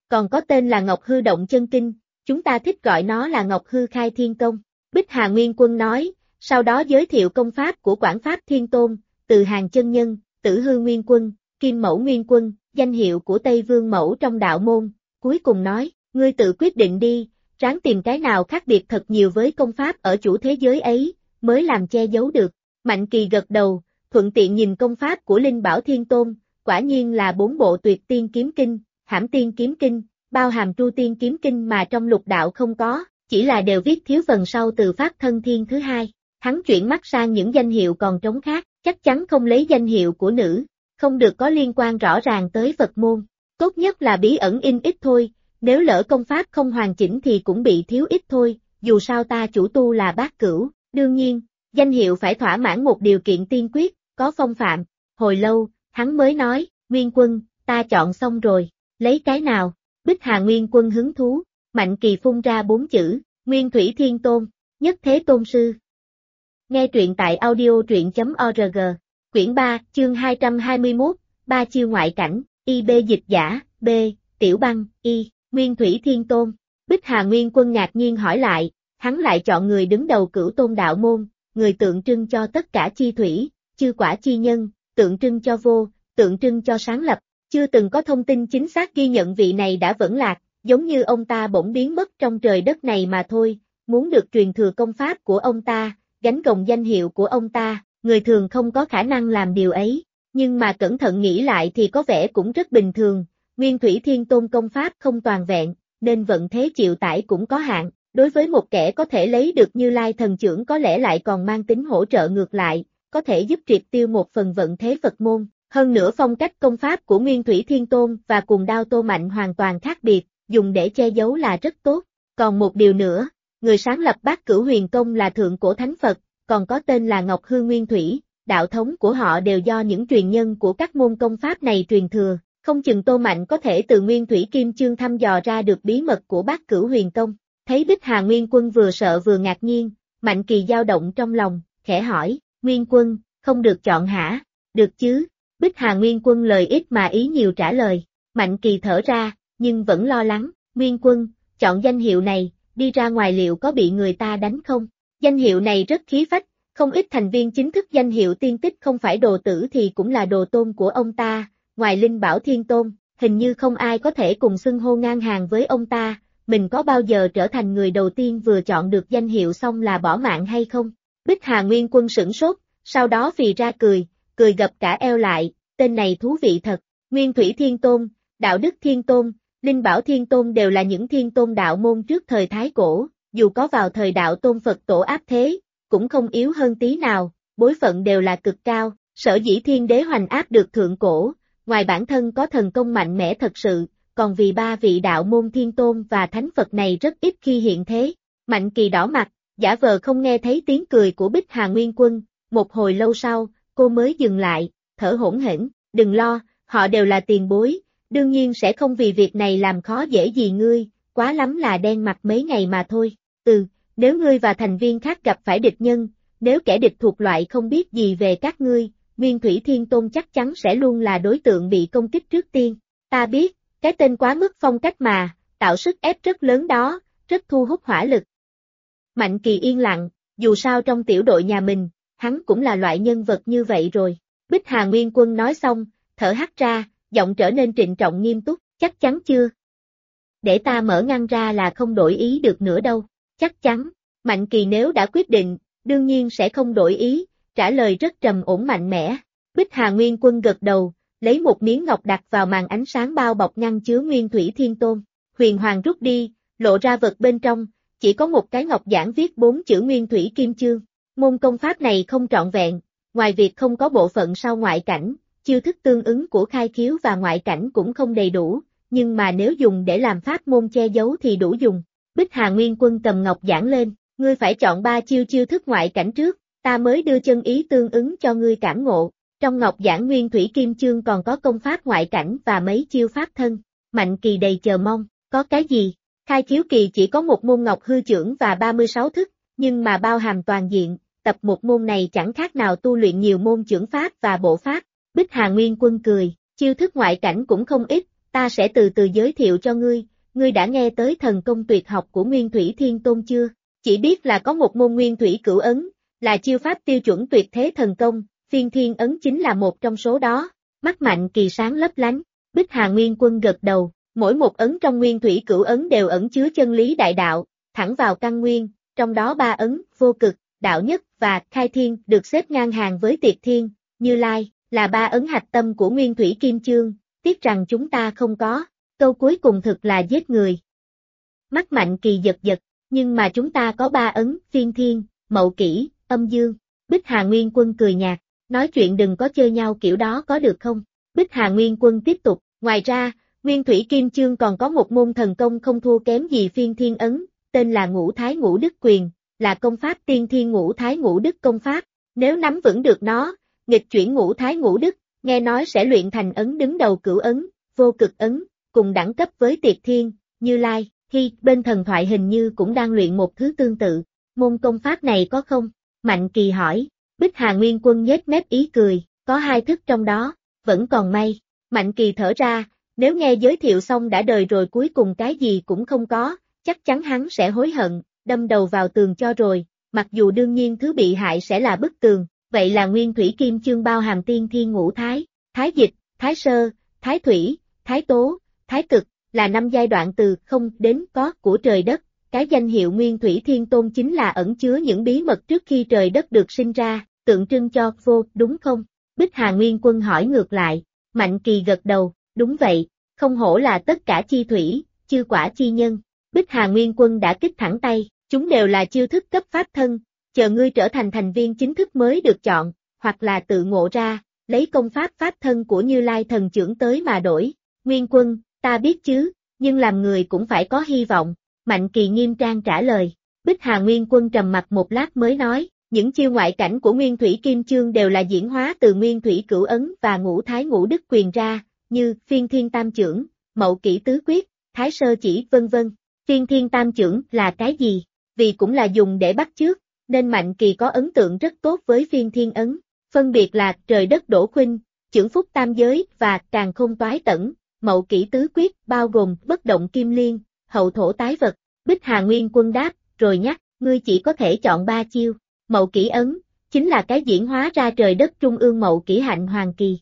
còn có tên là Ngọc Hư Động Chân Kinh, chúng ta thích gọi nó là Ngọc Hư Khai Thiên Công. Bích Hà Nguyên Quân nói, sau đó giới thiệu công pháp của Quảng Pháp Thiên Tôn, Từ Hàng Chân Nhân, Tử Hư Nguyên Quân, Kim Mẫu Nguyên Quân, danh hiệu của Tây Vương Mẫu trong đạo môn, cuối cùng nói, ngươi tự quyết định đi, ráng tìm cái nào khác biệt thật nhiều với công pháp ở chủ thế giới ấy, mới làm che giấu được. Mạnh Kỳ gật đầu, thuận tiện nhìn công pháp của Linh Bảo Thiên Tôn, quả nhiên là 4 bộ Tuyệt Tiên Kiếm Kinh, Hãm Tiên Kiếm Kinh, bao hàm Tru Tiên Kiếm Kinh mà trong lục đạo không có, chỉ là đều viết thiếu phần sau từ Pháp Thân Thiên thứ hai. Hắn chuyển mắt sang những danh hiệu còn trống khác, chắc chắn không lấy danh hiệu của nữ, không được có liên quan rõ ràng tới Phật môn. Tốt nhất là bí ẩn in ít thôi, nếu lỡ công pháp không hoàn chỉnh thì cũng bị thiếu ít thôi, dù sao ta chủ tu là Bát Cửu, đương nhiên, danh hiệu phải thỏa mãn một điều kiện tiên quyết, có phong phạm. Hồi lâu, hắn mới nói, Nguyên Quân, ta chọn xong rồi, lấy cái nào? Bích Hà Nguyên Quân hứng thú, Mạnh Kỳ phun ra 4 chữ, Nguyên Thủy Thiên Tôn, Nhất Thế Tôn Sư. Nghe truyện tại audio.org, quyển 3, chương 221, Ba Chiêu Ngoại Cảnh, IB dịch giả, B, Tiểu Băng, Y, Nguyên Thủy Thiên Tôn. Bích Hà Nguyên Quân ngạc nhiên hỏi lại, hắn lại chọn người đứng đầu Cửu Tôn đạo môn, người tượng trưng cho tất cả chi thủy, chư quả chi nhân, tượng trưng cho vô, tượng trưng cho sáng lập, chưa từng có thông tin chính xác ghi nhận vị này đã vẫn lạc, giống như ông ta bỗng biến mất trong trời đất này mà thôi, muốn được truyền thừa công pháp của ông ta, gánh gồng danh hiệu của ông ta, người thường không có khả năng làm điều ấy, nhưng mà cẩn thận nghĩ lại thì có vẻ cũng rất bình thường, Nguyên Thủy Thiên Tôn công pháp không toàn vẹn, nên vận thế chịu tải cũng có hạn, đối với một kẻ có thể lấy được Như Lai thần chưởng có lẽ lại còn mang tính hỗ trợ ngược lại, có thể giúp triệt tiêu một phần vận thế Phật môn. Hơn nữa phong cách công pháp của Nguyên Thủy Thiên Tôn và Cùng Đao Tô Mạnh hoàn toàn khác biệt, dùng để che giấu là rất tốt. Còn một điều nữa, người sáng lập Bát Cửu Huyền Công là Thượng Cổ Thánh Phật, còn có tên là Ngọc Hư Nguyên Thủy, đạo thống của họ đều do những truyền nhân của các môn công pháp này truyền thừa, không chừng Tô Mạnh có thể từ Nguyên Thủy Kim Chương thăm dò ra được bí mật của Bát Cửu Huyền Công. Thấy Bích Hà Nguyên Quân vừa sợ vừa ngạc nhiên, Mạnh Kỳ dao động trong lòng, khẽ hỏi, Nguyên Quân, không được chọn hả? Được chứ? Bích Hà Nguyên Quân lời ít mà ý nhiều trả lời, Mạnh Kỳ thở ra, nhưng vẫn lo lắng, Nguyên Quân, chọn danh hiệu này, đi ra ngoài liệu có bị người ta đánh không? Danh hiệu này rất khí phách, không ít thành viên chính thức danh hiệu tiên tích không phải đồ tử thì cũng là đồ tôn của ông ta, ngoài Linh Bảo Thiên Tôn, hình như không ai có thể cùng xưng hô ngang hàng với ông ta, mình có bao giờ trở thành người đầu tiên vừa chọn được danh hiệu xong là bỏ mạng hay không? Bích Hà Nguyên Quân sửng sốt, sau đó phì ra cười gập cả eo lại, tên này thú vị thật, Nguyên Thủy Thiên Tôn, Đạo Đức Thiên Tôn, Linh Bảo Thiên Tôn đều là những thiên tôn đạo môn trước thời Thái Cổ, dù có vào thời đạo tôn Phật tổ áp thế, cũng không yếu hơn tí nào, bối phận đều là cực cao, sở dĩ Thiên Đế hoành áp được Thượng Cổ, ngoài bản thân có thần công mạnh mẽ thật sự, còn vì ba vị đạo môn Thiên Tôn và Thánh Phật này rất ít khi hiện thế. Mạnh Kỳ đỏ mặt, giả vờ không nghe thấy tiếng cười của Bích Hà Nguyên Quân, một hồi lâu sau, cô mới dừng lại, thở hổn hển, đừng lo, họ đều là tiền bối, đương nhiên sẽ không vì việc này làm khó dễ gì ngươi, quá lắm là đen mặt mấy ngày mà thôi. Nếu ngươi và thành viên khác gặp phải địch nhân, nếu kẻ địch thuộc loại không biết gì về các ngươi, Nguyên Thủy Thiên Tôn chắc chắn sẽ luôn là đối tượng bị công kích trước tiên. Ta biết, cái tên quá mức phong cách mà, tạo sức ép rất lớn đó, rất thu hút hỏa lực. Mạnh Kỳ yên lặng, dù sao trong tiểu đội nhà mình, hắn cũng là loại nhân vật như vậy rồi. Bích Hà Nguyên Quân nói xong, thở hắt ra, giọng trở nên trịnh trọng nghiêm túc, chắc chắn chưa? Để ta mở ngăn ra là không đổi ý được nữa đâu, chắc chắn. Mạnh Kỳ nếu đã quyết định, đương nhiên sẽ không đổi ý, trả lời rất trầm ổn mạnh mẽ. Bích Hà Nguyên Quân gật đầu, lấy một miếng ngọc đặt vào màn ánh sáng bao bọc ngăn chứa Nguyên Thủy Thiên Tôn. Huyền Hoàng rút đi, lộ ra vật bên trong, chỉ có một cái ngọc giản viết 4 chữ Nguyên Thủy Kim Chương. Môn công pháp này không trọn vẹn, ngoài việc không có bộ phận sau ngoại cảnh, chiêu thức tương ứng của khai khiếu và ngoại cảnh cũng không đầy đủ, nhưng mà nếu dùng để làm pháp môn che giấu thì đủ dùng. Bích Hà Nguyên Quân cầm ngọc giản lên, ngươi phải chọn 3 chiêu thức ngoại cảnh trước, ta mới đưa chân ý tương ứng cho ngươi cảm ngộ. Trong ngọc giản Nguyên Thủy Kim Chương còn có công pháp ngoại cảnh và mấy chiêu pháp thân. Mạnh Kỳ đầy chờ mong, có cái gì? Khai khiếu kỳ chỉ có một môn ngọc hư chưởng và 36 thức, nhưng mà bao hàm toàn diện, tập một môn này chẳng khác nào tu luyện nhiều môn chưởng pháp và bộ pháp. Bích Hà Nguyên Quân cười, chiêu thức ngoại cảnh cũng không ít, ta sẽ từ từ giới thiệu cho ngươi đã nghe tới thần công tuyệt học của Nguyên Thủy Thiên Tôn chưa? Chỉ biết là có một môn Nguyên Thủy Cửu Ấn, là chiêu pháp tiêu chuẩn tuyệt thế thần công, Phiên Thiên Ấn chính là một trong số đó. Mắt Mạnh Kỳ sáng lấp lánh, Bích Hà Nguyên Quân gật đầu, mỗi một ấn trong Nguyên Thủy Cửu Ấn đều ẩn chứa chân lý đại đạo, thẳng vào căn nguyên, trong đó 3 ấn, Vô Cực, Đạo Nhất và Khai Thiên được xếp ngang hàng với Tiệt Thiên, Như Lai, là 3 ấn hạch tâm của Nguyên Thủy Kim Chương, tiếc rằng chúng ta không có, câu cuối cùng thực là giết người. Mắt Mạnh Kỳ giật giật, nhưng mà chúng ta có 3 ấn, Phiên Thiên, Mậu Kỷ, Âm Dương. Bích Hà Nguyên Quân cười nhạt, nói chuyện đừng có chơi nhau kiểu đó có được không? Bích Hà Nguyên Quân tiếp tục, ngoài ra, Nguyên Thủy Kim Chương còn có một môn thần công không thua kém gì Phiên Thiên Ấn, tên là Ngũ Thái Ngũ Đức Quyền, là công pháp tiên thiên Ngũ Thái Ngũ Đức công pháp, nếu nắm vững được nó, nghịch chuyển Ngũ Thái Ngũ Đức, nghe nói sẽ luyện thành ấn đứng đầu Cửu Ấn, Vô Cực Ấn, cùng đẳng cấp với Tiệt Thiên, Như Lai, bên thần thoại hình như cũng đang luyện một thứ tương tự, môn công pháp này có không? Mạnh Kỳ hỏi, Bích Hà Nguyên Quân nhếch mép ý cười, có 2 thức trong đó, vẫn còn may. Mạnh Kỳ thở ra, nếu nghe giới thiệu xong đã đời rồi cuối cùng cái gì cũng không có, chắc chắn hắn sẽ hối hận, đâm đầu vào tường cho rồi, mặc dù đương nhiên thứ bị hại sẽ là bức tường, vậy là Nguyên Thủy Kim Chương bao hàm tiên thiên ngũ thái, thái dịch, thái sơ, thái thủy, thái tố, thái cực, là 5 giai đoạn từ không đến có của trời đất. Cái danh hiệu Nguyên Thủy Thiên Tôn chính là ẩn chứa những bí mật trước khi trời đất được sinh ra, tượng trưng cho vô, đúng không? Bích Hà Nguyên Quân hỏi ngược lại, Mạnh Kỳ gật đầu, đúng vậy, không hổ là tất cả chi thủy, chư quả chi nhân. Bích Hà Nguyên Quân đã kích thẳng tay, chúng đều là chiêu thức cấp pháp thân, chờ ngươi trở thành thành viên chính thức mới được chọn, hoặc là tự ngộ ra, lấy công pháp pháp thân của Như Lai thần trưởng tới mà đổi. Nguyên Quân, ta biết chứ, nhưng làm người cũng phải có hy vọng. Mạnh Kỳ nghiêm trang trả lời, Bích Hà Nguyên Quân trầm mặt một lát mới nói, những chiêu ngoại cảnh của Nguyên Thủy Kim Chương đều là diễn hóa từ Nguyên Thủy Cửu Ấn và Ngũ Thái Ngũ Đức Quyền ra, như Phiên Thiên Tam Chưởng, Mậu Kỷ Tứ Quyết, Thái Sơ Chỉ vân vân. Phiên Thiên Tam Chưởng là cái gì? Vì cũng là dùng để bắt chước, nên Mạnh Kỳ có ấn tượng rất tốt với Phiên Thiên Ấn, phân biệt là trời đất đổ khuynh, chưởng phúc tam giới và càn khôn toái tẩn. Mậu Kỷ Tứ Quyết bao gồm bất động kim liên, hậu thổ tái vật. Bích Hà Nguyên Quân đáp, rồi nhắc, ngươi chỉ có thể chọn 3 chiêu. Mậu Kỷ Ấn, chính là cái diễn hóa ra trời đất trung ương Mậu Kỷ hạnh hoàng kỳ.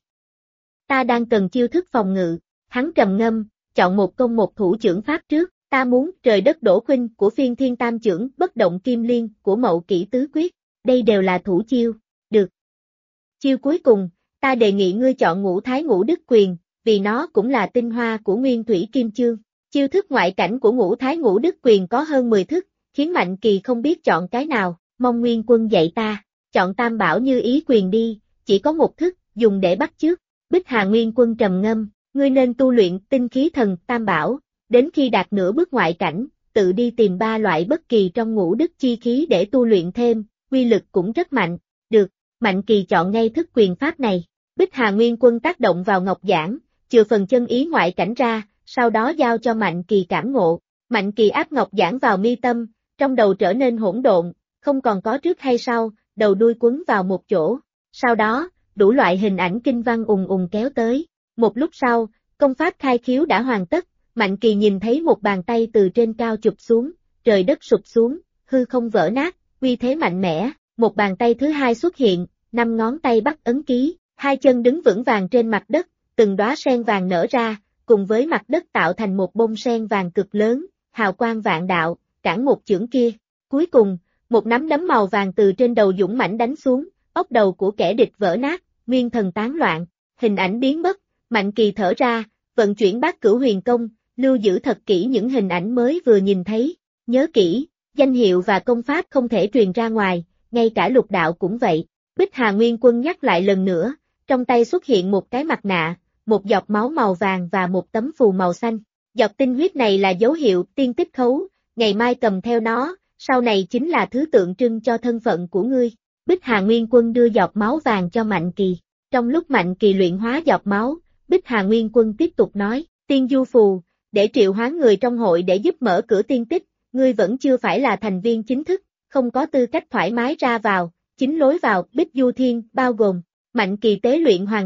Ta đang cần chiêu thức phòng ngự, hắn trầm ngâm, chọn một công một thủ chưởng pháp trước, ta muốn trời đất đổ khuynh của Phiên Thiên Tam Chưởng, bất động kim liên của Mậu Kỷ Tứ Quyết, đây đều là thủ chiêu, được. Chiêu cuối cùng, ta đề nghị ngươi chọn Ngũ Thái Ngũ Đức Quyền, vì nó cũng là tinh hoa của Nguyên Thủy Kim Chương. Chiêu thức ngoại cảnh của Ngũ Thái Ngũ Đức Quyền có hơn 10 thức, khiến Mạnh Kỳ không biết chọn cái nào, mong Nguyên Quân dạy ta, chọn Tam Bảo Như Ý Quyền đi, chỉ có một thức, dùng để bắt chước. Bích Hà Nguyên Quân trầm ngâm, ngươi nên tu luyện tinh khí thần Tam Bảo, đến khi đạt nửa bước ngoại cảnh, tự đi tìm 3 loại bất kỳ trong ngũ đức chi khí để tu luyện thêm, quy lực cũng rất mạnh. Được, Mạnh Kỳ chọn ngay thức quyền pháp này. Bích Hà Nguyên Quân tác động vào ngọc giản, chừa phần chân ý ngoại cảnh ra, sau đó giao cho Mạnh Kỳ cảm ngộ. Mạnh Kỳ áp ngọc giản vào mi tâm, trong đầu trở nên hỗn độn, không còn có trước hay sau, đầu đuôi quấn vào một chỗ. Sau đó, đủ loại hình ảnh kinh văn ùng ùng kéo tới. Một lúc sau, công pháp khai khiếu đã hoàn tất, Mạnh Kỳ nhìn thấy một bàn tay từ trên cao chụp xuống, trời đất sụp xuống, hư không vỡ nát, uy thế mạnh mẽ. Một bàn tay thứ hai xuất hiện, 5 ngón tay bắt ấn ký, 2 chân đứng vững vàng trên mặt đất, từng đóa sen vàng nở ra, cùng với mặt đất tạo thành một bông sen vàng cực lớn, hào quang vạn đạo, cản một chưởng kia. Cuối cùng, một nắm đấm màu vàng từ trên đầu dũng mãnh đánh xuống, ốc đầu của kẻ địch vỡ nát, nguyên thần tán loạn, hình ảnh biến mất. Mạnh Kỳ thở ra, vận chuyển Bát Cửu Huyền Công, lưu giữ thật kỹ những hình ảnh mới vừa nhìn thấy. Nhớ kỹ, danh hiệu và công pháp không thể truyền ra ngoài, ngay cả lục đạo cũng vậy. Bích Hà Nguyên Quân nhắc lại lần nữa, trong tay xuất hiện một cái mặt nạ, một giọt máu màu vàng và một tấm phù màu xanh. Giọt tinh huyết này là dấu hiệu tiên tích khấu, ngày mai cầm theo nó, sau này chính là thứ tượng trưng cho thân phận của ngươi. Bích Hà Nguyên Quân đưa giọt máu vàng cho Mạnh Kỳ. Trong lúc Mạnh Kỳ luyện hóa giọt máu, Bích Hà Nguyên Quân tiếp tục nói, tiên du phù, để triệu hoán người trong hội để giúp mở cửa tiên tích, ngươi vẫn chưa phải là thành viên chính thức, không có tư cách thoải mái ra vào, chính lối vào Bích Du Thiên bao gồm. Mạnh Kỳ tế luyện hoàn tất,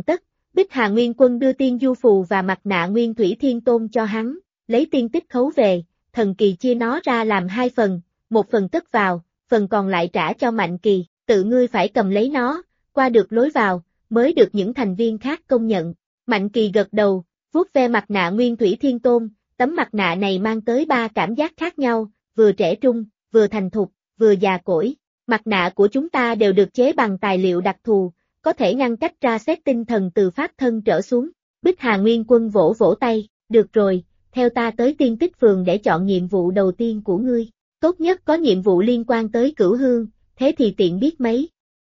Bích Hà Nguyên Quân đưa tiên du phù và mặt nạ Nguyên Thủy Thiên Tôn cho hắn, lấy tiên tích khấu về, thần kỳ chia nó ra làm hai phần, một phần cất vào, phần còn lại trả cho Mạnh Kỳ, tự ngươi phải cầm lấy nó, qua được lối vào, mới được những thành viên khác công nhận. Mạnh Kỳ gật đầu, vuốt ve mặt nạ Nguyên Thủy Thiên Tôn, tấm mặt nạ này mang tới 3 cảm giác khác nhau, vừa trẻ trung, vừa thành thục, vừa già cỗi. Mặt nạ của chúng ta đều được chế bằng tài liệu đặc thù, có thể ngăn cách tra xét tinh thần từ pháp thân trở xuống. Bích Hà Nguyên Quân vỗ vỗ tay, được rồi, theo ta tới Tiên Tích Phường để chọn nhiệm vụ đầu tiên của ngươi. Tốt nhất có nhiệm vụ liên quan tới Cửu Hương, thế thì tiện biết mấy.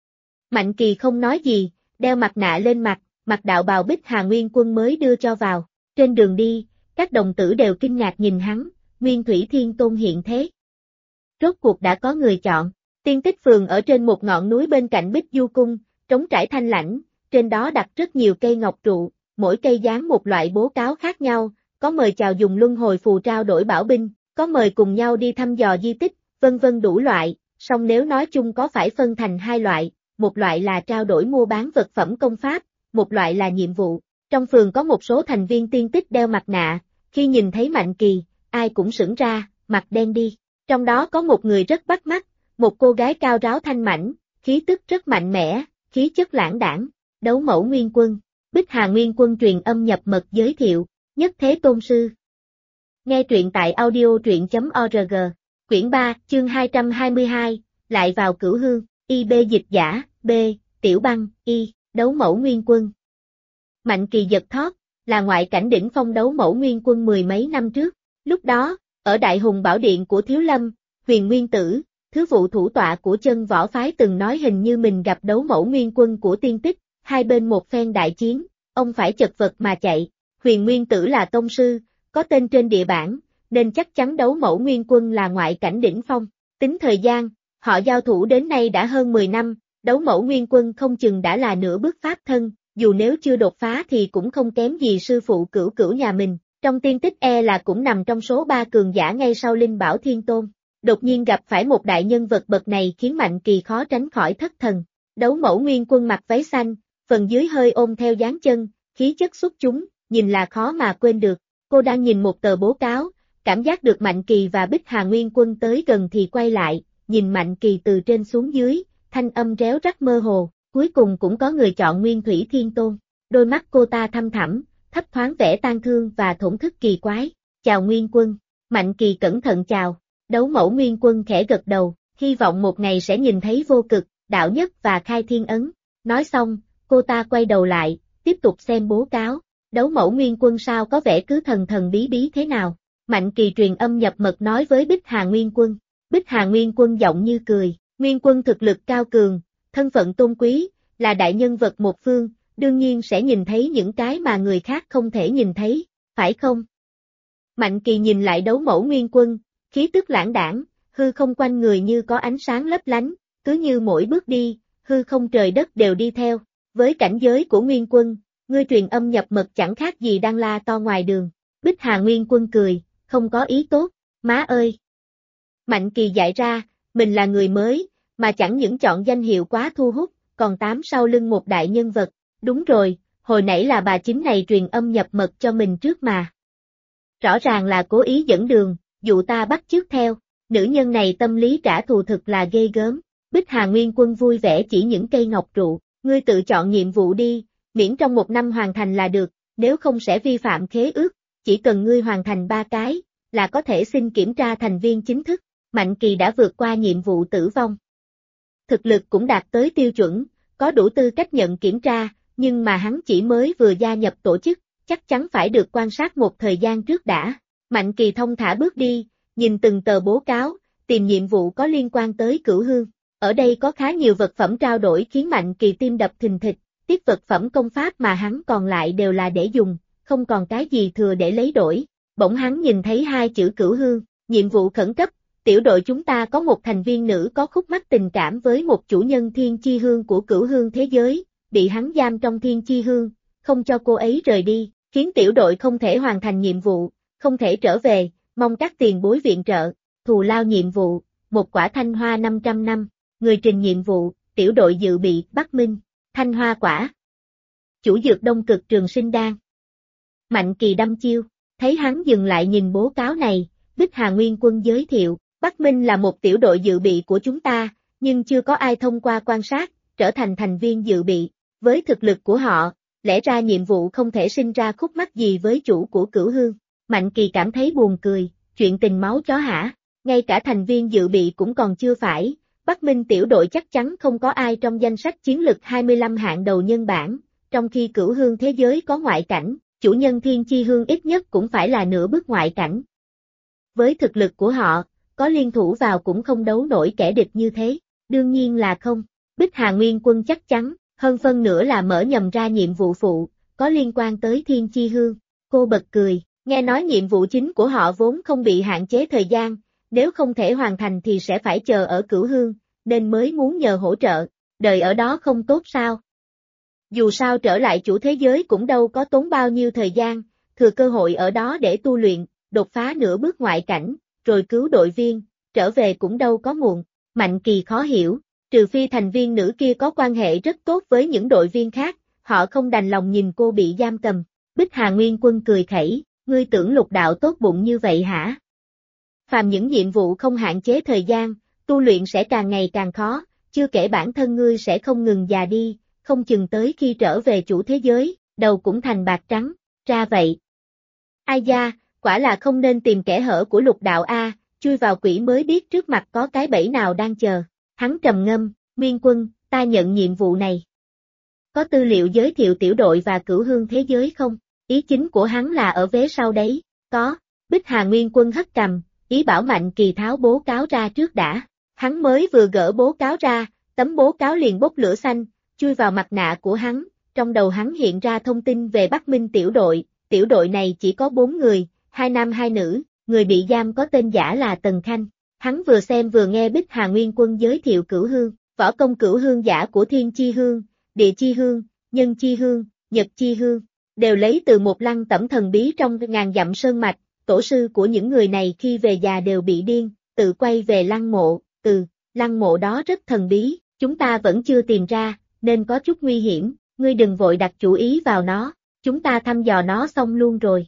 Mạnh Kỳ không nói gì, đeo mặt nạ lên mặt, mặc đạo bào Bích Hà Nguyên Quân mới đưa cho vào. Trên đường đi, các đồng tử đều kinh ngạc nhìn hắn, Nguyên Thủy Thiên Tôn hiện thế. Rốt cuộc đã có người chọn. Tiên Tích Phường ở trên một ngọn núi bên cạnh Bích Du Cung, trống trải thanh lãnh, trên đó đặt rất nhiều cây ngọc trụ, mỗi cây dán một loại bố cáo khác nhau, có mời chào dùng luân hồi phù trao đổi bảo binh, có mời cùng nhau đi thăm dò di tích, vân vân đủ loại, song nếu nói chung có phải phân thành hai loại, một loại là trao đổi mua bán vật phẩm công pháp, một loại là nhiệm vụ. Trong phường có một số thành viên tiên tích đeo mặt nạ, khi nhìn thấy Mạnh Kỳ, ai cũng sững ra, mặt đen đi. Trong đó có một người rất bắt mắt, một cô gái cao ráo thanh mảnh, khí tức rất mạnh mẽ, khí chất lãng đãng, Đấu Mẫu Nguyên Quân. Bích Hà Nguyên Quân truyền âm nhập mật giới thiệu, Nhất Thế Tôn Sư. Nghe truyện tại audio.truyện.org, quyển 3, chương 222, lại vào Cửu Hương, IB dịch giả, B, Tiểu Băng, Y, Đấu Mẫu Nguyên Quân. Mạnh Kỳ giật thót, là ngoại cảnh đỉnh phong Đấu Mẫu Nguyên Quân mười mấy năm trước, lúc đó, ở Đại Hùng Bảo Điện của Thiếu Lâm, Huyền Nguyên Tử, thứ vụ thủ tọa của chân võ phái từng nói hình như mình gặp Đấu Mẫu Nguyên Quân của Tiên Tích, hai bên một phen đại chiến, ông phải chật vật mà chạy. Huyền Nguyên Tử là tông sư, có tên trên địa bản, nên chắc chắn Đấu Mẫu Nguyên Quân là ngoại cảnh đỉnh phong. Tính thời gian, họ giao thủ đến nay đã hơn 10 năm, Đấu Mẫu Nguyên Quân không chừng đã là nửa bước pháp thân, dù nếu chưa đột phá thì cũng không kém gì sư phụ Cửu Cửu nhà mình. Trong Tiên Tích là cũng nằm trong số 3 cường giả ngay sau Linh Bảo Thiên Tôn. Đột nhiên gặp phải một đại nhân vật bậc này khiến Mạnh Kỳ khó tránh khỏi thất thần. Đấu Mẫu Nguyên Quân mặc váy xanh, phần dưới hơi ôm theo dáng chân, khí chất xuất chúng, nhìn là khó mà quên được. Cô đang nhìn một tờ bố cáo, cảm giác được Mạnh Kỳ và Bích Hà Nguyên Quân tới gần thì quay lại, nhìn Mạnh Kỳ từ trên xuống dưới, thanh âm réo rắt mơ hồ, cuối cùng cũng có người chọn Nguyên Thủy Thiên Tôn. Đôi mắt cô ta thâm thẳm, thấp thoáng vẻ tang thương và thổn thức kỳ quái. Chào Nguyên Quân. Mạnh Kỳ cẩn thận chào. Đấu Mẫu Nguyên Quân khẽ gật đầu, hy vọng một ngày sẽ nhìn thấy vô cực, đạo nhất và khai thiên ấn. Nói xong, cô ta quay đầu lại, tiếp tục xem bố cáo. Đấu Mẫu Nguyên Quân sao có vẻ cứ thần thần bí bí thế nào? Mạnh Kỳ truyền âm nhập mật nói với Bích Hà Nguyên Quân. Bích Hà Nguyên Quân giọng như cười. Nguyên Quân thực lực cao cường, thân phận tôn quý, là đại nhân vật một phương, đương nhiên sẽ nhìn thấy những cái mà người khác không thể nhìn thấy, phải không? Mạnh Kỳ nhìn lại Đấu Mẫu Nguyên Quân, khí tức lãng đãng, hư không quanh người như có ánh sáng lấp lánh, cứ như mỗi bước đi, hư không trời đất đều đi theo. Với cảnh giới của Nguyên Quân, ngươi truyền âm nhập mật chẳng khác gì đang la to ngoài đường. Bích Hà Nguyên Quân cười, không có ý tốt, má ơi. Mạnh Kỳ dạy ra, mình là người mới, mà chẳng những chọn danh hiệu quá thu hút, còn tám sau lưng một đại nhân vật. Đúng rồi, hồi nãy là bà chính này truyền âm nhập mật cho mình trước mà. Rõ ràng là cố ý dẫn đường, dụ ta bắt chước theo, nữ nhân này tâm lý trả thù thực là ghê gớm. Bích Hà Nguyên Quân vui vẻ chỉ những cây ngọc trụ, ngươi tự chọn nhiệm vụ đi, miễn trong 1 năm hoàn thành là được, nếu không sẽ vi phạm khế ước, chỉ cần ngươi hoàn thành 3 cái, là có thể xin kiểm tra thành viên chính thức. Mạnh Kỳ đã vượt qua nhiệm vụ tử vong. Thực lực cũng đạt tới tiêu chuẩn, có đủ tư cách nhận kiểm tra, nhưng mà hắn chỉ mới vừa gia nhập tổ chức, chắc chắn phải được quan sát một thời gian trước đã. Mạnh Kỳ thông thả bước đi, nhìn từng tờ bố cáo, tìm nhiệm vụ có liên quan tới Cửu Hương. Ở đây có khá nhiều vật phẩm trao đổi khiến Mạnh Kỳ tim đập thình thịch, tiếc vật phẩm công pháp mà hắn còn lại đều là để dùng, không còn cái gì thừa để lấy đổi. Bỗng hắn nhìn thấy 2 chữ Cửu Hương, nhiệm vụ khẩn cấp, tiểu đội chúng ta có một thành viên nữ có khúc mắc tình cảm với một chủ nhân Thiên Chi Hương của Cửu Hương thế giới, bị hắn giam trong Thiên Chi Hương, không cho cô ấy rời đi, khiến tiểu đội không thể hoàn thành nhiệm vụ, không thể trở về, mong các tiền bối viện trợ, thù lao nhiệm vụ, một quả thanh hoa 500 năm, người trình nhiệm vụ, tiểu đội dự bị, Bắc Minh, thanh hoa quả. chủ dược đông cực trường sinh đan. Mạnh Kỳ đăm chiêu, thấy hắn dừng lại nhìn bố cáo này, Bích Hà Nguyên Quân giới thiệu, Bắc Minh là một tiểu đội dự bị của chúng ta, nhưng chưa có ai thông qua quan sát, trở thành thành viên dự bị. Với thực lực của họ, lẽ ra nhiệm vụ không thể sinh ra khúc mắc gì với chủ của Cửu Hương. Mạnh Kỳ cảm thấy buồn cười, chuyện tình máu chó hả, ngay cả thành viên dự bị cũng còn chưa phải, Bắc Minh tiểu đội chắc chắn không có ai trong danh sách chiến lực 25 hạng đầu nhân bản, trong khi Cửu Hương thế giới có ngoại cảnh, chủ nhân Thiên Chi Hương ít nhất cũng phải là nửa bước ngoại cảnh. Với thực lực của họ, có liên thủ vào cũng không đấu nổi kẻ địch như thế, đương nhiên là không. Bích Hà Nguyên Quân chắc chắn, hơn phân nửa là mở nhầm ra nhiệm vụ phụ, có liên quan tới Thiên Chi Hương. Cô bật cười, nghe nói nhiệm vụ chính của họ vốn không bị hạn chế thời gian, nếu không thể hoàn thành thì sẽ phải chờ ở Cửu Hương, nên mới muốn nhờ hỗ trợ, đời ở đó không tốt sao? Dù sao trở lại chủ thế giới cũng đâu có tốn bao nhiêu thời gian, thừa cơ hội ở đó để tu luyện, đột phá nửa bước ngoại cảnh, rồi cứu đội viên, trở về cũng đâu có muộn. Mạnh Kỳ khó hiểu, trừ phi thành viên nữ kia có quan hệ rất tốt với những đội viên khác, họ không đành lòng nhìn cô bị giam cầm. Bích Hà Nguyên Quân cười khẩy, ngươi tưởng Lục đạo tốt bụng như vậy hả? Phàm những nhiệm vụ không hạn chế thời gian, tu luyện sẽ càng ngày càng khó, chưa kể bản thân ngươi sẽ không ngừng già đi, không chừng tới khi trở về chủ thế giới, đầu cũng thành bạc trắng, ra vậy. Ai da, quả là không nên tìm kẻ hở của Lục đạo a, chui vào quỷ mới biết trước mặt có cái bẫy nào đang chờ. Hắn trầm ngâm, Nguyên Quân, ta nhận nhiệm vụ này. Có tư liệu giới thiệu tiểu đội và Cửu Hương thế giới không? Ý chính của hắn là ở vế sau đấy, có. Bích Hà Nguyên Quân hất cằm, ý bảo Mạnh Kỳ tháo bố cáo ra trước đã. Hắn mới vừa gỡ bố cáo ra, tấm bố cáo liền bốc lửa xanh, chui vào mặt nạ của hắn, trong đầu hắn hiện ra thông tin về Bắc Minh tiểu đội này chỉ có 4 người, 2 nam 2 nữ, người bị giam có tên giả là Tần Khanh. Hắn vừa xem vừa nghe Bích Hà Nguyên Quân giới thiệu Cửu Hương, võ công Cửu Hương giả của Thiên Chi Hương, Địa Chi Hương, Nhân Chi Hương, Nhật Chi Hương, đều lấy từ một lăng tẩm thần bí trong ngàn dặm sơn mạch, tổ sư của những người này khi về già đều bị điên, tự quay về lăng mộ, lăng mộ đó rất thần bí, chúng ta vẫn chưa tìm ra, nên có chút nguy hiểm, ngươi đừng vội đặt chủ ý vào nó, chúng ta thăm dò nó xong luôn rồi.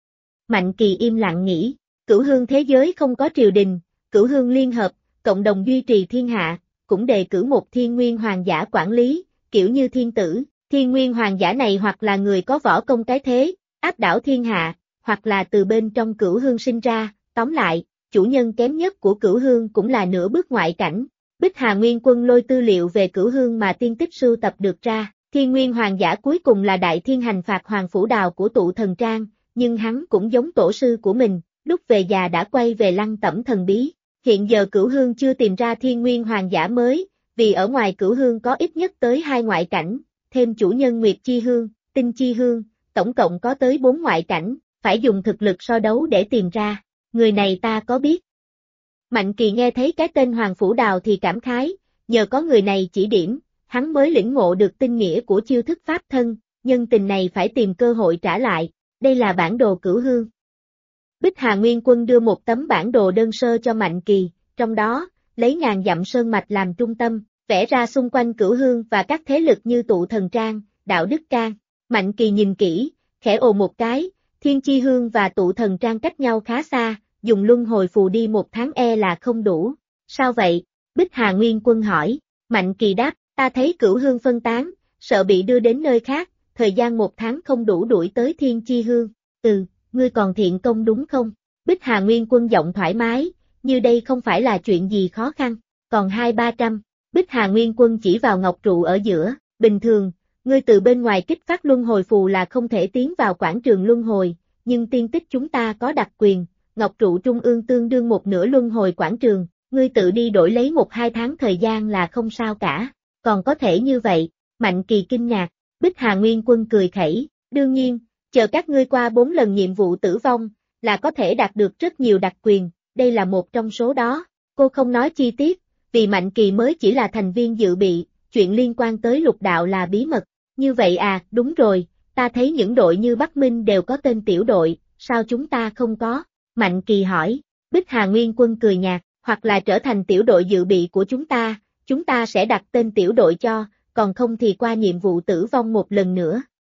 Mạnh Kỳ im lặng nghĩ, Cửu Hương thế giới không có triều đình, Cửu Hương liên hợp, cộng đồng duy trì thiên hạ, cũng đề cử một thiên nguyên hoàng giả quản lý, kiểu như thiên tử, thiên nguyên hoàng giả này hoặc là người có võ công cái thế, áp đảo thiên hạ, hoặc là từ bên trong Cửu Hương sinh ra, tóm lại, chủ nhân kém nhất của Cửu Hương cũng là nửa bước ngoại cảnh. Bích Hà Nguyên Quân lôi tư liệu về Cửu Hương mà tiên tích sưu tập được ra, thiên nguyên hoàng giả cuối cùng là đại thiên hành phạt Hoàng Phủ Đào của tụ thần trang, nhưng hắn cũng giống tổ sư của mình, lúc về già đã quay về lăng tẩm thần bí. Hiện giờ Cửu Hương chưa tìm ra thiên nguyên hoàng giả mới, vì ở ngoài Cửu Hương có ít nhất tới 2 ngoại cảnh, thêm chủ nhân Nguyệt Chi Hương, Tinh Chi Hương, tổng cộng có tới 4 ngoại cảnh, phải dùng thực lực so đấu để tìm ra, người này ta có biết. Mạnh Kỳ nghe thấy cái tên Hoàng Phủ Đào thì cảm khái, nhờ có người này chỉ điểm, hắn mới lĩnh ngộ được tinh nghĩa của chiêu thức pháp thân, nhân tình này phải tìm cơ hội trả lại, đây là bản đồ Cửu Hương. Bích Hà Nguyên Quân đưa một tấm bản đồ đơn sơ cho Mạnh Kỳ, trong đó, lấy ngàn dặm sơn mạch làm trung tâm, vẽ ra xung quanh Cửu Hương và các thế lực như tụ thần trang, đạo đức can. Mạnh Kỳ nhìn kỹ, khẽ ồ một cái, Thiên Chi Hương và tụ thần trang cách nhau khá xa, dùng luân hồi phù đi 1 tháng là không đủ. Sao vậy? Bích Hà Nguyên Quân hỏi. Mạnh Kỳ đáp, ta thấy Cửu Hương phân tán, sợ bị đưa đến nơi khác, thời gian 1 tháng không đủ đuổi tới Thiên Chi Hương. Ngươi còn thiện công đúng không? Bích Hà Nguyên Quân giọng thoải mái, như đây không phải là chuyện gì khó khăn, còn 200-300. Bích Hà Nguyên Quân chỉ vào ngọc trụ ở giữa, bình thường, ngươi từ bên ngoài kích phát luân hồi phù là không thể tiến vào quảng trường luân hồi, nhưng tiên tích chúng ta có đặc quyền, ngọc trụ trung ương tương đương 1/2 luân hồi quảng trường, ngươi tự đi đổi lấy 1-2 tháng thời gian là không sao cả, còn có thể như vậy. Mạnh Kỳ kinh ngạc, Bích Hà Nguyên Quân cười khẩy, đương nhiên, chờ các ngươi qua 4 lần nhiệm vụ tử vong, là có thể đạt được rất nhiều đặc quyền, đây là một trong số đó. Cô không nói chi tiết, vì Mạnh Kỳ mới chỉ là thành viên dự bị, chuyện liên quan tới Lục đạo là bí mật. Như vậy à, đúng rồi, ta thấy những đội như Bắc Minh đều có tên tiểu đội, sao chúng ta không có? Mạnh Kỳ hỏi. Bích Hà Nguyên Quân cười nhạt, hoặc là trở thành tiểu đội dự bị của chúng ta sẽ đặt tên tiểu đội cho, còn không thì qua nhiệm vụ tử vong một lần nữa.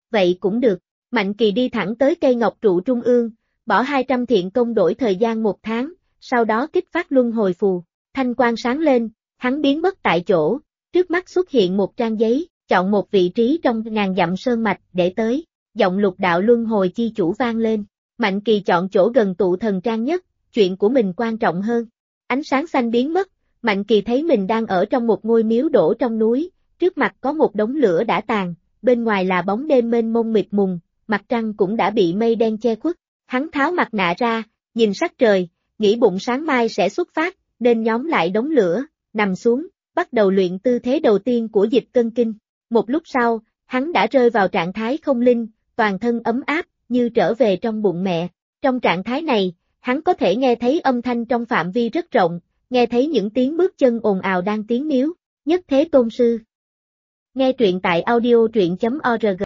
vậy cũng được. Mạnh Kỳ đi thẳng tới cây ngọc trụ trung ương, bỏ 200 thiện công đổi thời gian 1 tháng, sau đó kích phát luân hồi phù, thanh quang sáng lên, hắn biến mất tại chỗ, trước mắt xuất hiện một trang giấy, chọn một vị trí trong ngàn dặm sơn mạch để tới, giọng lục đạo luân hồi chi chủ vang lên. Mạnh Kỳ chọn chỗ gần tụ thần trang nhất, chuyện của mình quan trọng hơn. Ánh sáng xanh biến mất, Mạnh Kỳ thấy mình đang ở trong một ngôi miếu đổ trong núi, trước mặt có một đống lửa đã tàn, bên ngoài là bóng đêm mênh mông mịt mùng, mặt trăng cũng đã bị mây đen che khuất. Hắn tháo mặt nạ ra, nhìn sắc trời, nghĩ bụng sáng mai sẽ xuất phát, nên nhóm lại đống lửa, nằm xuống, bắt đầu luyện tư thế đầu tiên của dịch cân kinh. Một lúc sau, hắn đã rơi vào trạng thái không linh, toàn thân ấm áp, như trở về trong bụng mẹ. Trong trạng thái này, hắn có thể nghe thấy âm thanh trong phạm vi rất rộng, nghe thấy những tiếng bước chân ồn ào đang tiến miếu. Nhất Thế Tôn Sư. Nghe truyện tại audio truyện.org